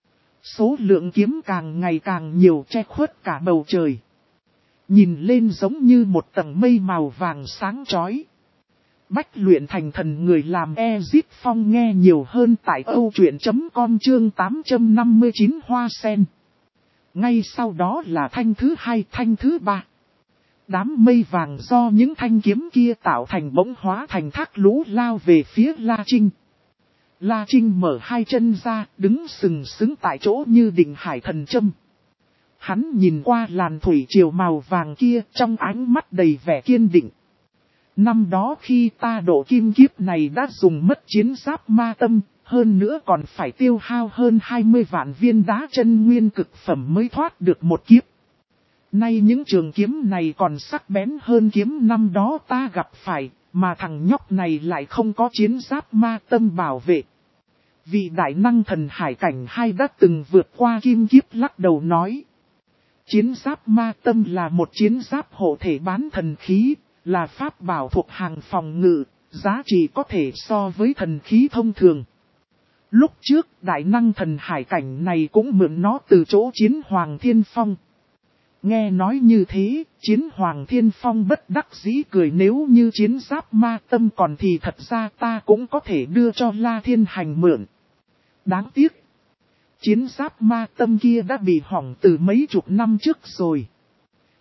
Số lượng kiếm càng ngày càng nhiều che khuất cả bầu trời. Nhìn lên giống như một tầng mây màu vàng sáng chói. Bách luyện thành thần người làm Ezip Phong nghe nhiều hơn tại âu truyện chấm com chương tám trăm năm mươi chín hoa sen. Ngay sau đó là thanh thứ hai, thanh thứ ba. Đám mây vàng do những thanh kiếm kia tạo thành bỗng hóa thành thác lũ lao về phía La Trinh. La Trinh mở hai chân ra, đứng sừng sững tại chỗ như định hải thần châm. Hắn nhìn qua làn thủy triều màu vàng kia trong ánh mắt đầy vẻ kiên định. Năm đó khi ta độ kim kiếp này đã dùng mất chiến giáp ma tâm, hơn nữa còn phải tiêu hao hơn hai mươi vạn viên đá chân nguyên cực phẩm mới thoát được một kiếp. Nay những trường kiếm này còn sắc bén hơn kiếm năm đó ta gặp phải, mà thằng nhóc này lại không có chiến giáp ma tâm bảo vệ. Vị đại năng thần hải cảnh hai đã từng vượt qua kim kiếp lắc đầu nói. Chiến giáp ma tâm là một chiến giáp hộ thể bán thần khí, là pháp bảo thuộc hàng phòng ngự, giá trị có thể so với thần khí thông thường. Lúc trước đại năng thần hải cảnh này cũng mượn nó từ chỗ Chiến Hoàng Thiên Phong. Nghe nói như thế, Chiến Hoàng Thiên Phong bất đắc dĩ cười, nếu như chiến giáp ma tâm còn thì thật ra ta cũng có thể đưa cho La Thiên Hành mượn. Đáng tiếc, chiến giáp ma tâm kia đã bị hỏng từ mấy chục năm trước rồi.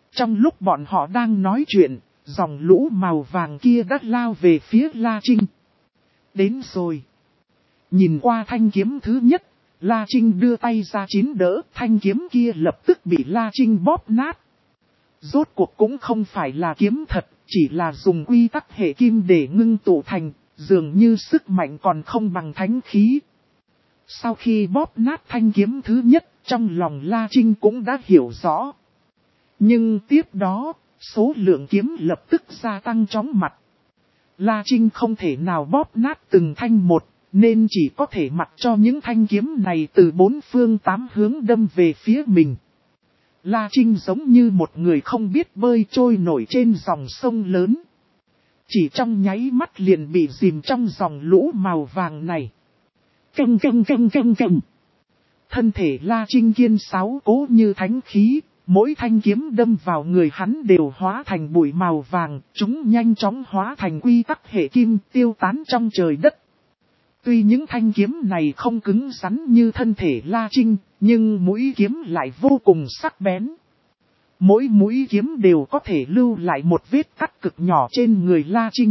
Trong lúc bọn họ đang nói chuyện, dòng lũ màu vàng kia đã lao về phía La Trinh. Đến rồi. Nhìn qua thanh kiếm thứ nhất, La Trinh đưa tay ra chín đỡ, thanh kiếm kia lập tức bị La Trinh bóp nát. Rốt cuộc cũng không phải là kiếm thật, chỉ là dùng quy tắc hệ kim để ngưng tụ thành, dường như sức mạnh còn không bằng thánh khí. Sau khi bóp nát thanh kiếm thứ nhất, trong lòng La Trinh cũng đã hiểu rõ. Nhưng tiếp đó, số lượng kiếm lập tức gia tăng chóng mặt. La Trinh không thể nào bóp nát từng thanh một, nên chỉ có thể mặc cho những thanh kiếm này từ bốn phương tám hướng đâm về phía mình. La Trinh giống như một người không biết bơi trôi nổi trên dòng sông lớn. Chỉ trong nháy mắt liền bị dìm trong dòng lũ màu vàng này. Căng căng căng căng căng. Thân thể La Trinh kiên sáo cố như thánh khí, mỗi thanh kiếm đâm vào người hắn đều hóa thành bụi màu vàng, chúng nhanh chóng hóa thành quy tắc hệ kim tiêu tán trong trời đất. Tuy những thanh kiếm này không cứng rắn như thân thể La Trinh, nhưng mũi kiếm lại vô cùng sắc bén. Mỗi mũi kiếm đều có thể lưu lại một vết cắt cực nhỏ trên người La Trinh.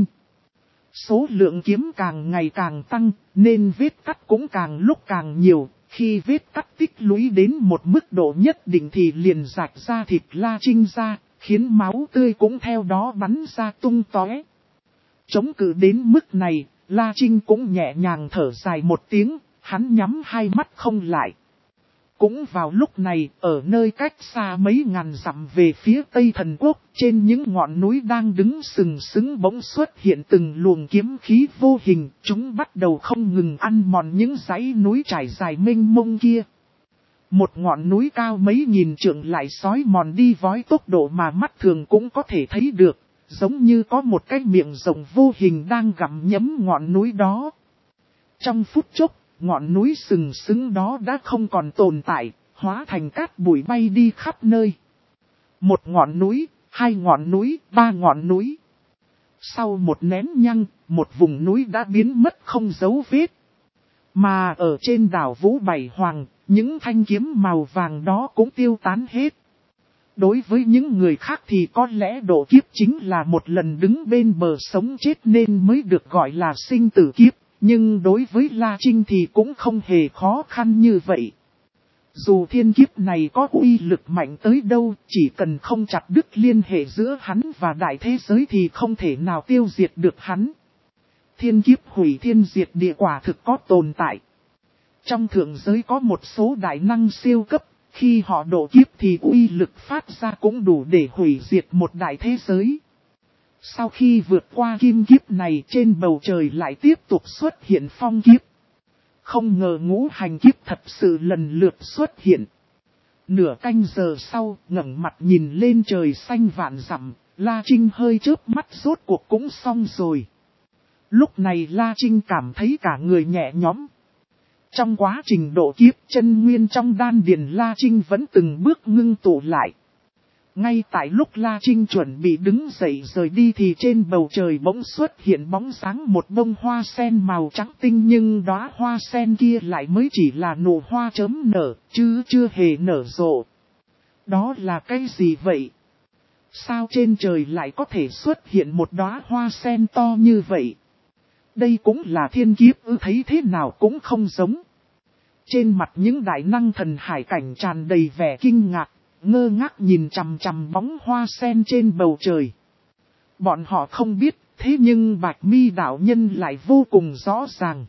Số lượng kiếm càng ngày càng tăng, nên vết cắt cũng càng lúc càng nhiều. Khi vết cắt tích lũy đến một mức độ nhất định thì liền rạch ra thịt La Trinh ra, khiến máu tươi cũng theo đó bắn ra tung tóe. Chống cự đến mức này, La Trinh cũng nhẹ nhàng thở dài một tiếng, hắn nhắm hai mắt không lại. Cũng vào lúc này, ở nơi cách xa mấy ngàn dặm về phía Tây Thần Quốc, trên những ngọn núi đang đứng sừng sững bỗng xuất hiện từng luồng kiếm khí vô hình, chúng bắt đầu không ngừng ăn mòn những dãy núi trải dài mênh mông kia. Một ngọn núi cao mấy nghìn trượng lại xói mòn đi với tốc độ mà mắt thường cũng có thể thấy được, giống như có một cái miệng rộng vô hình đang gặm nhấm ngọn núi đó. Trong phút chốc, ngọn núi sừng sững đó đã không còn tồn tại, hóa thành cát bụi bay đi khắp nơi. Một ngọn núi, hai ngọn núi, ba ngọn núi. Sau một nén nhăng, một vùng núi đã biến mất không dấu vết. Mà ở trên đảo Vũ Bảy Hoàng, những thanh kiếm màu vàng đó cũng tiêu tán hết. Đối với những người khác thì có lẽ độ kiếp chính là một lần đứng bên bờ sống chết nên mới được gọi là sinh tử kiếp. Nhưng đối với La Trinh thì cũng không hề khó khăn như vậy. Dù thiên kiếp này có uy lực mạnh tới đâu, chỉ cần không chặt đứt liên hệ giữa hắn và đại thế giới thì không thể nào tiêu diệt được hắn. Thiên kiếp hủy thiên diệt địa quả thực có tồn tại. Trong thượng giới có một số đại năng siêu cấp, khi họ độ kiếp thì uy lực phát ra cũng đủ để hủy diệt một đại thế giới. Sau khi vượt qua kim kiếp này trên bầu trời lại tiếp tục xuất hiện phong kiếp. Không ngờ ngũ hành kiếp thật sự lần lượt xuất hiện. Nửa canh giờ sau, ngẩng mặt nhìn lên trời xanh vạn dặm, La Trinh hơi chớp mắt rốt cuộc cũng xong rồi. Lúc này La Trinh cảm thấy cả người nhẹ nhõm. Trong quá trình độ kiếp, chân nguyên trong đan điền La Trinh vẫn từng bước ngưng tụ lại. Ngay tại lúc La Trinh chuẩn bị đứng dậy rời đi thì trên bầu trời bỗng xuất hiện bóng sáng một bông hoa sen màu trắng tinh, nhưng đóa hoa sen kia lại mới chỉ là nụ hoa chớm nở, chứ chưa hề nở rộ. Đó là cái gì vậy? Sao trên trời lại có thể xuất hiện một đóa hoa sen to như vậy? Đây cũng là thiên kiếp ư? Thấy thế nào cũng không giống. Trên mặt những đại năng thần hải cảnh tràn đầy vẻ kinh ngạc, ngơ ngác nhìn chằm chằm bóng hoa sen trên bầu trời. Bọn họ không biết, thế nhưng Bạch Mi đạo nhân lại vô cùng rõ ràng.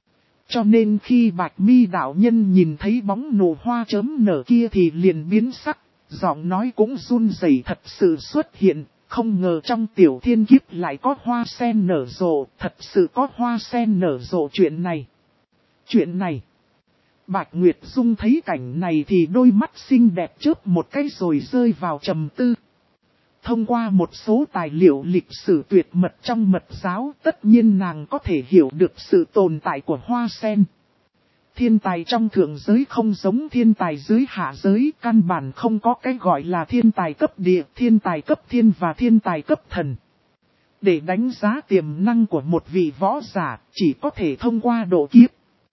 Cho nên khi Bạch Mi đạo nhân nhìn thấy bóng nụ hoa chớm nở kia thì liền biến sắc, giọng nói cũng run rẩy. Thật sự xuất hiện, không ngờ trong tiểu thiên kiếp lại có hoa sen nở rộ, thật sự có hoa sen nở rộ chuyện này. Chuyện này. Bạch Nguyệt Dung thấy cảnh này thì đôi mắt xinh đẹp chớp một cái rồi rơi vào trầm tư. Thông qua một số tài liệu lịch sử tuyệt mật trong mật giáo, tất nhiên nàng có thể hiểu được sự tồn tại của hoa sen. Thiên tài trong thượng giới không giống thiên tài dưới hạ giới, căn bản không có cái gọi là thiên tài cấp địa, thiên tài cấp thiên và thiên tài cấp thần. Để đánh giá tiềm năng của một vị võ giả, chỉ có thể thông qua độ kiếp.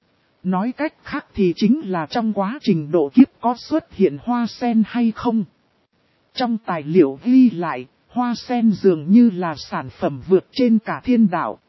Nói cách khác thì chính là trong quá trình độ kiếp có xuất hiện hoa sen hay không. Trong tài liệu ghi lại, hoa sen dường như là sản phẩm vượt trên cả thiên đạo.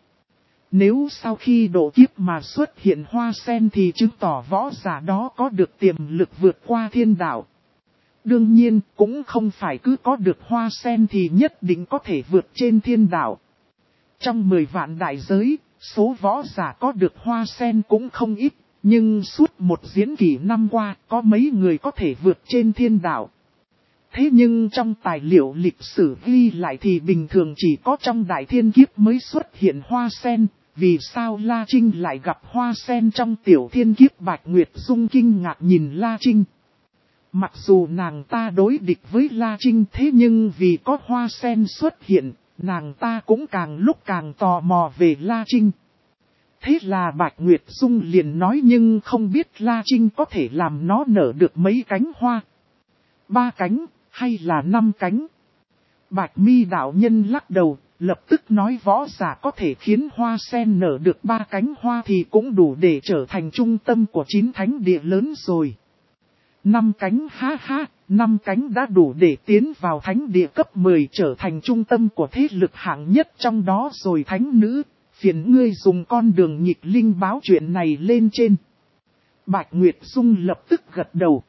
Nếu sau khi độ kiếp mà xuất hiện hoa sen thì chứng tỏ võ giả đó có được tiềm lực vượt qua thiên đạo. Đương nhiên, cũng không phải cứ có được hoa sen thì nhất định có thể vượt trên thiên đạo. Trong mười vạn đại giới, số võ giả có được hoa sen cũng không ít, nhưng suốt một diễn kỷ năm qua, có mấy người có thể vượt trên thiên đạo. Thế nhưng trong tài liệu lịch sử ghi lại thì bình thường chỉ có trong đại thiên kiếp mới xuất hiện hoa sen. Vì sao La Trinh lại gặp hoa sen trong tiểu thiên kiếp? Bạch Nguyệt Dung kinh ngạc nhìn La Trinh. Mặc dù nàng ta đối địch với La Trinh thế nhưng vì có hoa sen xuất hiện, nàng ta cũng càng lúc càng tò mò về La Trinh. Thế là Bạch Nguyệt Dung liền nói nhưng không biết La Trinh có thể làm nó nở được mấy cánh hoa. Ba cánh, hay là năm cánh? Bạch Mi đạo nhân lắc đầu, lập tức nói võ giả có thể khiến hoa sen nở được ba cánh hoa thì cũng đủ để trở thành trung tâm của chín thánh địa lớn rồi. Năm cánh ha ha, năm cánh đã đủ để tiến vào thánh địa cấp mười trở thành trung tâm của thế lực hạng nhất trong đó rồi. Thánh nữ, phiền ngươi dùng con đường nghịch linh báo chuyện này lên trên. Bạch Nguyệt Dung lập tức gật đầu.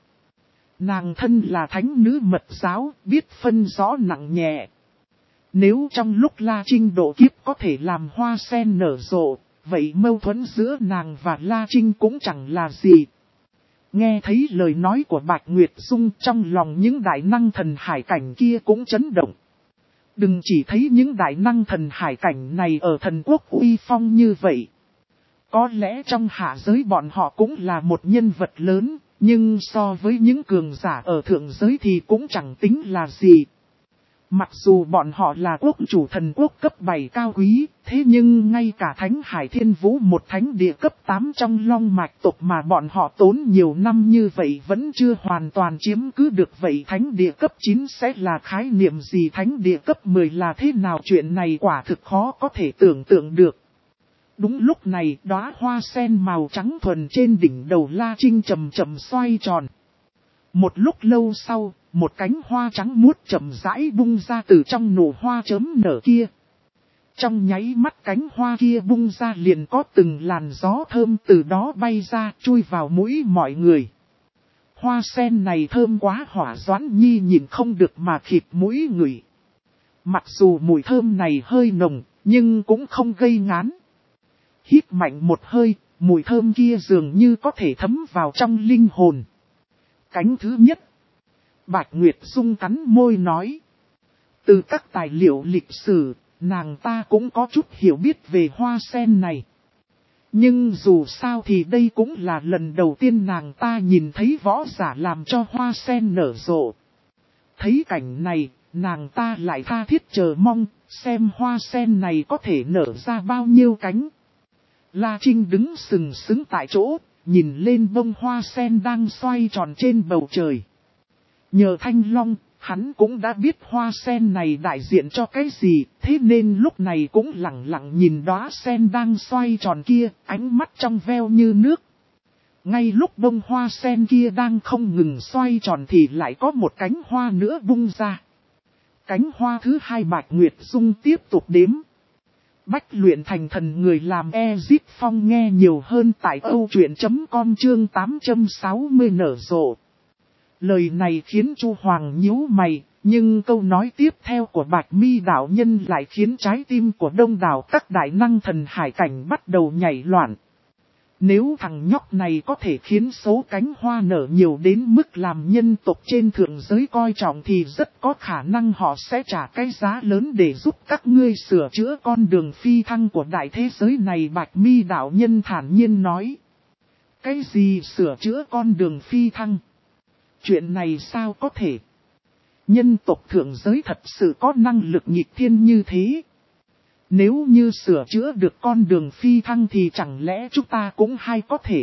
Nàng thân là thánh nữ mật giáo, biết phân rõ nặng nhẹ. Nếu trong lúc La Trinh độ kiếp có thể làm hoa sen nở rộ, vậy mâu thuẫn giữa nàng và La Trinh cũng chẳng là gì. Nghe thấy lời nói của Bạch Nguyệt Dung, trong lòng những đại năng thần hải cảnh kia cũng chấn động. Đừng chỉ thấy những đại năng thần hải cảnh này ở thần quốc uy phong như vậy. Có lẽ trong hạ giới bọn họ cũng là một nhân vật lớn, nhưng so với những cường giả ở thượng giới thì cũng chẳng tính là gì. Mặc dù bọn họ là quốc chủ thần quốc cấp bảy cao quý, thế nhưng ngay cả Thánh Hải Thiên Vũ một thánh địa cấp tám trong long mạch tộc mà bọn họ tốn nhiều năm như vậy vẫn chưa hoàn toàn chiếm cứ được. Vậy thánh địa cấp chín sẽ là khái niệm gì? Thánh địa cấp mười là thế nào? Chuyện này quả thực khó có thể tưởng tượng được. Đúng lúc này, đóa hoa sen màu trắng thuần trên đỉnh đầu La Trinh chậm chậm xoay tròn. Một lúc lâu sau, một cánh hoa trắng muốt chậm rãi bung ra từ trong nụ hoa chớm nở kia. Trong nháy mắt cánh hoa kia bung ra liền có từng làn gió thơm từ đó bay ra chui vào mũi mọi người. Hoa sen này thơm quá, Hỏa Doãn Nhi nhìn không được mà khịt mũi ngửi. Mặc dù mùi thơm này hơi nồng, nhưng cũng không gây ngán. Hít mạnh một hơi, mùi thơm kia dường như có thể thấm vào trong linh hồn. Cánh thứ nhất. Bạch Nguyệt Dung cắn môi nói. Từ các tài liệu lịch sử, nàng ta cũng có chút hiểu biết về hoa sen này. Nhưng dù sao thì đây cũng là lần đầu tiên nàng ta nhìn thấy võ giả làm cho hoa sen nở rộ. Thấy cảnh này, nàng ta lại tha thiết chờ mong, xem hoa sen này có thể nở ra bao nhiêu cánh. La Trinh đứng sừng sững tại chỗ, nhìn lên bông hoa sen đang xoay tròn trên bầu trời. Nhờ Thanh Long, hắn cũng đã biết hoa sen này đại diện cho cái gì, thế nên lúc này cũng lặng lặng nhìn đóa sen đang xoay tròn kia, ánh mắt trong veo như nước. Ngay lúc bông hoa sen kia đang không ngừng xoay tròn thì lại có một cánh hoa nữa bung ra. Cánh hoa thứ hai Bạch Nguyệt Dung tiếp tục đếm. Bách luyện thành thần người làm Ezip Phong nghe nhiều hơn tại âu truyện chấm com chương tám trăm sáu mươi nở rộ. Lời này khiến Chu Hoàng nhíu mày, nhưng câu nói tiếp theo của Bạch Mi đạo nhân lại khiến trái tim của đông đảo các đại năng thần hải cảnh bắt đầu nhảy loạn. Nếu thằng nhóc này có thể khiến số cánh hoa nở nhiều đến mức làm nhân tộc trên thượng giới coi trọng thì rất có khả năng họ sẽ trả cái giá lớn để giúp các ngươi sửa chữa con đường phi thăng của đại thế giới này. Bạch Mi đạo nhân thản nhiên nói. Cái gì sửa chữa con đường phi thăng? Chuyện này sao có thể? Nhân tộc thượng giới thật sự có năng lực nghịch thiên như thế? Nếu như sửa chữa được con đường phi thăng thì chẳng lẽ chúng ta cũng hay có thể?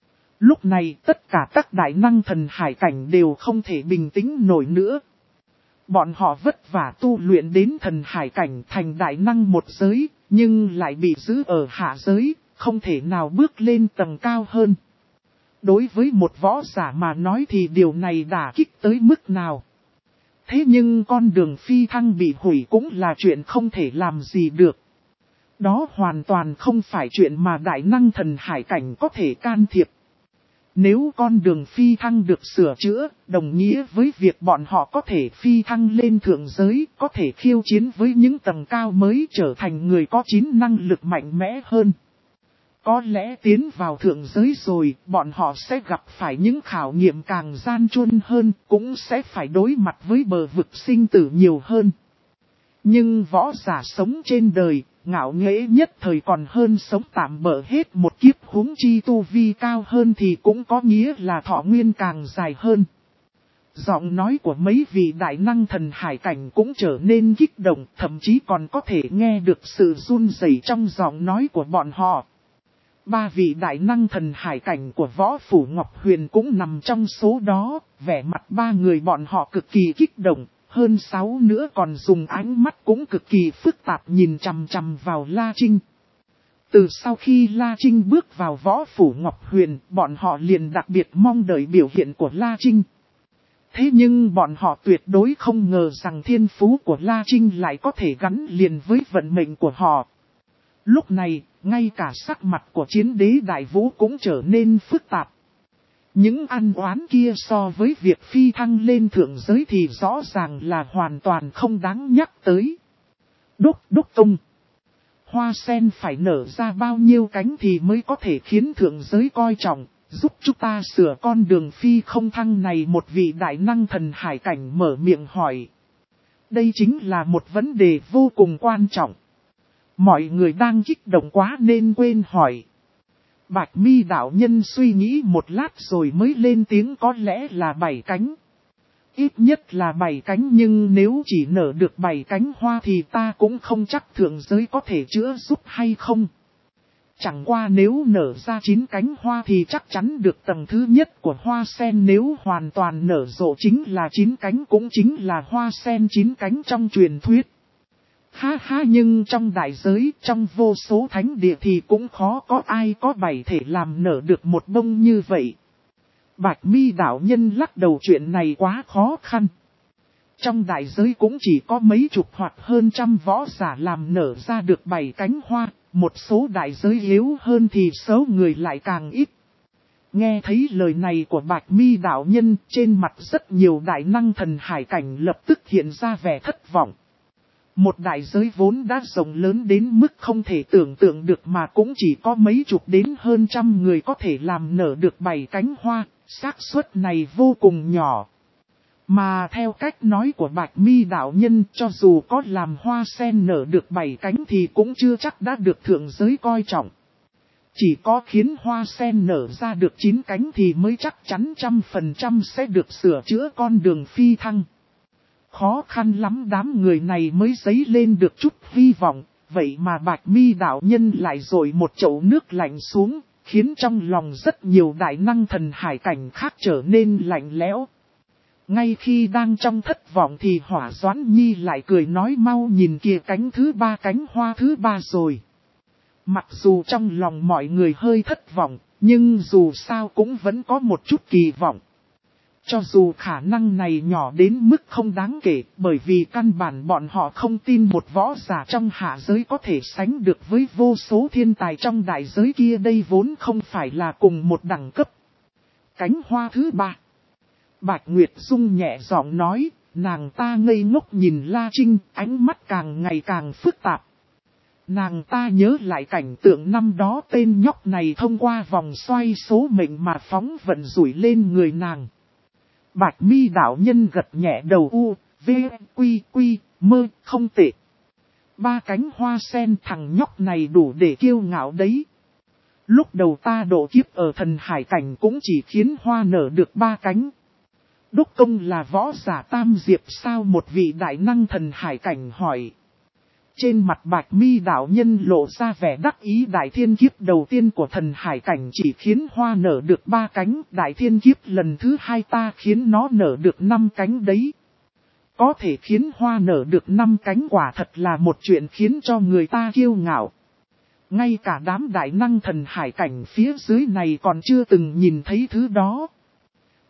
Lúc này tất cả các đại năng thần hải cảnh đều không thể bình tĩnh nổi nữa. Bọn họ vất vả tu luyện đến thần hải cảnh thành đại năng một giới, nhưng lại bị giữ ở hạ giới, không thể nào bước lên tầng cao hơn. Đối với một võ giả mà nói thì điều này đả kích tới mức nào? Thế nhưng con đường phi thăng bị hủy cũng là chuyện không thể làm gì được. Đó hoàn toàn không phải chuyện mà đại năng thần hải cảnh có thể can thiệp. Nếu con đường phi thăng được sửa chữa, đồng nghĩa với việc bọn họ có thể phi thăng lên thượng giới, có thể khiêu chiến với những tầng cao mới trở thành người có chín năng lực mạnh mẽ hơn. Có lẽ tiến vào thượng giới rồi, bọn họ sẽ gặp phải những khảo nghiệm càng gian truân hơn, cũng sẽ phải đối mặt với bờ vực sinh tử nhiều hơn. Nhưng võ giả sống trên đời, ngạo nghễ nhất thời còn hơn sống tạm bỡ hết một kiếp, huống chi tu vi cao hơn thì cũng có nghĩa là thọ nguyên càng dài hơn. Giọng nói của mấy vị đại năng thần hải cảnh cũng trở nên kích động, thậm chí còn có thể nghe được sự run rẩy trong giọng nói của bọn họ. Ba vị đại năng thần hải cảnh của Võ Phủ Ngọc Huyền cũng nằm trong số đó, vẻ mặt ba người bọn họ cực kỳ kích động, hơn sáu nữa còn dùng ánh mắt cũng cực kỳ phức tạp nhìn chằm chằm vào La Trinh. Từ sau khi La Trinh bước vào Võ Phủ Ngọc Huyền, bọn họ liền đặc biệt mong đợi biểu hiện của La Trinh. Thế nhưng bọn họ tuyệt đối không ngờ rằng thiên phú của La Trinh lại có thể gắn liền với vận mệnh của họ. Lúc này, ngay cả sắc mặt của chiến đế Đại Vũ cũng trở nên phức tạp. Những ăn oán kia so với việc phi thăng lên thượng giới thì rõ ràng là hoàn toàn không đáng nhắc tới. Đúc đúc tung. Hoa sen phải nở ra bao nhiêu cánh thì mới có thể khiến thượng giới coi trọng, giúp chúng ta sửa con đường phi không thăng này, một vị đại năng thần hải cảnh mở miệng hỏi. Đây chính là một vấn đề vô cùng quan trọng. Mọi người đang kích động quá nên quên hỏi. Bạch Mi đạo nhân suy nghĩ một lát rồi mới lên tiếng, có lẽ là bảy cánh. Ít nhất là bảy cánh, nhưng nếu chỉ nở được bảy cánh hoa thì ta cũng không chắc thượng giới có thể chữa giúp hay không. Chẳng qua nếu nở ra chín cánh hoa thì chắc chắn được tầng thứ nhất của hoa sen, nếu hoàn toàn nở rộ chính là chín cánh, cũng chính là hoa sen chín cánh trong truyền thuyết. Ha ha, nhưng trong đại giới, trong vô số thánh địa thì cũng khó có ai có bảy thể làm nở được một bông như vậy. Bạch Mi đạo nhân lắc đầu, chuyện này quá khó khăn. Trong đại giới cũng chỉ có mấy chục hoặc hơn trăm võ giả làm nở ra được bảy cánh hoa, một số đại giới yếu hơn thì số người lại càng ít. Nghe thấy lời này của Bạch Mi đạo nhân, trên mặt rất nhiều đại năng thần hải cảnh lập tức hiện ra vẻ thất vọng. Một đại giới vốn đã rộng lớn đến mức không thể tưởng tượng được mà cũng chỉ có mấy chục đến hơn trăm người có thể làm nở được bảy cánh hoa, xác suất này vô cùng nhỏ. Mà theo cách nói của Bạch Mi đạo nhân, cho dù có làm hoa sen nở được bảy cánh thì cũng chưa chắc đã được thượng giới coi trọng. Chỉ có khiến hoa sen nở ra được chín cánh thì mới chắc chắn trăm phần trăm sẽ được sửa chữa con đường phi thăng. Khó khăn lắm đám người này mới dấy lên được chút hy vọng, vậy mà Bạch Mi đạo nhân lại dội một chậu nước lạnh xuống, khiến trong lòng rất nhiều đại năng thần hải cảnh khác trở nên lạnh lẽo. Ngay khi đang trong thất vọng thì Hỏa Doãn Nhi lại cười nói, mau nhìn kìa, cánh thứ ba, cánh hoa thứ ba rồi. Mặc dù trong lòng mọi người hơi thất vọng, nhưng dù sao cũng vẫn có một chút kỳ vọng. Cho dù khả năng này nhỏ đến mức không đáng kể, bởi vì căn bản bọn họ không tin một võ giả trong hạ giới có thể sánh được với vô số thiên tài trong đại giới kia, đây vốn không phải là cùng một đẳng cấp. Cánh hoa thứ ba. Bạch Nguyệt Dung nhẹ giọng nói, nàng ta ngây ngốc nhìn La Trinh, ánh mắt càng ngày càng phức tạp. Nàng ta nhớ lại cảnh tượng năm đó tên nhóc này thông qua vòng xoay số mệnh mà phóng vận rủi lên người nàng. Bạch Mi đạo nhân gật nhẹ đầu, u, v, quy, quy, mơ, không tệ. Ba cánh hoa sen, thằng nhóc này đủ để kiêu ngạo đấy. Lúc đầu ta độ kiếp ở thần hải cảnh cũng chỉ khiến hoa nở được ba cánh. Đốc công là võ giả tam diệp sao? Một vị đại năng thần hải cảnh hỏi. Trên mặt Bạch Mi đạo nhân lộ ra vẻ đắc ý, đại thiên kiếp đầu tiên của thần hải cảnh chỉ khiến hoa nở được ba cánh, đại thiên kiếp lần thứ hai ta khiến nó nở được năm cánh đấy. Có thể khiến hoa nở được năm cánh quả thật là một chuyện khiến cho người ta kiêu ngạo. Ngay cả đám đại năng thần hải cảnh phía dưới này còn chưa từng nhìn thấy thứ đó.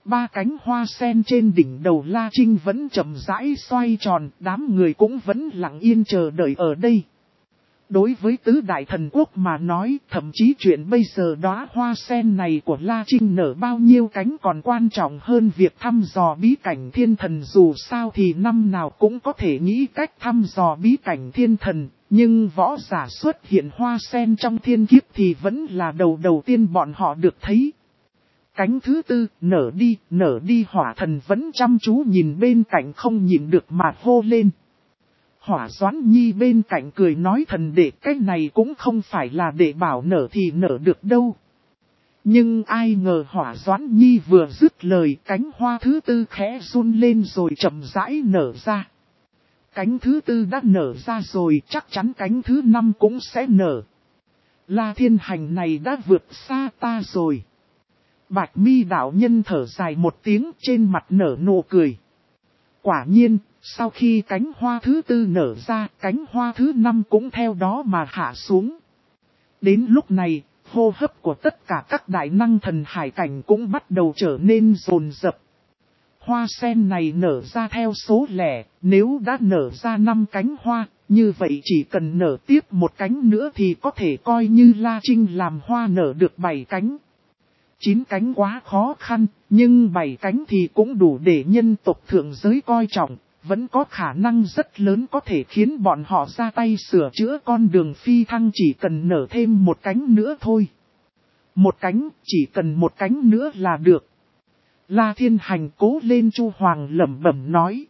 Ba cánh hoa sen trên đỉnh đầu La Trinh vẫn chậm rãi xoay tròn, đám người cũng vẫn lặng yên chờ đợi ở đây. Đối với tứ đại thần quốc mà nói, thậm chí chuyện bây giờ đóa hoa sen này của La Trinh nở bao nhiêu cánh còn quan trọng hơn việc thăm dò bí cảnh thiên thần. Dù sao thì năm nào cũng có thể nghĩ cách thăm dò bí cảnh thiên thần, nhưng võ giả xuất hiện hoa sen trong thiên kiếp thì vẫn là đầu đầu tiên bọn họ được thấy. Cánh thứ tư, nở đi, nở đi. Hỏa thần vẫn chăm chú nhìn bên cạnh không nhịn được mà hô lên. Hỏa Doãn Nhi bên cạnh cười nói thần đệ, cái này cũng không phải là để bảo nở thì nở được đâu. Nhưng ai ngờ Hỏa Doãn Nhi vừa dứt lời, cánh hoa thứ tư khẽ run lên rồi chậm rãi nở ra. Cánh thứ tư đã nở ra rồi, chắc chắn cánh thứ năm cũng sẽ nở. La Thiên Hành này đã vượt xa ta rồi. Bạch Mi đạo nhân thở dài một tiếng, trên mặt nở nụ cười. Quả nhiên, sau khi cánh hoa thứ tư nở ra, cánh hoa thứ năm cũng theo đó mà hạ xuống. Đến lúc này, hô hấp của tất cả các đại năng thần hải cảnh cũng bắt đầu trở nên dồn dập. Hoa sen này nở ra theo số lẻ, nếu đã nở ra năm cánh hoa, như vậy chỉ cần nở tiếp một cánh nữa thì có thể coi như La Trinh làm hoa nở được bảy cánh. Chín cánh quá khó khăn, nhưng bảy cánh thì cũng đủ để nhân tộc thượng giới coi trọng, vẫn có khả năng rất lớn có thể khiến bọn họ ra tay sửa chữa con đường phi thăng, chỉ cần nở thêm một cánh nữa thôi. Một cánh, chỉ cần một cánh nữa là được. La Thiên Hành cố lên, Chu Hoàng lẩm bẩm nói.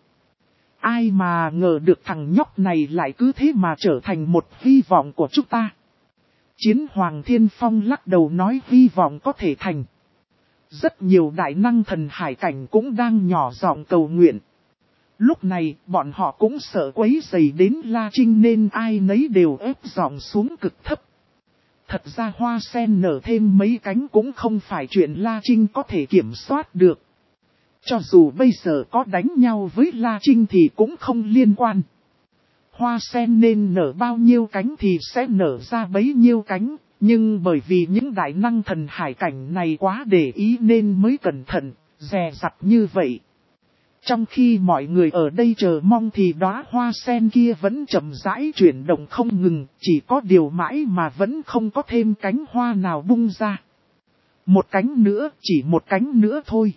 Ai mà ngờ được thằng nhóc này lại cứ thế mà trở thành một hy vọng của chúng ta. Chiến Hoàng Thiên Phong lắc đầu nói hy vọng có thể thành. Rất nhiều đại năng thần hải cảnh cũng đang nhỏ giọng cầu nguyện. Lúc này bọn họ cũng sợ quấy rầy đến La Trinh nên ai nấy đều ép giọng xuống cực thấp. Thật ra hoa sen nở thêm mấy cánh cũng không phải chuyện La Trinh có thể kiểm soát được. Cho dù bây giờ có đánh nhau với La Trinh thì cũng không liên quan. Hoa sen nên nở bao nhiêu cánh thì sẽ nở ra bấy nhiêu cánh, nhưng bởi vì những đại năng thần hải cảnh này quá để ý nên mới cẩn thận, dè dặt như vậy. Trong khi mọi người ở đây chờ mong thì đóa hoa sen kia vẫn chậm rãi chuyển động không ngừng, chỉ có điều mãi mà vẫn không có thêm cánh hoa nào bung ra. Một cánh nữa, chỉ một cánh nữa thôi.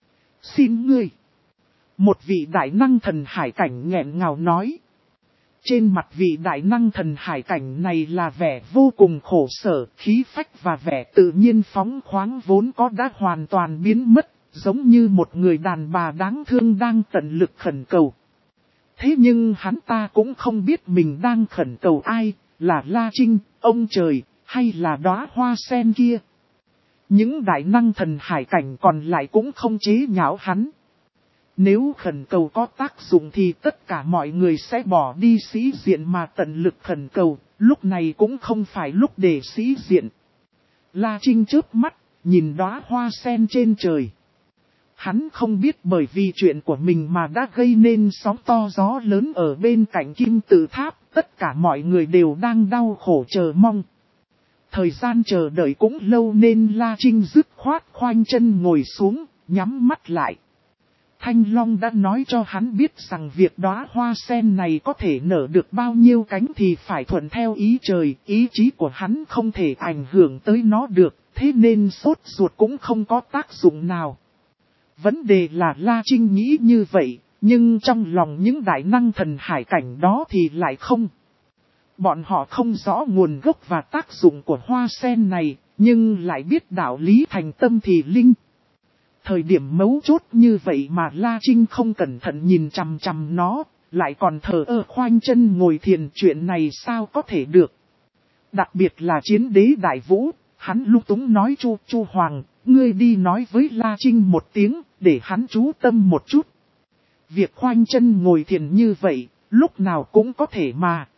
Xin ngươi. Một vị đại năng thần hải cảnh nghẹn ngào nói. Trên mặt vị đại năng thần hải cảnh này là vẻ vô cùng khổ sở, khí phách và vẻ tự nhiên phóng khoáng vốn có đã hoàn toàn biến mất, giống như một người đàn bà đáng thương đang tận lực khẩn cầu. Thế nhưng hắn ta cũng không biết mình đang khẩn cầu ai, là La Trinh, ông trời, hay là đóa hoa sen kia. Những đại năng thần hải cảnh còn lại cũng không chế nhạo hắn. Nếu khẩn cầu có tác dụng thì tất cả mọi người sẽ bỏ đi sĩ diện mà tận lực khẩn cầu, lúc này cũng không phải lúc để sĩ diện. La Trinh chớp mắt, nhìn đóa hoa sen trên trời. Hắn không biết bởi vì chuyện của mình mà đã gây nên sóng to gió lớn ở bên cạnh Kim Tự Tháp, tất cả mọi người đều đang đau khổ chờ mong. Thời gian chờ đợi cũng lâu nên La Trinh dứt khoát khoanh chân ngồi xuống, nhắm mắt lại. Thanh Long đã nói cho hắn biết rằng việc đóa hoa sen này có thể nở được bao nhiêu cánh thì phải thuận theo ý trời, ý chí của hắn không thể ảnh hưởng tới nó được, thế nên sốt ruột cũng không có tác dụng nào. Vấn đề là La Trinh nghĩ như vậy, nhưng trong lòng những đại năng thần hải cảnh đó thì lại không. Bọn họ không rõ nguồn gốc và tác dụng của hoa sen này, nhưng lại biết đạo lý thành tâm thì linh. Thời điểm mấu chốt như vậy mà La Trinh không cẩn thận nhìn chằm chằm nó, lại còn thờ ơ khoanh chân ngồi thiền, chuyện này sao có thể được. Đặc biệt là Chiến Đế Đại Vũ, hắn lung túng nói Chu Chu Hoàng, ngươi đi nói với La Trinh một tiếng, để hắn chú tâm một chút. Việc khoanh chân ngồi thiền như vậy, lúc nào cũng có thể mà.